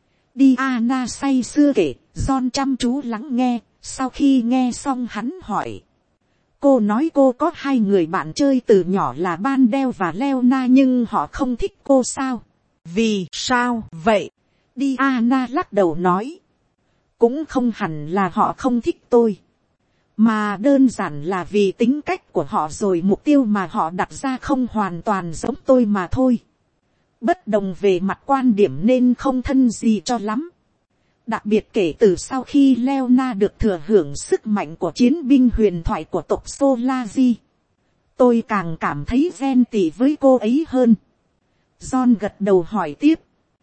Diana say sưa kể, John chăm chú lắng nghe. Sau khi nghe xong hắn hỏi. Cô nói cô có 2 người bạn chơi từ nhỏ là Bandel và Leona, nhưng họ không thích cô sao? Vì sao vậy? Diana lắc đầu nói. Cũng không hẳn là họ không thích tôi, mà đơn giản là vì tính cách của họ rồi mục tiêu mà họ đặt ra không hoàn toàn giống tôi mà thôi. Bất đồng về mặt quan điểm nên không thân gì cho lắm. Đặc biệt kể từ sau khi Leona được thừa hưởng sức mạnh của chiến binh huyền thoại của tộc Solazi, tôi càng cảm thấy ghen tị với cô ấy hơn. John gật đầu hỏi tiếp.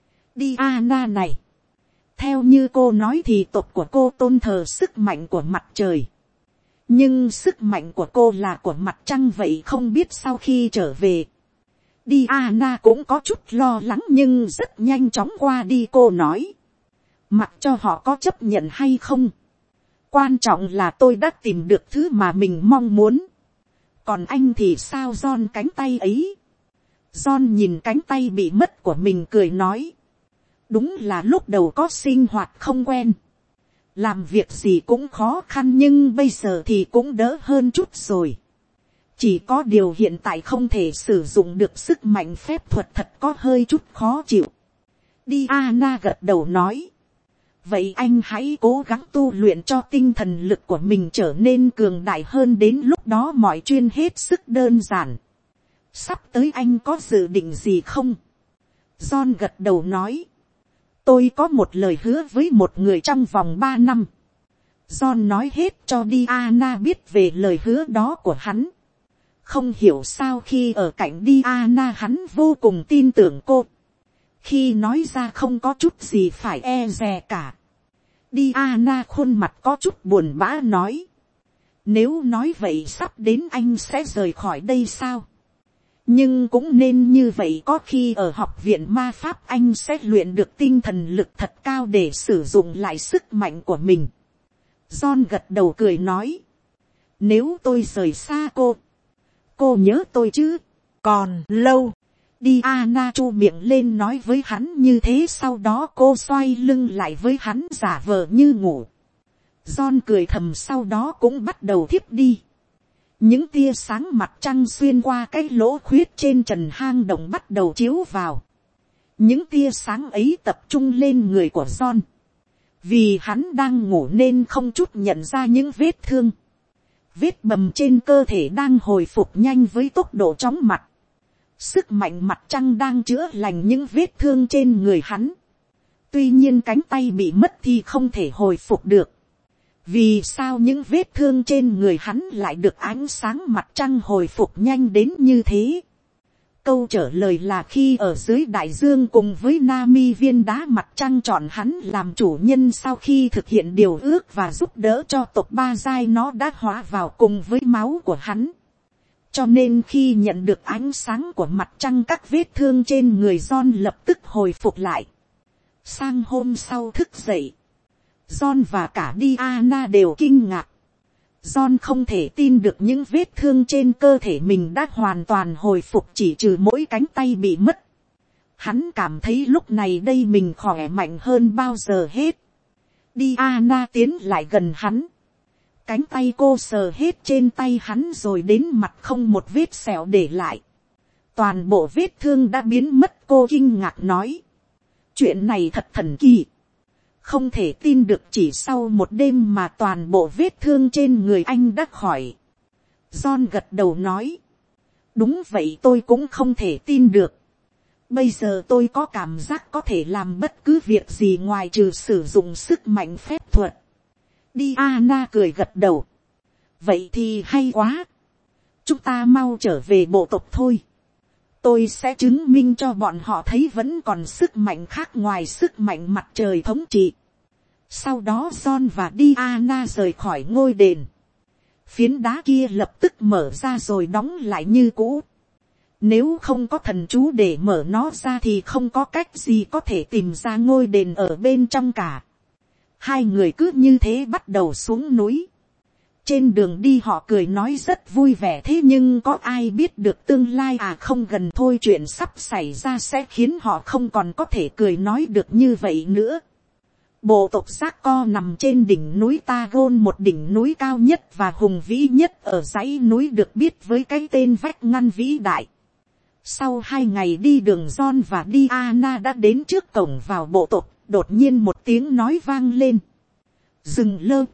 Diana này, theo như cô nói thì tộc của cô tôn thờ sức mạnh của mặt trời. Nhưng sức mạnh của cô là của mặt trăng vậy, không biết sau khi trở về. Diana cũng có chút lo lắng nhưng rất nhanh chóng qua đi. Cô nói. Mặc cho họ có chấp nhận hay không, quan trọng là tôi đã tìm được thứ mà mình mong muốn. Còn anh thì sao John cánh tay ấy? John nhìn cánh tay bị mất của mình cười nói. Đúng là lúc đầu có sinh hoạt không quen. Làm việc gì cũng khó khăn nhưng bây giờ thì cũng đỡ hơn chút rồi. Chỉ có điều hiện tại không thể sử dụng được sức mạnh phép thuật thật có hơi chút khó chịu. Diana gật đầu nói. Vậy anh hãy cố gắng tu luyện cho tinh thần lực của mình trở nên cường đại hơn, đến lúc đó mọi chuyện hết sức đơn giản. Sắp tới anh có dự định gì không? John gật đầu nói. Tôi có một lời hứa với một người trong vòng 3 năm. John nói hết cho Diana biết về lời hứa đó của hắn. Không hiểu sao khi ở cạnh Diana hắn vô cùng tin tưởng cô. Khi nói ra không có chút gì phải e dè cả. Diana khuôn mặt có chút buồn bã nói. Nếu nói vậy sắp đến anh sẽ rời khỏi đây sao? Nhưng cũng nên như vậy, có khi ở học viện ma pháp anh sẽ luyện được tinh thần lực thật cao để sử dụng lại sức mạnh của mình. John gật đầu cười nói. Nếu tôi rời xa cô nhớ tôi chứ? Còn lâu. Diana chu miệng lên nói với hắn như thế, sau đó cô xoay lưng lại với hắn giả vờ như ngủ. John cười thầm sau đó cũng bắt đầu thiếp đi. Những tia sáng mặt trăng xuyên qua cái lỗ khuyết trên trần hang động bắt đầu chiếu vào. Những tia sáng ấy tập trung lên người của John. Vì hắn đang ngủ nên không chút nhận ra những vết thương. Vết bầm trên cơ thể đang hồi phục nhanh với tốc độ chóng mặt. Sức mạnh mặt trăng đang chữa lành những vết thương trên người hắn. Tuy nhiên cánh tay bị mất thì không thể hồi phục được. Vì sao những vết thương trên người hắn lại được ánh sáng mặt trăng hồi phục nhanh đến như thế? Câu trả lời là khi ở dưới đại dương cùng với Nami, viên đá mặt trăng chọn hắn làm chủ nhân sau khi thực hiện điều ước và giúp đỡ cho tộc Ba Giai, nó đã hóa vào cùng với máu của hắn. Cho nên khi nhận được ánh sáng của mặt trăng, các vết thương trên người John lập tức hồi phục lại. Sang hôm sau thức dậy, John và cả Diana đều kinh ngạc. John không thể tin được những vết thương trên cơ thể mình đã hoàn toàn hồi phục, chỉ trừ mỗi cánh tay bị mất. Hắn cảm thấy lúc này đây mình khỏe mạnh hơn bao giờ hết. Diana tiến lại gần hắn. Cánh tay cô sờ hết trên tay hắn rồi đến mặt không một vết sẹo để lại. Toàn bộ vết thương đã biến mất, cô kinh ngạc nói. Chuyện này thật thần kỳ. Không thể tin được chỉ sau một đêm mà toàn bộ vết thương trên người anh đã khỏi. John gật đầu nói. Đúng vậy, tôi cũng không thể tin được. Bây giờ tôi có cảm giác có thể làm bất cứ việc gì ngoài trừ sử dụng sức mạnh phép thuật. Diana cười gật đầu. Vậy thì hay quá. Chúng ta mau trở về bộ tộc thôi. Tôi sẽ chứng minh cho bọn họ thấy vẫn còn sức mạnh khác ngoài sức mạnh mặt trời thống trị. Sau đó John và Diana rời khỏi ngôi đền. Phiến đá kia lập tức mở ra rồi đóng lại như cũ. Nếu không có thần chú để mở nó ra thì không có cách gì có thể tìm ra ngôi đền ở bên trong cả. Hai người cứ như thế bắt đầu xuống núi. Trên đường đi họ cười nói rất vui vẻ, thế nhưng có ai biết được tương lai không gần thôi chuyện sắp xảy ra sẽ khiến họ không còn có thể cười nói được như vậy nữa. Bộ tộc Giác Co nằm trên đỉnh núi Tagon, một đỉnh núi cao nhất và hùng vĩ nhất ở dãy núi được biết với cái tên vách ngăn vĩ đại. Sau 2 ngày đi đường, John và Diana đã đến trước cổng vào bộ tộc. Đột nhiên một tiếng nói vang lên. Dừng lơ.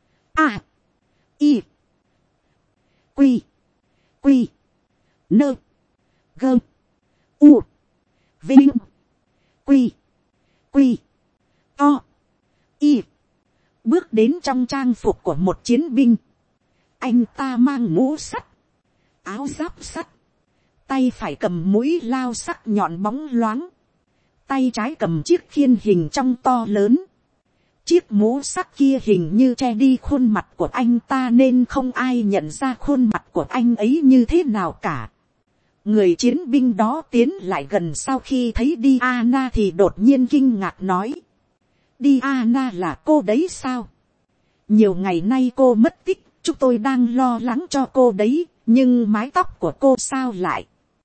I. Quy. Quy. Nơ. Gơ. U. Vinh. Quy. Quy. To. Y. Bước đến trong trang phục của một chiến binh. Anh ta mang mũ sắt, áo giáp sắt, tay phải cầm mũi lao sắc nhọn bóng loáng, tay trái cầm chiếc khiên hình trong to lớn. Chiếc mũ sắt kia hình như che đi khuôn mặt của anh ta nên không ai nhận ra khuôn mặt của anh ấy như thế nào cả. Người chiến binh đó tiến lại gần, sau khi thấy Diana thì đột nhiên kinh ngạc nói. Diana là cô đấy sao? Nhiều ngày nay cô mất tích, chúng tôi đang lo lắng cho cô đấy, nhưng mái tóc của cô sao lại.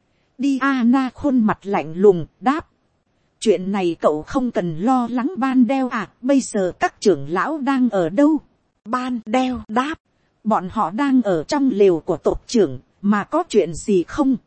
Diana khuôn mặt lạnh lùng đáp, chuyện này cậu không cần lo lắng Ban Đeo à, bây giờ các trưởng lão đang ở đâu? Ban Đeo đáp, bọn họ đang ở trong lều của tộc trưởng, mà có chuyện gì không?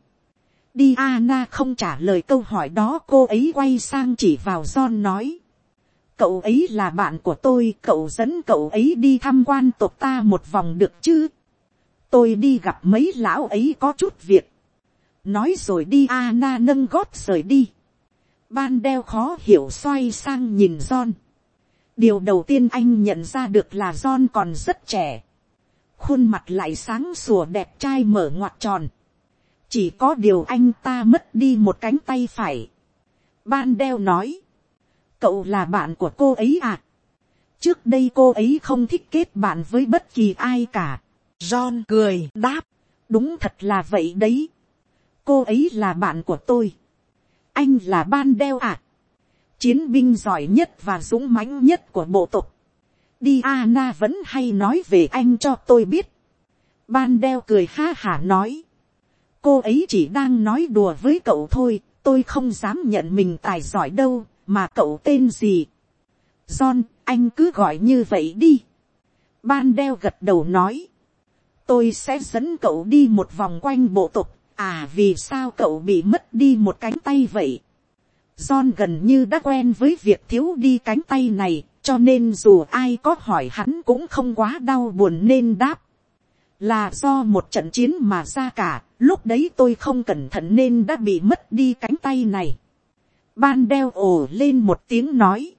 Diana không trả lời câu hỏi đó, cô ấy quay sang chỉ vào John nói, cậu ấy là bạn của tôi, cậu dẫn cậu ấy đi tham quan tộc ta một vòng được chứ? Tôi đi gặp mấy lão ấy có chút việc. Nói rồi Diana nâng gót rời đi. Ban Đeo khó hiểu xoay sang nhìn John. Điều đầu tiên anh nhận ra được là John còn rất trẻ. Khuôn mặt lại sáng sủa đẹp trai mở ngoặt tròn. Chỉ có điều anh ta mất đi một cánh tay phải. Ban Đeo nói, cậu là bạn của cô ấy à? Trước đây cô ấy không thích kết bạn với bất kỳ ai cả. John cười đáp, đúng thật là vậy đấy. Cô ấy là bạn của tôi. Anh là Ban Đeo à? Chiến binh giỏi nhất và dũng mãnh nhất của bộ tộc. Diana vẫn hay nói về anh cho tôi biết. Ban Đeo cười ha hả nói, cô ấy chỉ đang nói đùa với cậu thôi, tôi không dám nhận mình tài giỏi đâu, mà cậu tên gì? John, anh cứ gọi như vậy đi. Ban Đeo gật đầu nói, tôi sẽ dẫn cậu đi một vòng quanh bộ tộc. À, vì sao cậu bị mất đi một cánh tay vậy? John gần như đã quen với việc thiếu đi cánh tay này, cho nên dù ai có hỏi hắn cũng không quá đau buồn nên đáp, là do một trận chiến mà ra cả, lúc đấy tôi không cẩn thận nên đã bị mất đi cánh tay này. Ban Đeo ồ lên một tiếng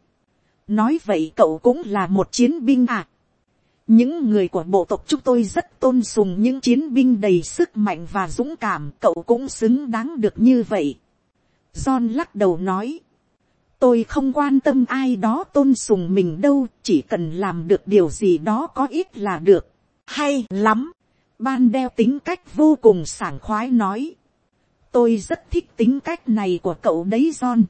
nói vậy cậu cũng là một chiến binh à? Những người của bộ tộc chúng tôi rất tôn sùng những chiến binh đầy sức mạnh và dũng cảm, cậu cũng xứng đáng được như vậy. John lắc đầu nói, tôi không quan tâm ai đó tôn sùng mình đâu, chỉ cần làm được điều gì đó có ích là được. Hay lắm. Ban Đeo tính cách vô cùng sảng khoái nói, tôi rất thích tính cách này của cậu đấy John.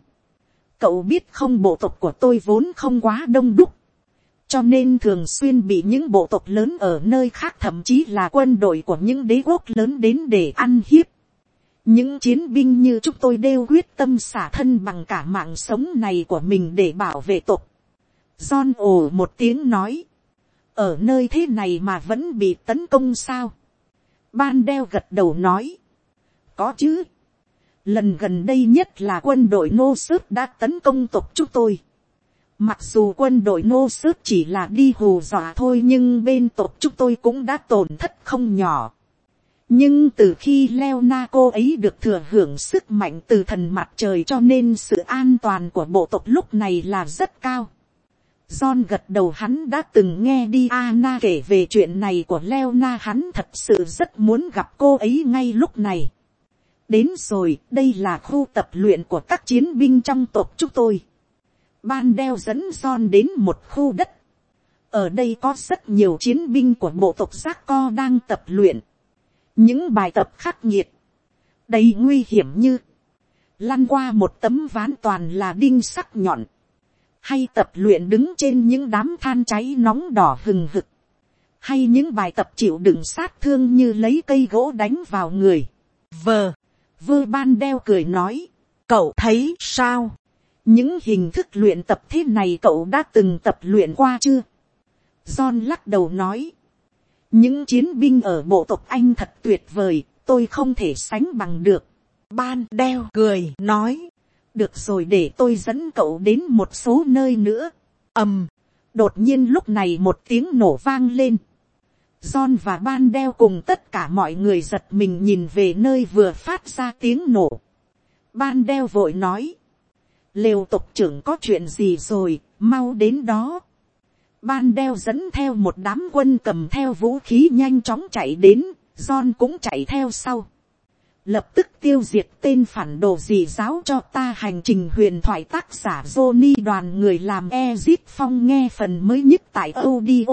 Cậu biết không, bộ tộc của tôi vốn không quá đông đúc, cho nên thường xuyên bị những bộ tộc lớn ở nơi khác, thậm chí là quân đội của những đế quốc lớn đến để ăn hiếp. Những chiến binh như chúng tôi đều quyết tâm xả thân bằng cả mạng sống này của mình để bảo vệ tộc. John ồ một tiếng nói, ở nơi thế này mà vẫn bị tấn công sao? Ban Đeo gật đầu nói, có chứ. Lần gần đây nhất là quân đội Nô Sớt đã tấn công tộc chúng tôi. Mặc dù quân đội Nô Sớt chỉ là đi hù dọa thôi, nhưng bên tộc chúng tôi cũng đã tổn thất không nhỏ. Nhưng từ khi Leona cô ấy được thừa hưởng sức mạnh từ thần mặt trời, cho nên sự an toàn của bộ tộc lúc này là rất cao. John gật đầu, hắn đã từng nghe Diana kể về chuyện này của Leona, hắn thật sự rất muốn gặp cô ấy ngay lúc này. Đến rồi, đây là khu tập luyện của các chiến binh trong tộc chúng tôi. Ban Đeo dẫn John đến một khu đất. Ở đây có rất nhiều chiến binh của bộ tộc Giác Co đang tập luyện. Những bài tập khắc nghiệt, đầy nguy hiểm như lăn qua một tấm ván toàn là đinh sắc nhọn, hay tập luyện đứng trên những đám than cháy nóng đỏ hừng hực, hay những bài tập chịu đựng sát thương như lấy cây gỗ đánh vào người. Vờ Ban Đeo cười nói, cậu thấy sao? Những hình thức luyện tập thế này cậu đã từng tập luyện qua chưa? John lắc đầu nói, những chiến binh ở bộ tộc anh thật tuyệt vời, tôi không thể sánh bằng được. Ban Đeo cười nói, được rồi, để tôi dẫn cậu đến một số nơi nữa. Đột nhiên lúc này một tiếng nổ vang lên. John và Ban Đeo cùng tất cả mọi người giật mình nhìn về nơi vừa phát ra tiếng nổ. Ban Đeo vội nói, lều tộc trưởng có chuyện gì rồi, mau đến đó. Ban Đeo dẫn theo một đám quân cầm theo vũ khí nhanh chóng chạy đến, John cũng chạy theo sau. Lập tức tiêu diệt tên phản đồ dị giáo cho ta. Hành trình huyền thoại, tác giả Johnny, đoàn người làm Ezit Phong, nghe phần mới nhất tại audio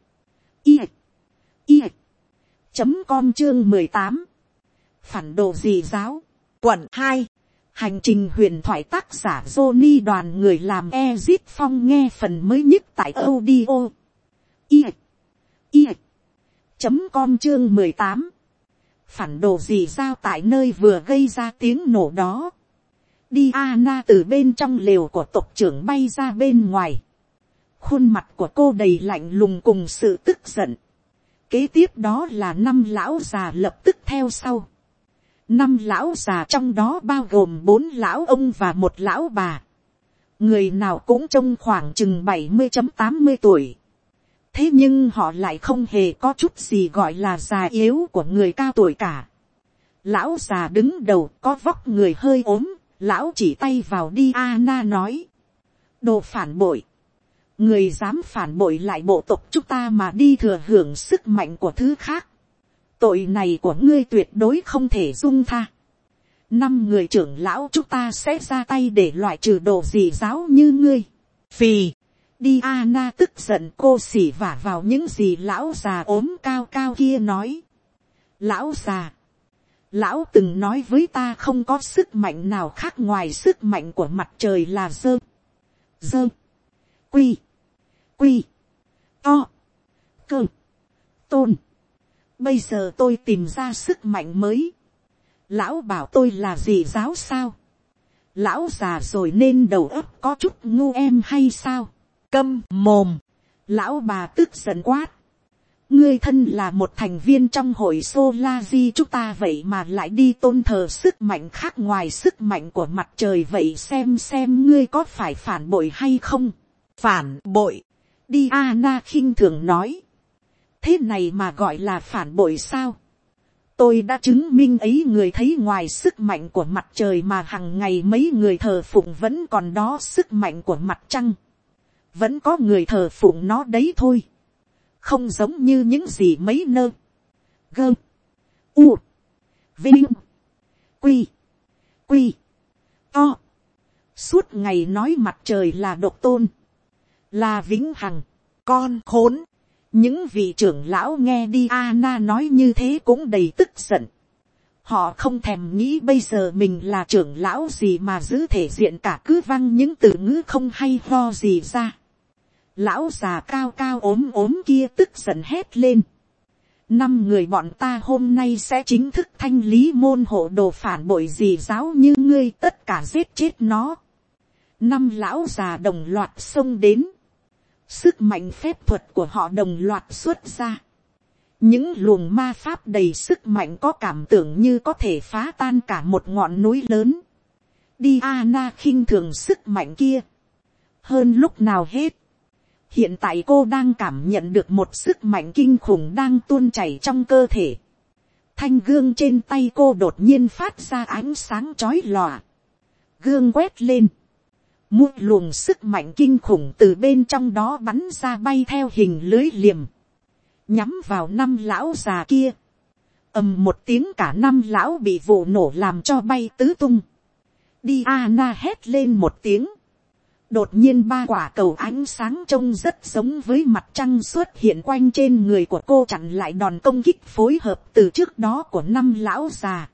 com chương 18. Phản đồ dị giáo, quận 2. Hành trình huyền thoại, tác giả Johnny, đoàn người làm Ezit Phong, nghe phần mới nhất tại audio com chương 18. phản đồ gì giao tại nơi vừa gây ra tiếng nổ đó. Diana từ bên trong lều của tộc trưởng bay ra bên ngoài. Khuôn mặt của cô đầy lạnh lùng cùng sự tức giận. Kế tiếp đó là 5 lão già lập tức theo sau. 5 lão già trong đó bao gồm 4 lão ông và 1 lão bà. Người nào cũng trông khoảng chừng 70-80 tuổi. Thế nhưng họ lại không hề có chút gì gọi là già yếu của người cao tuổi cả. Lão già đứng đầu có vóc người hơi ốm. Lão chỉ tay vào Diana nói. Đồ phản bội. Người dám phản bội lại bộ tộc chúng ta mà đi thừa hưởng sức mạnh của thứ khác. Tội này của ngươi tuyệt đối không thể dung tha. 5 người trưởng lão chúng ta sẽ ra tay để loại trừ đồ dị giáo như ngươi. Phì. Diana tức giận, cô xỉ vả vào những gì lão già ốm cao cao kia nói. Lão già. Lão từng nói với ta không có sức mạnh nào khác ngoài sức mạnh của mặt trời là dơ. Quy. To. Cơ. Tôn. Bây giờ tôi tìm ra sức mạnh mới. Lão bảo tôi là dị giáo sao? Lão già rồi nên đầu óc có chút ngu em hay sao? Câm mồm. Lão bà tức giận quát. Ngươi thân là một thành viên trong hội Solazi chúng ta vậy mà lại đi tôn thờ sức mạnh khác ngoài sức mạnh của mặt trời, vậy xem ngươi có phải phản bội hay không? Phản bội. Diana khinh thường nói. Thế này mà gọi là phản bội sao? Tôi đã chứng minh ấy người thấy ngoài sức mạnh của mặt trời mà hằng ngày mấy người thờ phụng vẫn còn đó sức mạnh của mặt trăng. Vẫn có người thờ phụng nó đấy thôi. Không giống như những gì mấy nơ. Gơ. U. Vinh. Quy. To. Suốt ngày nói mặt trời là độc tôn. Là vĩnh hằng. Con khốn. Những vị trưởng lão nghe Diana nói như thế cũng đầy tức giận. Họ không thèm nghĩ bây giờ mình là trưởng lão gì mà giữ thể diện cả, cứ văng những từ ngữ không hay ho gì ra. Lão già cao cao ốm kia tức giận hét lên. 5 người bọn ta hôm nay sẽ chính thức thanh lý môn hộ đồ phản bội dị giáo như ngươi, tất cả giết chết nó. 5 lão già đồng loạt xông đến. Sức mạnh phép thuật của họ đồng loạt xuất ra. Những luồng ma pháp đầy sức mạnh có cảm tưởng như có thể phá tan cả một ngọn núi lớn. Diana khinh thường sức mạnh kia. Hơn lúc nào hết. Hiện tại cô đang cảm nhận được một sức mạnh kinh khủng đang tuôn chảy trong cơ thể. Thanh gương trên tay cô đột nhiên phát ra ánh sáng chói lòa. Gương quét lên. Một luồng sức mạnh kinh khủng từ bên trong đó bắn ra bay theo hình lưới liềm. Nhắm vào 5 lão già kia. Ầm một tiếng cả 5 lão bị vụ nổ làm cho bay tứ tung. Diana hét lên một tiếng. Đột nhiên 3 quả cầu ánh sáng trông rất giống với mặt trăng xuất hiện quanh trên người của cô, chặn lại đòn công kích phối hợp từ trước đó của 5 lão già.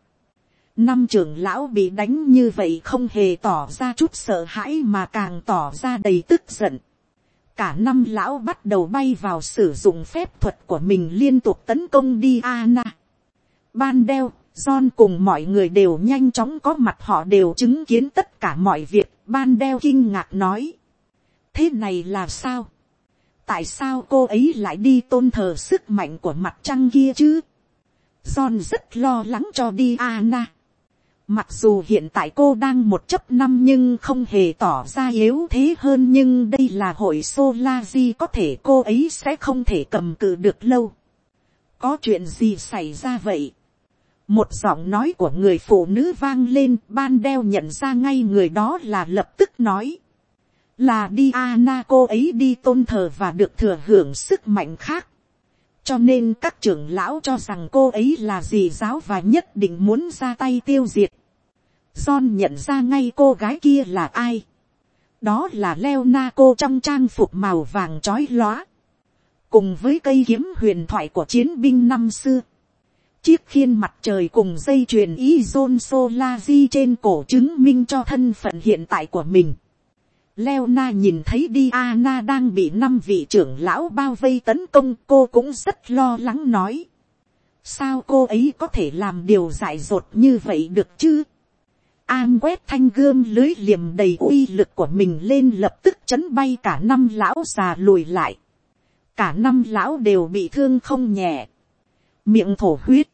5 trưởng lão bị đánh như vậy không hề tỏ ra chút sợ hãi mà càng tỏ ra đầy tức giận. Cả 5 lão bắt đầu bay vào sử dụng phép thuật của mình liên tục tấn công Diana. Bandel, John cùng mọi người đều nhanh chóng có mặt, họ đều chứng kiến tất cả mọi việc. Bandel kinh ngạc nói. Thế này là sao? Tại sao cô ấy lại đi tôn thờ sức mạnh của mặt trăng kia chứ? John rất lo lắng cho Diana. Mặc dù hiện tại cô đang 1/5 nhưng không hề tỏ ra yếu thế hơn, nhưng đây là hội Solazi, có thể cô ấy sẽ không thể cầm cự được lâu. Có chuyện gì xảy ra vậy? Một giọng nói của người phụ nữ vang lên. Bandel nhận ra ngay người đó là lập tức nói. Là Diana, cô ấy đi tôn thờ và được thừa hưởng sức mạnh khác. Cho nên các trưởng lão cho rằng cô ấy là dị giáo và nhất định muốn ra tay tiêu diệt. John nhận ra ngay cô gái kia là ai. Đó là Leona, cô trong trang phục màu vàng chói lóa. Cùng với cây kiếm huyền thoại của chiến binh năm xưa. Chiếc khiên mặt trời cùng dây chuyền Izon Solazi trên cổ chứng minh cho thân phận hiện tại của mình. Leona nhìn thấy Diana đang bị 5 vị trưởng lão bao vây tấn công, cô cũng rất lo lắng nói. Sao cô ấy có thể làm điều dại dột như vậy được chứ? An quét thanh gươm lưới liềm đầy uy lực của mình lên, lập tức chấn bay cả năm lão già lùi lại. Cả năm lão đều bị thương không nhẹ, miệng thổ huyết.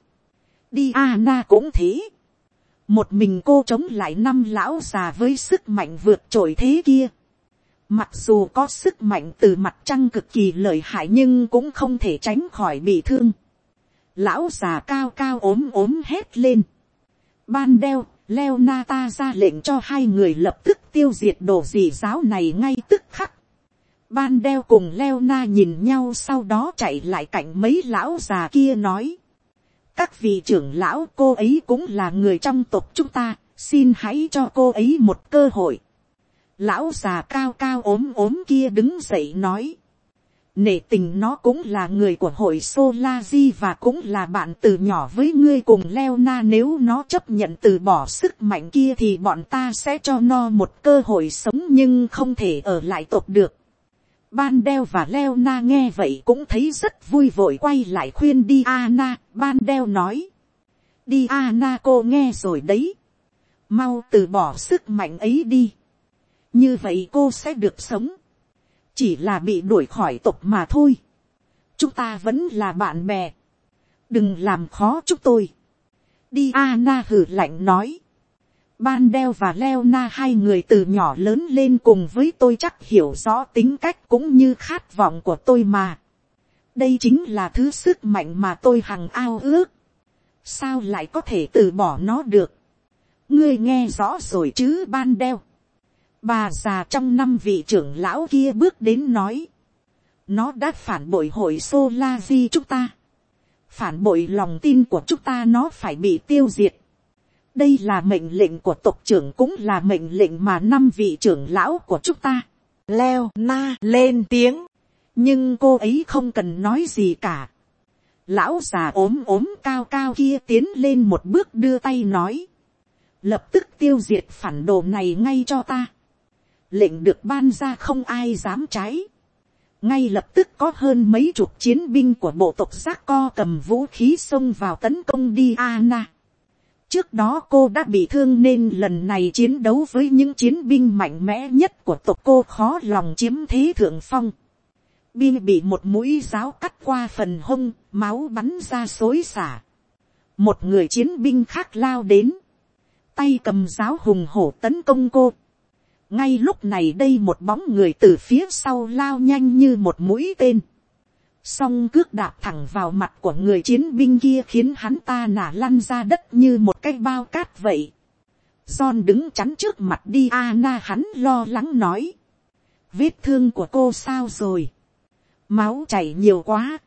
Diana cũng thế. Một mình cô chống lại năm lão già với sức mạnh vượt trội thế kia. Mặc dù có sức mạnh từ mặt trăng cực kỳ lợi hại nhưng cũng không thể tránh khỏi bị thương. Lão già cao cao ốm ốm hét lên. Ban đeo, Leonata ra lệnh cho hai người lập tức tiêu diệt đồ dị giáo này ngay tức khắc. Ban đeo cùng Leona nhìn nhau, sau đó chạy lại cạnh mấy lão già kia nói. Các vị trưởng lão, cô ấy cũng là người trong tộc chúng ta, xin hãy cho cô ấy một cơ hội. Lão già cao cao ốm ốm kia đứng dậy nói. Nể tình nó cũng là người của hội Solaji và cũng là bạn từ nhỏ với ngươi cùng Leona, nếu nó chấp nhận từ bỏ sức mạnh kia thì bọn ta sẽ cho nó một cơ hội sống nhưng không thể ở lại tộc được. Ban đeo và Leona nghe vậy cũng thấy rất vui, vội quay lại khuyên Diana. Ban đeo nói. Diana, cô nghe rồi đấy. Mau từ bỏ sức mạnh ấy đi. Như vậy cô sẽ được sống. Chỉ là bị đuổi khỏi tộc mà thôi. Chúng ta vẫn là bạn bè. Đừng làm khó chúng tôi. Diana hừ lạnh nói. Ban đeo và Leona hai người từ nhỏ lớn lên cùng với tôi, chắc hiểu rõ tính cách cũng như khát vọng của tôi mà. Đây chính là thứ sức mạnh mà tôi hằng ao ước. Sao lại có thể từ bỏ nó được? Ngươi nghe rõ rồi chứ Ban đeo? Bà già trong năm vị trưởng lão kia bước đến nói. Nó đã phản bội hội Solaji chúng ta. Phản bội lòng tin của chúng ta, nó phải bị tiêu diệt. Đây là mệnh lệnh của tộc trưởng, cũng là mệnh lệnh mà năm vị trưởng lão của chúng ta. Leona lên tiếng. Nhưng cô ấy không cần nói gì cả. Lão già ốm ốm cao cao kia tiến lên một bước đưa tay nói. Lập tức tiêu diệt phản đồ này ngay cho ta. Lệnh được ban ra không ai dám trái. Ngay lập tức có hơn mấy chục chiến binh của bộ tộc Giác Co cầm vũ khí xông vào tấn công Diana. Trước đó cô đã bị thương nên lần này chiến đấu với những chiến binh mạnh mẽ nhất của tộc cô khó lòng chiếm thế thượng phong. Binh bị một mũi giáo cắt qua phần hông, máu bắn ra xối xả. Một người chiến binh khác lao đến, tay cầm giáo hùng hổ tấn công cô. Ngay lúc này đây một bóng người từ phía sau lao nhanh như một mũi tên. Song cước đạp thẳng vào mặt của người chiến binh kia khiến hắn ta nả lăn ra đất như một cái bao cát vậy. John đứng chắn trước mặt Diana, hắn lo lắng nói. Vết thương của cô sao rồi? Máu chảy nhiều quá.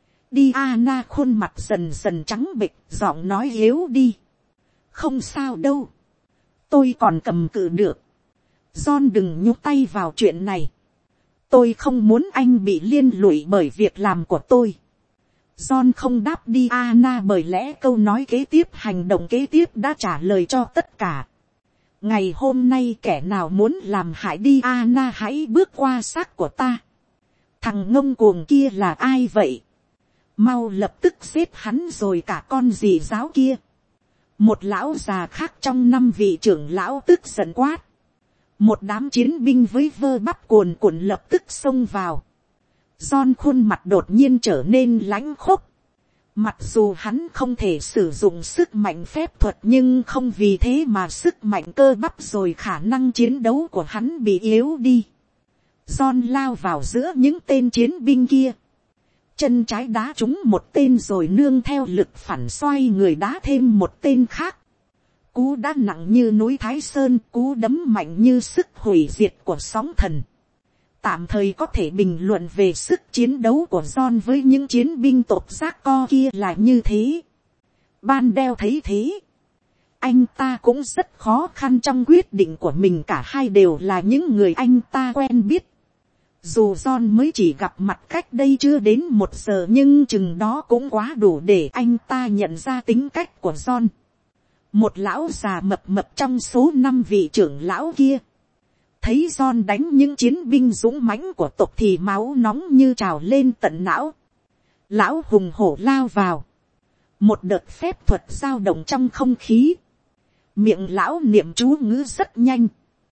Diana khuôn mặt dần dần trắng bệch, giọng nói yếu đi. Không sao đâu. Tôi còn cầm cự được. John đừng nhúc tay vào chuyện này. Tôi không muốn anh bị liên lụy bởi việc làm của tôi. John không đáp Diana bởi lẽ câu nói kế tiếp, hành động kế tiếp đã trả lời cho tất cả. Ngày hôm nay kẻ nào muốn làm hại Diana hãy bước qua xác của ta. Thằng ngông cuồng kia là ai vậy? Mau lập tức giết hắn rồi cả con dì giáo kia. Một lão già khác trong năm vị trưởng lão tức giận quát. Một đám chiến binh với vơ bắp cuồn cuộn lập tức xông vào. John khuôn mặt đột nhiên trở nên lãnh khốc. Mặc dù hắn không thể sử dụng sức mạnh phép thuật nhưng không vì thế mà sức mạnh cơ bắp rồi khả năng chiến đấu của hắn bị yếu đi. John lao vào giữa những tên chiến binh kia. Chân trái đá trúng một tên rồi nương theo lực phản xoay người đá thêm một tên khác. Cú đá nặng như núi Thái Sơn, cú đấm mạnh như sức hủy diệt của sóng thần. Tạm thời có thể bình luận về sức chiến đấu của John với những chiến binh tộc Giác Co kia là như thế. Ban đeo thấy thế. Anh ta cũng rất khó khăn trong quyết định của mình, cả hai đều là những người anh ta quen biết. Dù John mới chỉ gặp mặt cách đây chưa đến 1 giờ nhưng chừng đó cũng quá đủ để anh ta nhận ra tính cách của John. Một lão già mập mập trong số 5 vị trưởng lão kia. Thấy John đánh những chiến binh dũng mãnh của tộc thì máu nóng như trào lên tận não. Lão hùng hổ lao vào. Một đợt phép thuật dao động trong không khí. Miệng lão niệm chú ngữ rất nhanh.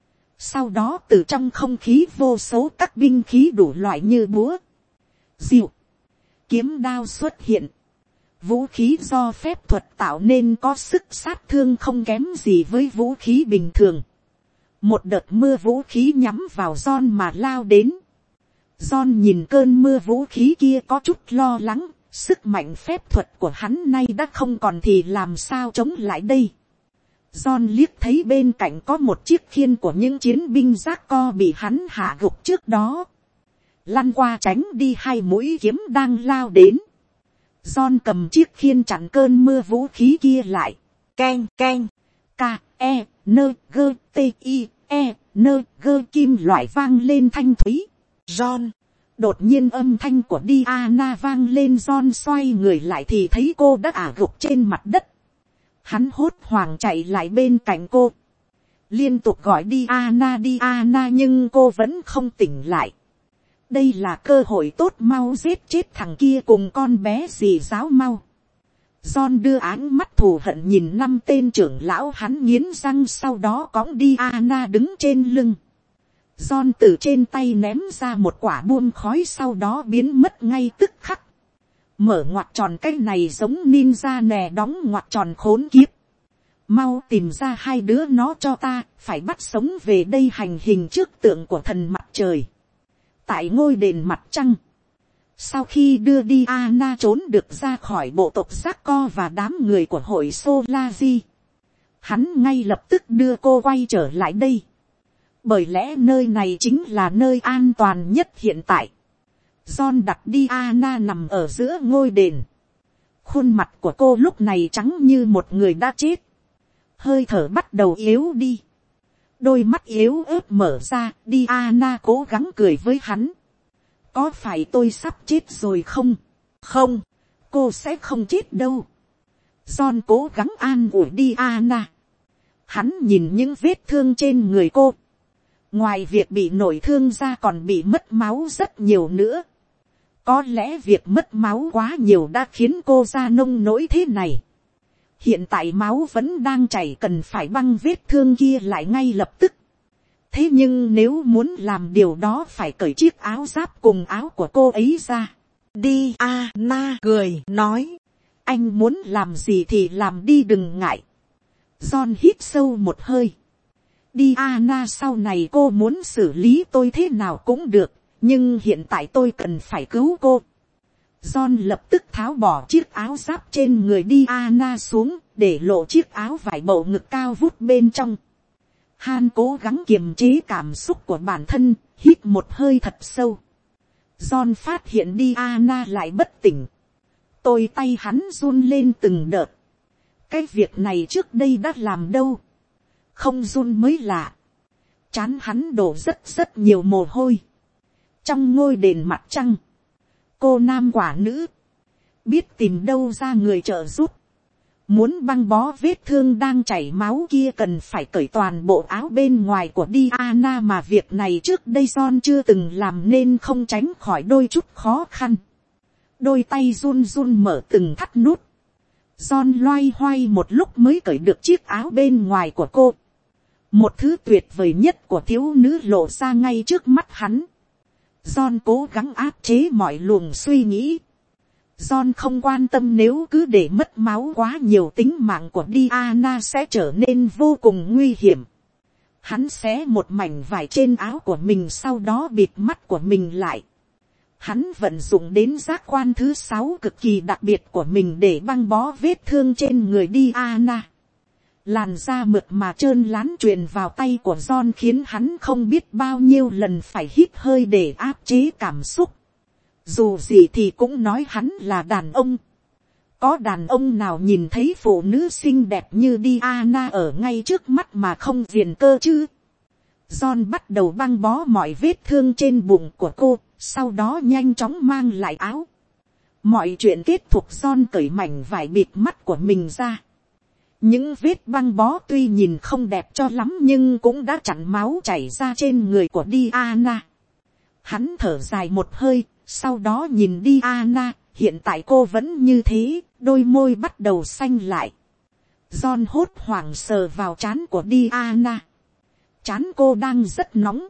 Sau đó từ trong không khí vô số các binh khí đủ loại như búa, diều, kiếm đao xuất hiện. Vũ khí do phép thuật tạo nên có sức sát thương không kém gì với vũ khí bình thường. Một đợt mưa vũ khí nhắm vào John mà lao đến. John nhìn cơn mưa vũ khí kia có chút lo lắng. Sức mạnh phép thuật của hắn nay đã không còn thì làm sao chống lại đây. John liếc thấy bên cạnh có một chiếc khiên của những chiến binh giác co bị hắn hạ gục trước đó. Lăn qua tránh đi hai mũi kiếm đang lao đến. John cầm chiếc khiên chặn cơn mưa vũ khí kia lại. Keng keng. K, E, N, G, T, I, E, N, G kim loại vang lên thanh thúy. John. Đột nhiên âm thanh của Diana vang lên. John xoay người lại thì thấy cô đã ả gục trên mặt đất. Hắn hốt hoảng chạy lại bên cạnh cô. Liên tục gọi Diana Diana nhưng cô vẫn không tỉnh lại. Đây là cơ hội tốt, mau giết chết thằng kia cùng con bé dì giáo mau. John đưa áng mắt thù hận nhìn 5 tên trưởng lão, hắn nghiến răng, sau đó cõng Diana đứng trên lưng. John từ trên tay ném ra một quả buông khói, sau đó biến mất ngay tức khắc. Mở ngoặc tròn, cái này giống ninja nè, đóng ngoặc tròn khốn kiếp. Mau tìm ra hai đứa nó cho ta, phải bắt sống về đây hành hình trước tượng của thần mặt trời. Tại ngôi đền mặt trăng. Sau khi đưa Diana trốn được ra khỏi bộ tộc giác co và đám người của hội Solazi, hắn ngay lập tức đưa cô quay trở lại đây. Bởi lẽ nơi này chính là nơi an toàn nhất hiện tại. John đặt Diana nằm ở giữa ngôi đền. Khuôn mặt của cô lúc này trắng như một người đã chết. Hơi thở bắt đầu yếu đi. Đôi mắt yếu ớt mở ra. Diana cố gắng cười với hắn. Có phải tôi sắp chết rồi không? Không, cô sẽ không chết đâu. John cố gắng an ủi Diana. Hắn nhìn những vết thương trên người cô. Ngoài việc bị nổi thương ra còn bị mất máu rất nhiều nữa. Có lẽ việc mất máu quá nhiều đã khiến cô ra nông nỗi thế này. Hiện tại máu vẫn đang chảy, cần phải băng vết thương kia lại ngay lập tức. Thế nhưng nếu muốn làm điều đó phải cởi chiếc áo giáp cùng áo của cô ấy ra. Diana cười nói. Anh muốn làm gì thì làm đi, đừng ngại. John hít sâu một hơi. Diana, sau này cô muốn xử lý tôi thế nào cũng được. Nhưng hiện tại tôi cần phải cứu cô. John lập tức tháo bỏ chiếc áo giáp trên người Diana xuống, để lộ chiếc áo vải bầu ngực cao vút bên trong. Han cố gắng kiềm chế cảm xúc của bản thân, hít một hơi thật sâu. John phát hiện Diana lại bất tỉnh. Tay hắn run lên từng đợt. Cái việc này trước đây đã làm đâu. Không run mới lạ. Trán hắn đổ rất nhiều mồ hôi. Trong ngôi đền mặt trăng, cô nam quả nữ biết tìm đâu ra người trợ giúp. Muốn băng bó vết thương đang chảy máu kia cần phải cởi toàn bộ áo bên ngoài của Diana, mà việc này trước đây John chưa từng làm nên không tránh khỏi đôi chút khó khăn. Đôi tay run run mở từng thắt nút. John loay hoay một lúc mới cởi được chiếc áo bên ngoài của cô. Một thứ tuyệt vời nhất của thiếu nữ lộ ra ngay trước mắt hắn. John cố gắng áp chế mọi luồng suy nghĩ. John không quan tâm nếu cứ để mất máu quá nhiều, tính mạng của Diana sẽ trở nên vô cùng nguy hiểm. Hắn xé một mảnh vải trên áo của mình, sau đó bịt mắt của mình lại. Hắn vận dụng đến giác quan thứ 6 cực kỳ đặc biệt của mình để băng bó vết thương trên người Diana. Làn da mượt mà trơn láng truyền vào tay của John khiến hắn không biết bao nhiêu lần phải hít hơi để áp chế cảm xúc. Dù gì thì cũng nói hắn là đàn ông. Có đàn ông nào nhìn thấy phụ nữ xinh đẹp như Diana ở ngay trước mắt mà không viền cơ chứ? John bắt đầu băng bó mọi vết thương trên bụng của cô, sau đó nhanh chóng mang lại áo. Mọi chuyện kết thúc, John cởi mảnh vải bịt mắt của mình ra. Những vết băng bó tuy nhìn không đẹp cho lắm nhưng cũng đã chặn máu chảy ra trên người của Diana. Hắn thở dài một hơi, Sau đó nhìn Diana, hiện tại cô vẫn như thế, đôi môi bắt đầu xanh lại. John hốt hoảng sờ vào trán của Diana. Trán cô đang rất nóng.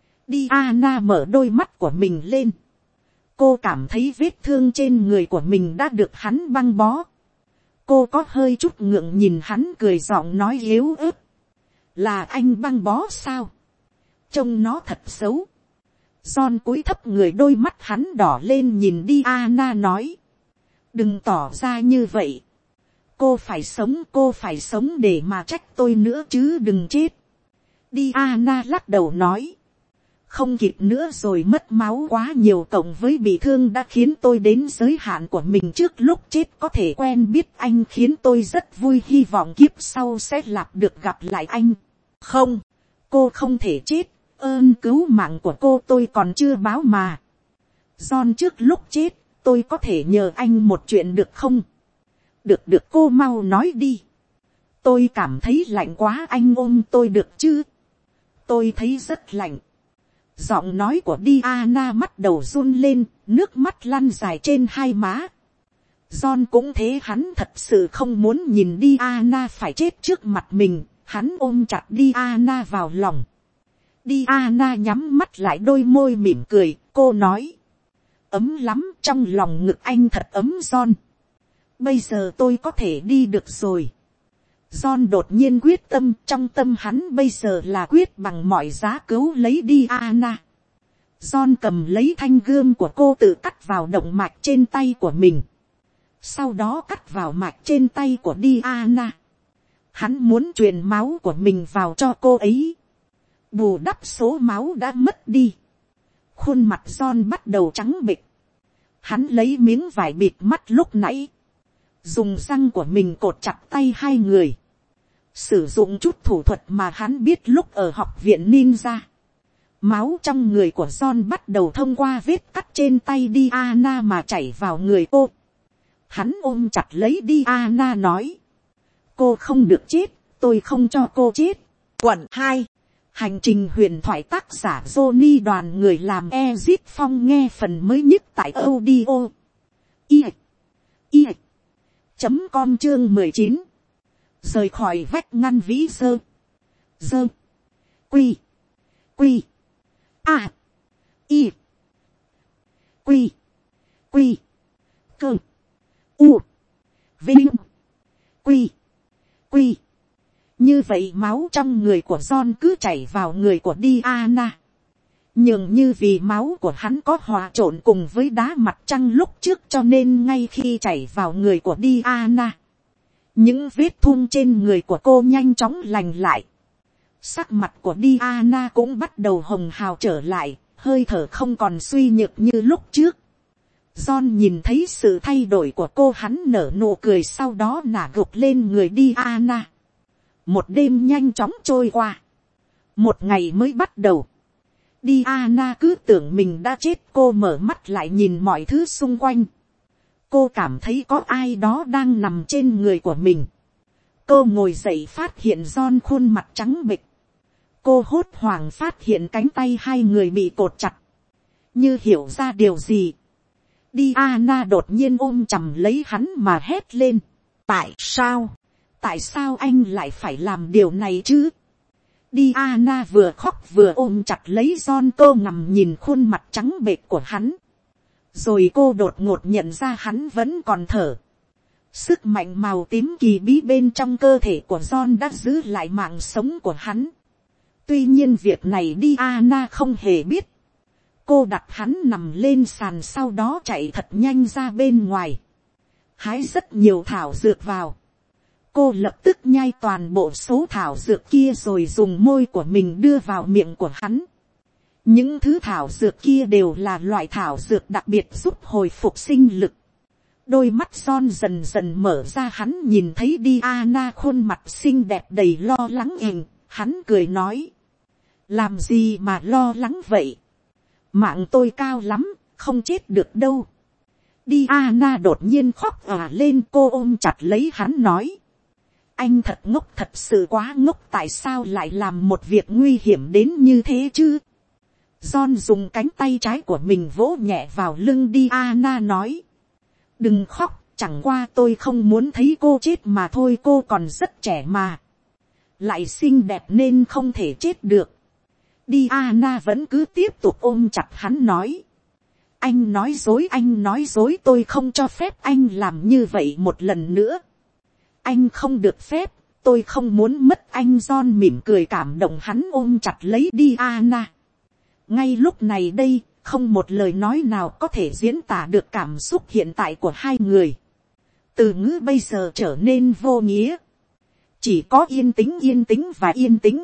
Diana mở đôi mắt của mình lên. Cô cảm thấy vết thương trên người của mình đã được hắn băng bó. Cô có hơi chút ngượng nhìn hắn, cười giọng nói yếu ớt. Là anh băng bó sao? Trông nó thật xấu. John cúi thấp người, đôi mắt hắn đỏ lên nhìn Diana nói. Đừng tỏ ra như vậy. Cô phải sống để mà trách tôi nữa chứ đừng chết. Diana lắc đầu nói. Không kịp nữa rồi, mất máu quá nhiều cộng với bị thương đã khiến tôi đến giới hạn của mình trước lúc chết. Có thể quen biết anh khiến tôi rất vui, hy vọng kiếp sau sẽ được gặp lại anh. Không, cô không thể chết, ơn cứu mạng của cô tôi còn chưa báo mà. John, trước lúc chết, tôi có thể nhờ anh một chuyện được không? Được cô mau nói đi. Tôi cảm thấy lạnh quá, anh ôm tôi được chứ? Tôi thấy rất lạnh. Giọng nói của Diana bắt đầu run lên, nước mắt lăn dài trên hai má. John cũng thế, hắn thật sự không muốn nhìn Diana phải chết trước mặt mình, hắn ôm chặt Diana vào lòng. Diana nhắm mắt lại, đôi môi mỉm cười, cô nói. Ấm lắm, trong lòng ngực anh thật ấm John. Bây giờ tôi có thể đi được rồi. John đột nhiên quyết tâm, trong tâm hắn bây giờ là quyết bằng mọi giá cứu lấy Diana. John cầm lấy thanh gươm của cô, tự cắt vào động mạch trên tay của mình. Sau đó cắt vào mạch trên tay của Diana. Hắn muốn truyền máu của mình vào cho cô ấy, bù đắp số máu đã mất đi. Khuôn mặt John bắt đầu trắng bệch. Hắn lấy miếng vải bịt mắt lúc nãy, dùng răng của mình cột chặt tay hai người, sử dụng chút thủ thuật mà hắn biết lúc ở học viện ninja. Máu trong người của John bắt đầu thông qua vết cắt trên tay Diana mà chảy vào người cô. Hắn ôm chặt lấy Diana nói. Cô không được chết, tôi không cho cô chết. Quận 2. Hành trình huyền thoại, tác giả Johnny, đoàn người làm Ezit Phong, nghe phần mới nhất tại audio com chương 19. Rời khỏi vách ngăn vĩ dơ quy a i quy cơ u vinh quy. Như vậy máu trong người của John cứ chảy vào người của Diana. Nhưng như vì máu của hắn có hòa trộn cùng với đá mặt trăng lúc trước, cho nên ngay khi chảy vào người của Diana, những vết thun trên người của cô nhanh chóng lành lại. Sắc mặt của Diana cũng bắt đầu hồng hào trở lại, hơi thở không còn suy nhược như lúc trước. John nhìn thấy sự thay đổi của cô, hắn nở nụ cười, sau đó nả gục lên người Diana. Một đêm nhanh chóng trôi qua. Một ngày mới bắt đầu. Diana cứ tưởng mình đã chết, cô mở mắt lại nhìn mọi thứ xung quanh. Cô cảm thấy có ai đó đang nằm trên người của mình. Cô ngồi dậy phát hiện John khuôn mặt trắng bệch. Cô hốt hoảng phát hiện cánh tay hai người bị cột chặt. Như hiểu ra điều gì, Diana đột nhiên ôm chầm lấy hắn mà hét lên. Tại sao? Tại sao anh lại phải làm điều này chứ? Diana vừa khóc vừa ôm chặt lấy John, cô ngằm nhìn khuôn mặt trắng bệch của hắn. Rồi cô đột ngột nhận ra hắn vẫn còn thở. Sức mạnh màu tím kỳ bí bên trong cơ thể của John đã giữ lại mạng sống của hắn. Tuy nhiên việc này Diana không hề biết. Cô đặt hắn nằm lên sàn, sau đó chạy thật nhanh ra bên ngoài. Hái rất nhiều thảo dược vào. Cô lập tức nhai toàn bộ số thảo dược kia rồi dùng môi của mình đưa vào miệng của hắn. Những thứ thảo dược kia đều là loại thảo dược đặc biệt giúp hồi phục sinh lực. Đôi mắt John dần dần mở ra, hắn nhìn thấy Diana khuôn mặt xinh đẹp đầy lo lắng hình. Hắn cười nói. Làm gì mà lo lắng vậy? Mạng tôi cao lắm, không chết được đâu. Diana đột nhiên khóc òa lên, cô ôm chặt lấy hắn nói. Anh thật ngốc, thật sự quá ngốc, tại sao lại làm một việc nguy hiểm đến như thế chứ? John dùng cánh tay trái của mình vỗ nhẹ vào lưng Diana nói. Đừng khóc, chẳng qua tôi không muốn thấy cô chết mà thôi, cô còn rất trẻ mà. Lại xinh đẹp nên không thể chết được. Diana vẫn cứ tiếp tục ôm chặt hắn nói. Anh nói dối, tôi không cho phép anh làm như vậy một lần nữa. Anh không được phép, tôi không muốn mất anh. John mỉm cười cảm động, hắn ôm chặt lấy Diana. Ngay lúc này đây, không một lời nói nào có thể diễn tả được cảm xúc hiện tại của hai người. Từ ngữ bây giờ trở nên vô nghĩa. Chỉ có yên tĩnh và yên tĩnh.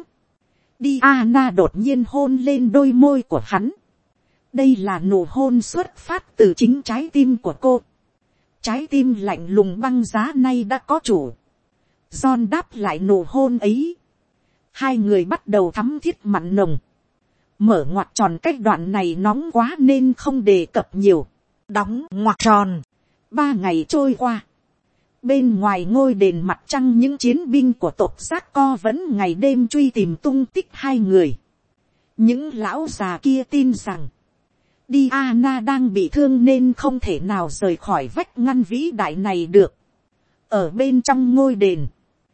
Diana đột nhiên hôn lên đôi môi của hắn. Đây là nụ hôn xuất phát từ chính trái tim của cô. Trái tim lạnh lùng băng giá nay đã có chủ. John đáp lại nụ hôn ấy. Hai người bắt đầu thắm thiết mặn nồng. Mở ngoặc tròn, cách đoạn này nóng quá nên không đề cập nhiều. Đóng ngoặc tròn. 3 ngày trôi qua. Bên ngoài ngôi đền mặt trăng, những chiến binh của tộc Giác Co vẫn ngày đêm truy tìm tung tích hai người. Những lão già kia tin rằng Diana đang bị thương nên không thể nào rời khỏi vách ngăn vĩ đại này được. Ở bên trong ngôi đền,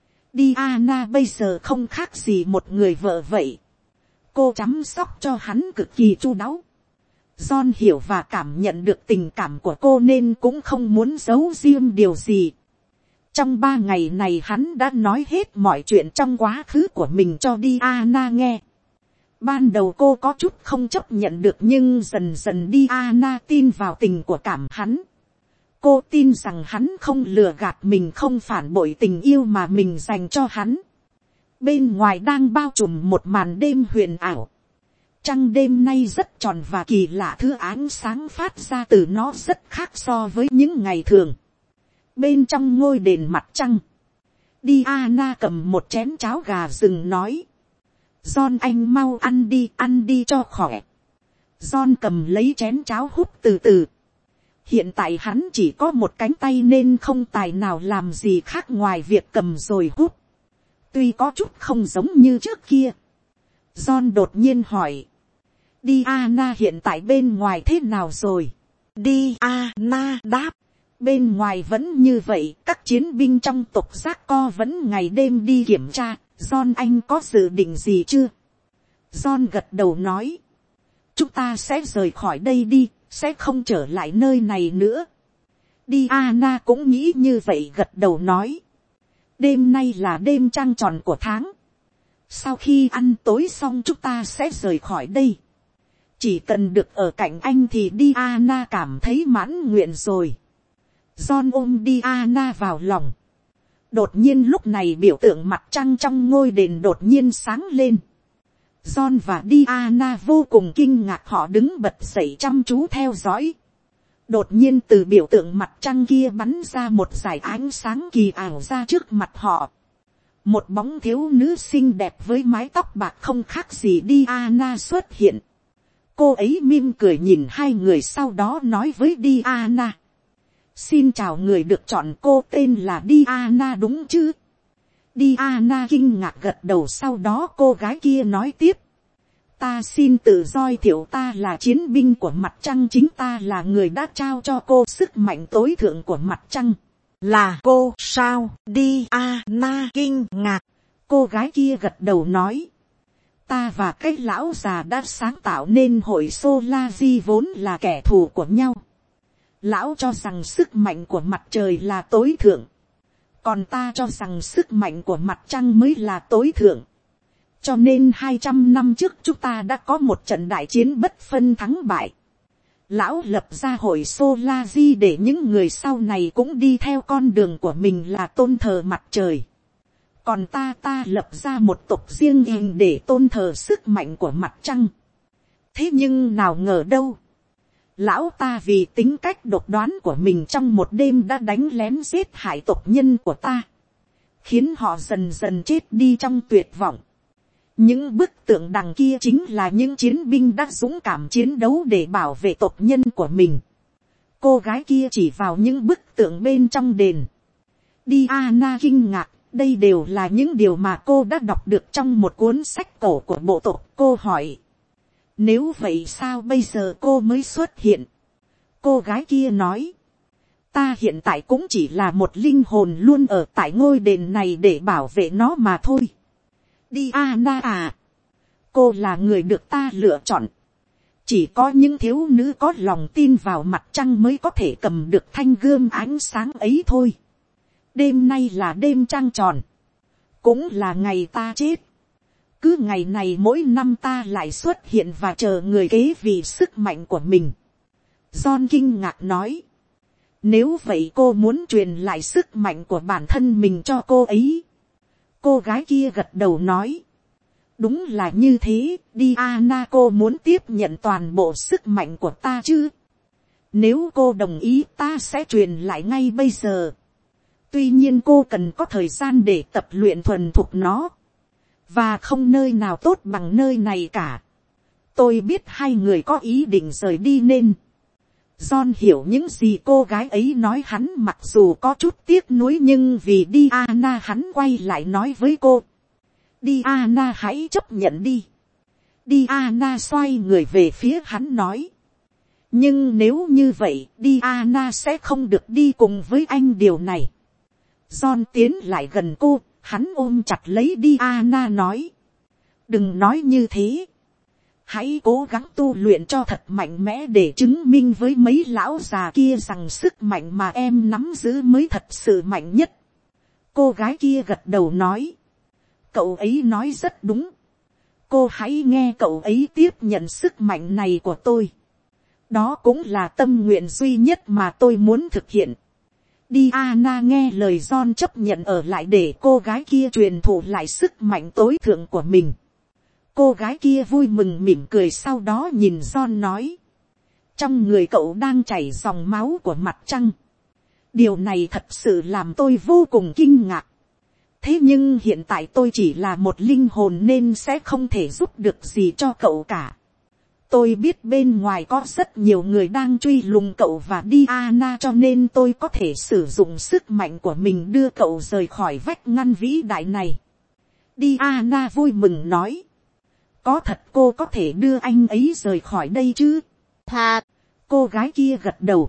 Diana bây giờ không khác gì một người vợ vậy. Cô chăm sóc cho hắn cực kỳ chu đáo. John hiểu và cảm nhận được tình cảm của cô nên cũng không muốn giấu riêng điều gì. Trong 3 ngày này hắn đã nói hết mọi chuyện trong quá khứ của mình cho Diana nghe. Ban đầu cô có chút không chấp nhận được, nhưng dần dần Diana tin vào tình của cảm hắn. Cô tin rằng hắn không lừa gạt mình, không phản bội tình yêu mà mình dành cho hắn. Bên ngoài đang bao trùm một màn đêm huyền ảo. Trăng đêm nay rất tròn và kỳ lạ, thứ ánh sáng phát ra từ nó rất khác so với những ngày thường. Bên trong ngôi đền mặt trăng, Diana cầm một chén cháo gà rừng nói. John, anh mau ăn đi cho khỏe. John cầm lấy chén cháo hút từ từ. Hiện tại hắn chỉ có một cánh tay nên không tài nào làm gì khác ngoài việc cầm rồi hút. Tuy có chút không giống như trước kia. John đột nhiên hỏi. Diana hiện tại bên ngoài thế nào rồi? Diana đáp. Bên ngoài vẫn như vậy, các chiến binh trong tộc Giác Co vẫn ngày đêm đi kiểm tra. John, anh có dự định gì chưa? John gật đầu nói. Chúng ta sẽ rời khỏi đây đi, sẽ không trở lại nơi này nữa. Diana cũng nghĩ như vậy, gật đầu nói. Đêm nay là đêm trăng tròn của tháng. Sau khi ăn tối xong chúng ta sẽ rời khỏi đây. Chỉ cần được ở cạnh anh thì Diana cảm thấy mãn nguyện rồi. John ôm Diana vào lòng. Đột nhiên lúc này biểu tượng mặt trăng trong ngôi đền đột nhiên sáng lên. John và Diana vô cùng kinh ngạc, họ đứng bật dậy chăm chú theo dõi. Đột nhiên từ biểu tượng mặt trăng kia bắn ra một dải ánh sáng kỳ ảo ra trước mặt họ. Một bóng thiếu nữ xinh đẹp với mái tóc bạc không khác gì Diana xuất hiện. Cô ấy mỉm cười nhìn hai người, sau đó nói với Diana. Xin chào người được chọn, cô tên là Diana đúng chứ? Diana kinh ngạc gật đầu, sau đó cô gái kia nói tiếp. Ta xin tự giới thiệu, ta là chiến binh của mặt trăng, chính ta là người đã trao cho cô sức mạnh tối thượng của mặt trăng. Là cô sao? Diana kinh ngạc. Cô gái kia gật đầu nói. Ta và cái lão già đã sáng tạo nên hội Solaris vốn là kẻ thù của nhau. Lão cho rằng sức mạnh của mặt trời là tối thượng. Còn ta cho rằng sức mạnh của mặt trăng mới là tối thượng. Cho nên 200 năm trước chúng ta đã có một trận đại chiến bất phân thắng bại. Lão lập ra hội Solaris để những người sau này cũng đi theo con đường của mình là tôn thờ mặt trời. Còn ta lập ra một tộc riêng hình để tôn thờ sức mạnh của mặt trăng. Thế nhưng nào ngờ đâu. Lão ta vì tính cách độc đoán của mình trong một đêm đã đánh lén giết hại tộc nhân của ta. Khiến họ dần dần chết đi trong tuyệt vọng. Những bức tượng đằng kia chính là những chiến binh đã dũng cảm chiến đấu để bảo vệ tộc nhân của mình. Cô gái kia chỉ vào những bức tượng bên trong đền. Diana kinh ngạc, đây đều là những điều mà cô đã đọc được trong một cuốn sách cổ của bộ tộc. Cô hỏi. Nếu vậy sao bây giờ cô mới xuất hiện? Cô gái kia nói. Ta hiện tại cũng chỉ là một linh hồn luôn ở tại ngôi đền này để bảo vệ nó mà thôi. Diana à. Cô là người được ta lựa chọn. Chỉ có những thiếu nữ có lòng tin vào mặt trăng mới có thể cầm được thanh gươm ánh sáng ấy thôi. Đêm nay là đêm trăng tròn. Cũng là ngày ta chết. Cứ ngày này mỗi năm ta lại xuất hiện và chờ người kế vị sức mạnh của mình. John kinh ngạc nói. Nếu vậy cô muốn truyền lại sức mạnh của bản thân mình cho cô ấy. Cô gái kia gật đầu nói. Đúng là như thế, Diana, cô muốn tiếp nhận toàn bộ sức mạnh của ta chứ? Nếu cô đồng ý ta sẽ truyền lại ngay bây giờ. Tuy nhiên cô cần có thời gian để tập luyện thuần thục nó. Và không nơi nào tốt bằng nơi này cả. Tôi biết hai người có ý định rời đi nên. John hiểu những gì cô gái ấy nói, hắn mặc dù có chút tiếc nuối nhưng vì Diana hắn quay lại nói với cô. Diana hãy chấp nhận đi. Diana xoay người về phía hắn nói. Nhưng nếu như vậy Diana sẽ không được đi cùng với anh điều này. John tiến lại gần cô, hắn ôm chặt lấy Diana nói. Đừng nói như thế. Hãy cố gắng tu luyện cho thật mạnh mẽ để chứng minh với mấy lão già kia rằng sức mạnh mà em nắm giữ mới thật sự mạnh nhất. Cô gái kia gật đầu nói. Cậu ấy nói rất đúng. Cô hãy nghe cậu ấy tiếp nhận sức mạnh này của tôi. Đó cũng là tâm nguyện duy nhất mà tôi muốn thực hiện. Diana nghe lời John chấp nhận ở lại để cô gái kia truyền thụ lại sức mạnh tối thượng của mình. Cô gái kia vui mừng mỉm cười, sau đó nhìn John nói. Trong người cậu đang chảy dòng máu của mặt trăng. Điều này thật sự làm tôi vô cùng kinh ngạc. Thế nhưng hiện tại tôi chỉ là một linh hồn nên sẽ không thể giúp được gì cho cậu cả. Tôi biết bên ngoài có rất nhiều người đang truy lùng cậu và Diana, cho nên tôi có thể sử dụng sức mạnh của mình đưa cậu rời khỏi vách ngăn vĩ đại này. Diana vui mừng nói. Có thật cô có thể đưa anh ấy rời khỏi đây chứ? Thật. Cô gái kia gật đầu.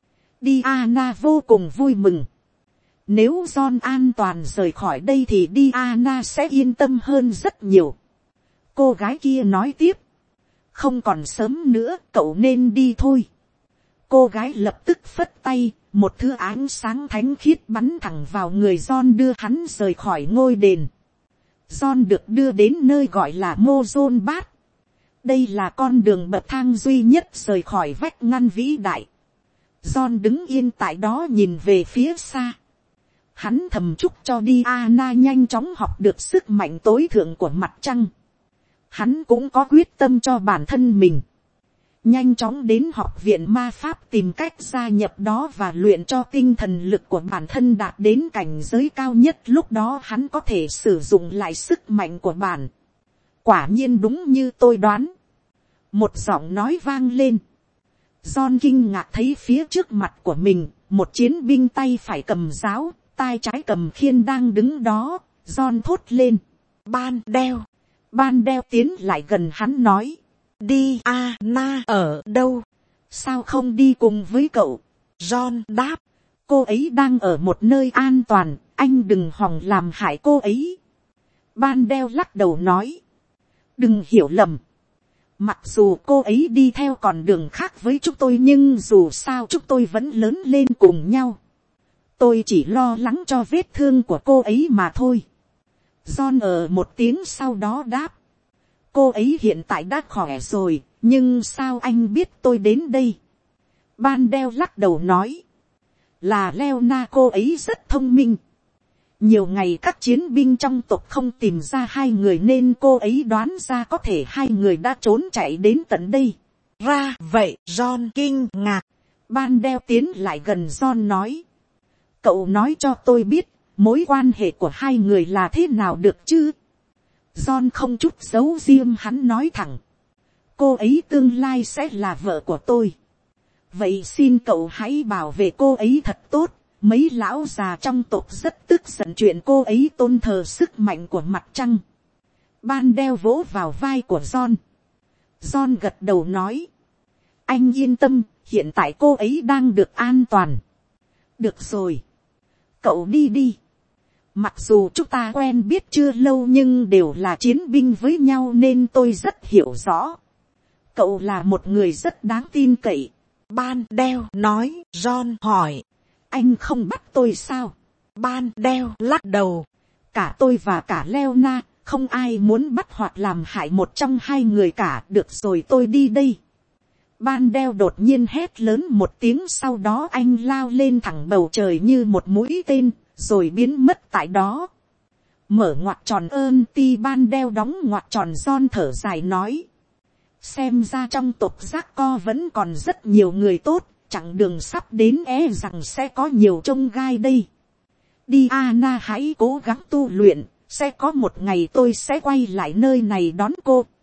Diana vô cùng vui mừng. Nếu John an toàn rời khỏi đây thì Diana sẽ yên tâm hơn rất nhiều. Cô gái kia nói tiếp. Không còn sớm nữa, cậu nên đi thôi. Cô gái lập tức phất tay, một thứ ánh sáng thánh khiết bắn thẳng vào người John đưa hắn rời khỏi ngôi đền. John được đưa đến nơi gọi là Mozon Bát. Đây là con đường bậc thang duy nhất rời khỏi vách ngăn vĩ đại. John đứng yên tại đó nhìn về phía xa. Hắn thầm chúc cho Diana nhanh chóng học được sức mạnh tối thượng của mặt trăng. Hắn cũng có quyết tâm cho bản thân mình. Nhanh chóng đến học viện ma pháp tìm cách gia nhập đó và luyện cho tinh thần lực của bản thân đạt đến cảnh giới cao nhất. Lúc đó hắn có thể sử dụng lại sức mạnh của bản. Quả nhiên đúng như tôi đoán. Một giọng nói vang lên. John kinh ngạc thấy phía trước mặt của mình, một chiến binh tay phải cầm giáo, tay trái cầm khiên đang đứng đó. John thốt lên. Ban đeo. Ban đeo tiến lại gần hắn nói. Diana ở đâu? Sao không đi cùng với cậu? John đáp. Cô ấy đang ở một nơi an toàn, anh đừng hòng làm hại cô ấy. Ban đeo lắc đầu nói. Đừng hiểu lầm. Mặc dù cô ấy đi theo con đường khác với chúng tôi nhưng dù sao chúng tôi vẫn lớn lên cùng nhau. Tôi chỉ lo lắng cho vết thương của cô ấy mà thôi. John ở một tiếng sau đó đáp. Cô ấy hiện tại đã khỏe rồi, nhưng sao anh biết tôi đến đây? Ban đeo lắc đầu nói. Là Leona, cô ấy rất thông minh. Nhiều ngày các chiến binh trong tộc không tìm ra hai người nên cô ấy đoán ra có thể hai người đã trốn chạy đến tận đây. Ra vậy, John kinh ngạc. Ban đeo tiến lại gần John nói. Cậu nói cho tôi biết, mối quan hệ của hai người là thế nào được chứ? John không chút giấu riêng, hắn nói thẳng. Cô ấy tương lai sẽ là vợ của tôi. Vậy xin cậu hãy bảo vệ cô ấy thật tốt. Mấy lão già trong tộc rất tức giận chuyện cô ấy tôn thờ sức mạnh của mặt trăng. Ban đeo vỗ vào vai của John. John gật đầu nói. Anh yên tâm, hiện tại cô ấy đang được an toàn. Được rồi. Cậu đi đi. Mặc dù chúng ta quen biết chưa lâu nhưng đều là chiến binh với nhau nên tôi rất hiểu rõ. Cậu là một người rất đáng tin cậy. Ban đeo nói. John hỏi. Anh không bắt tôi sao? Ban đeo lắc đầu. Cả tôi và cả Leona, không ai muốn bắt hoặc làm hại một trong hai người cả. Được rồi, tôi đi đây. Ban đeo đột nhiên hét lớn một tiếng, sau đó anh lao lên thẳng bầu trời như một mũi tên, rồi biến mất tại đó. Mở ngoặc tròn ơn ti ban đeo đóng ngoặc tròn. John thở dài nói. Xem ra trong tộc giác co vẫn còn rất nhiều người tốt, chặng đường sắp đến rằng sẽ có nhiều chông gai đây. Đi Anna, hãy cố gắng tu luyện, sẽ có một ngày tôi sẽ quay lại nơi này đón cô.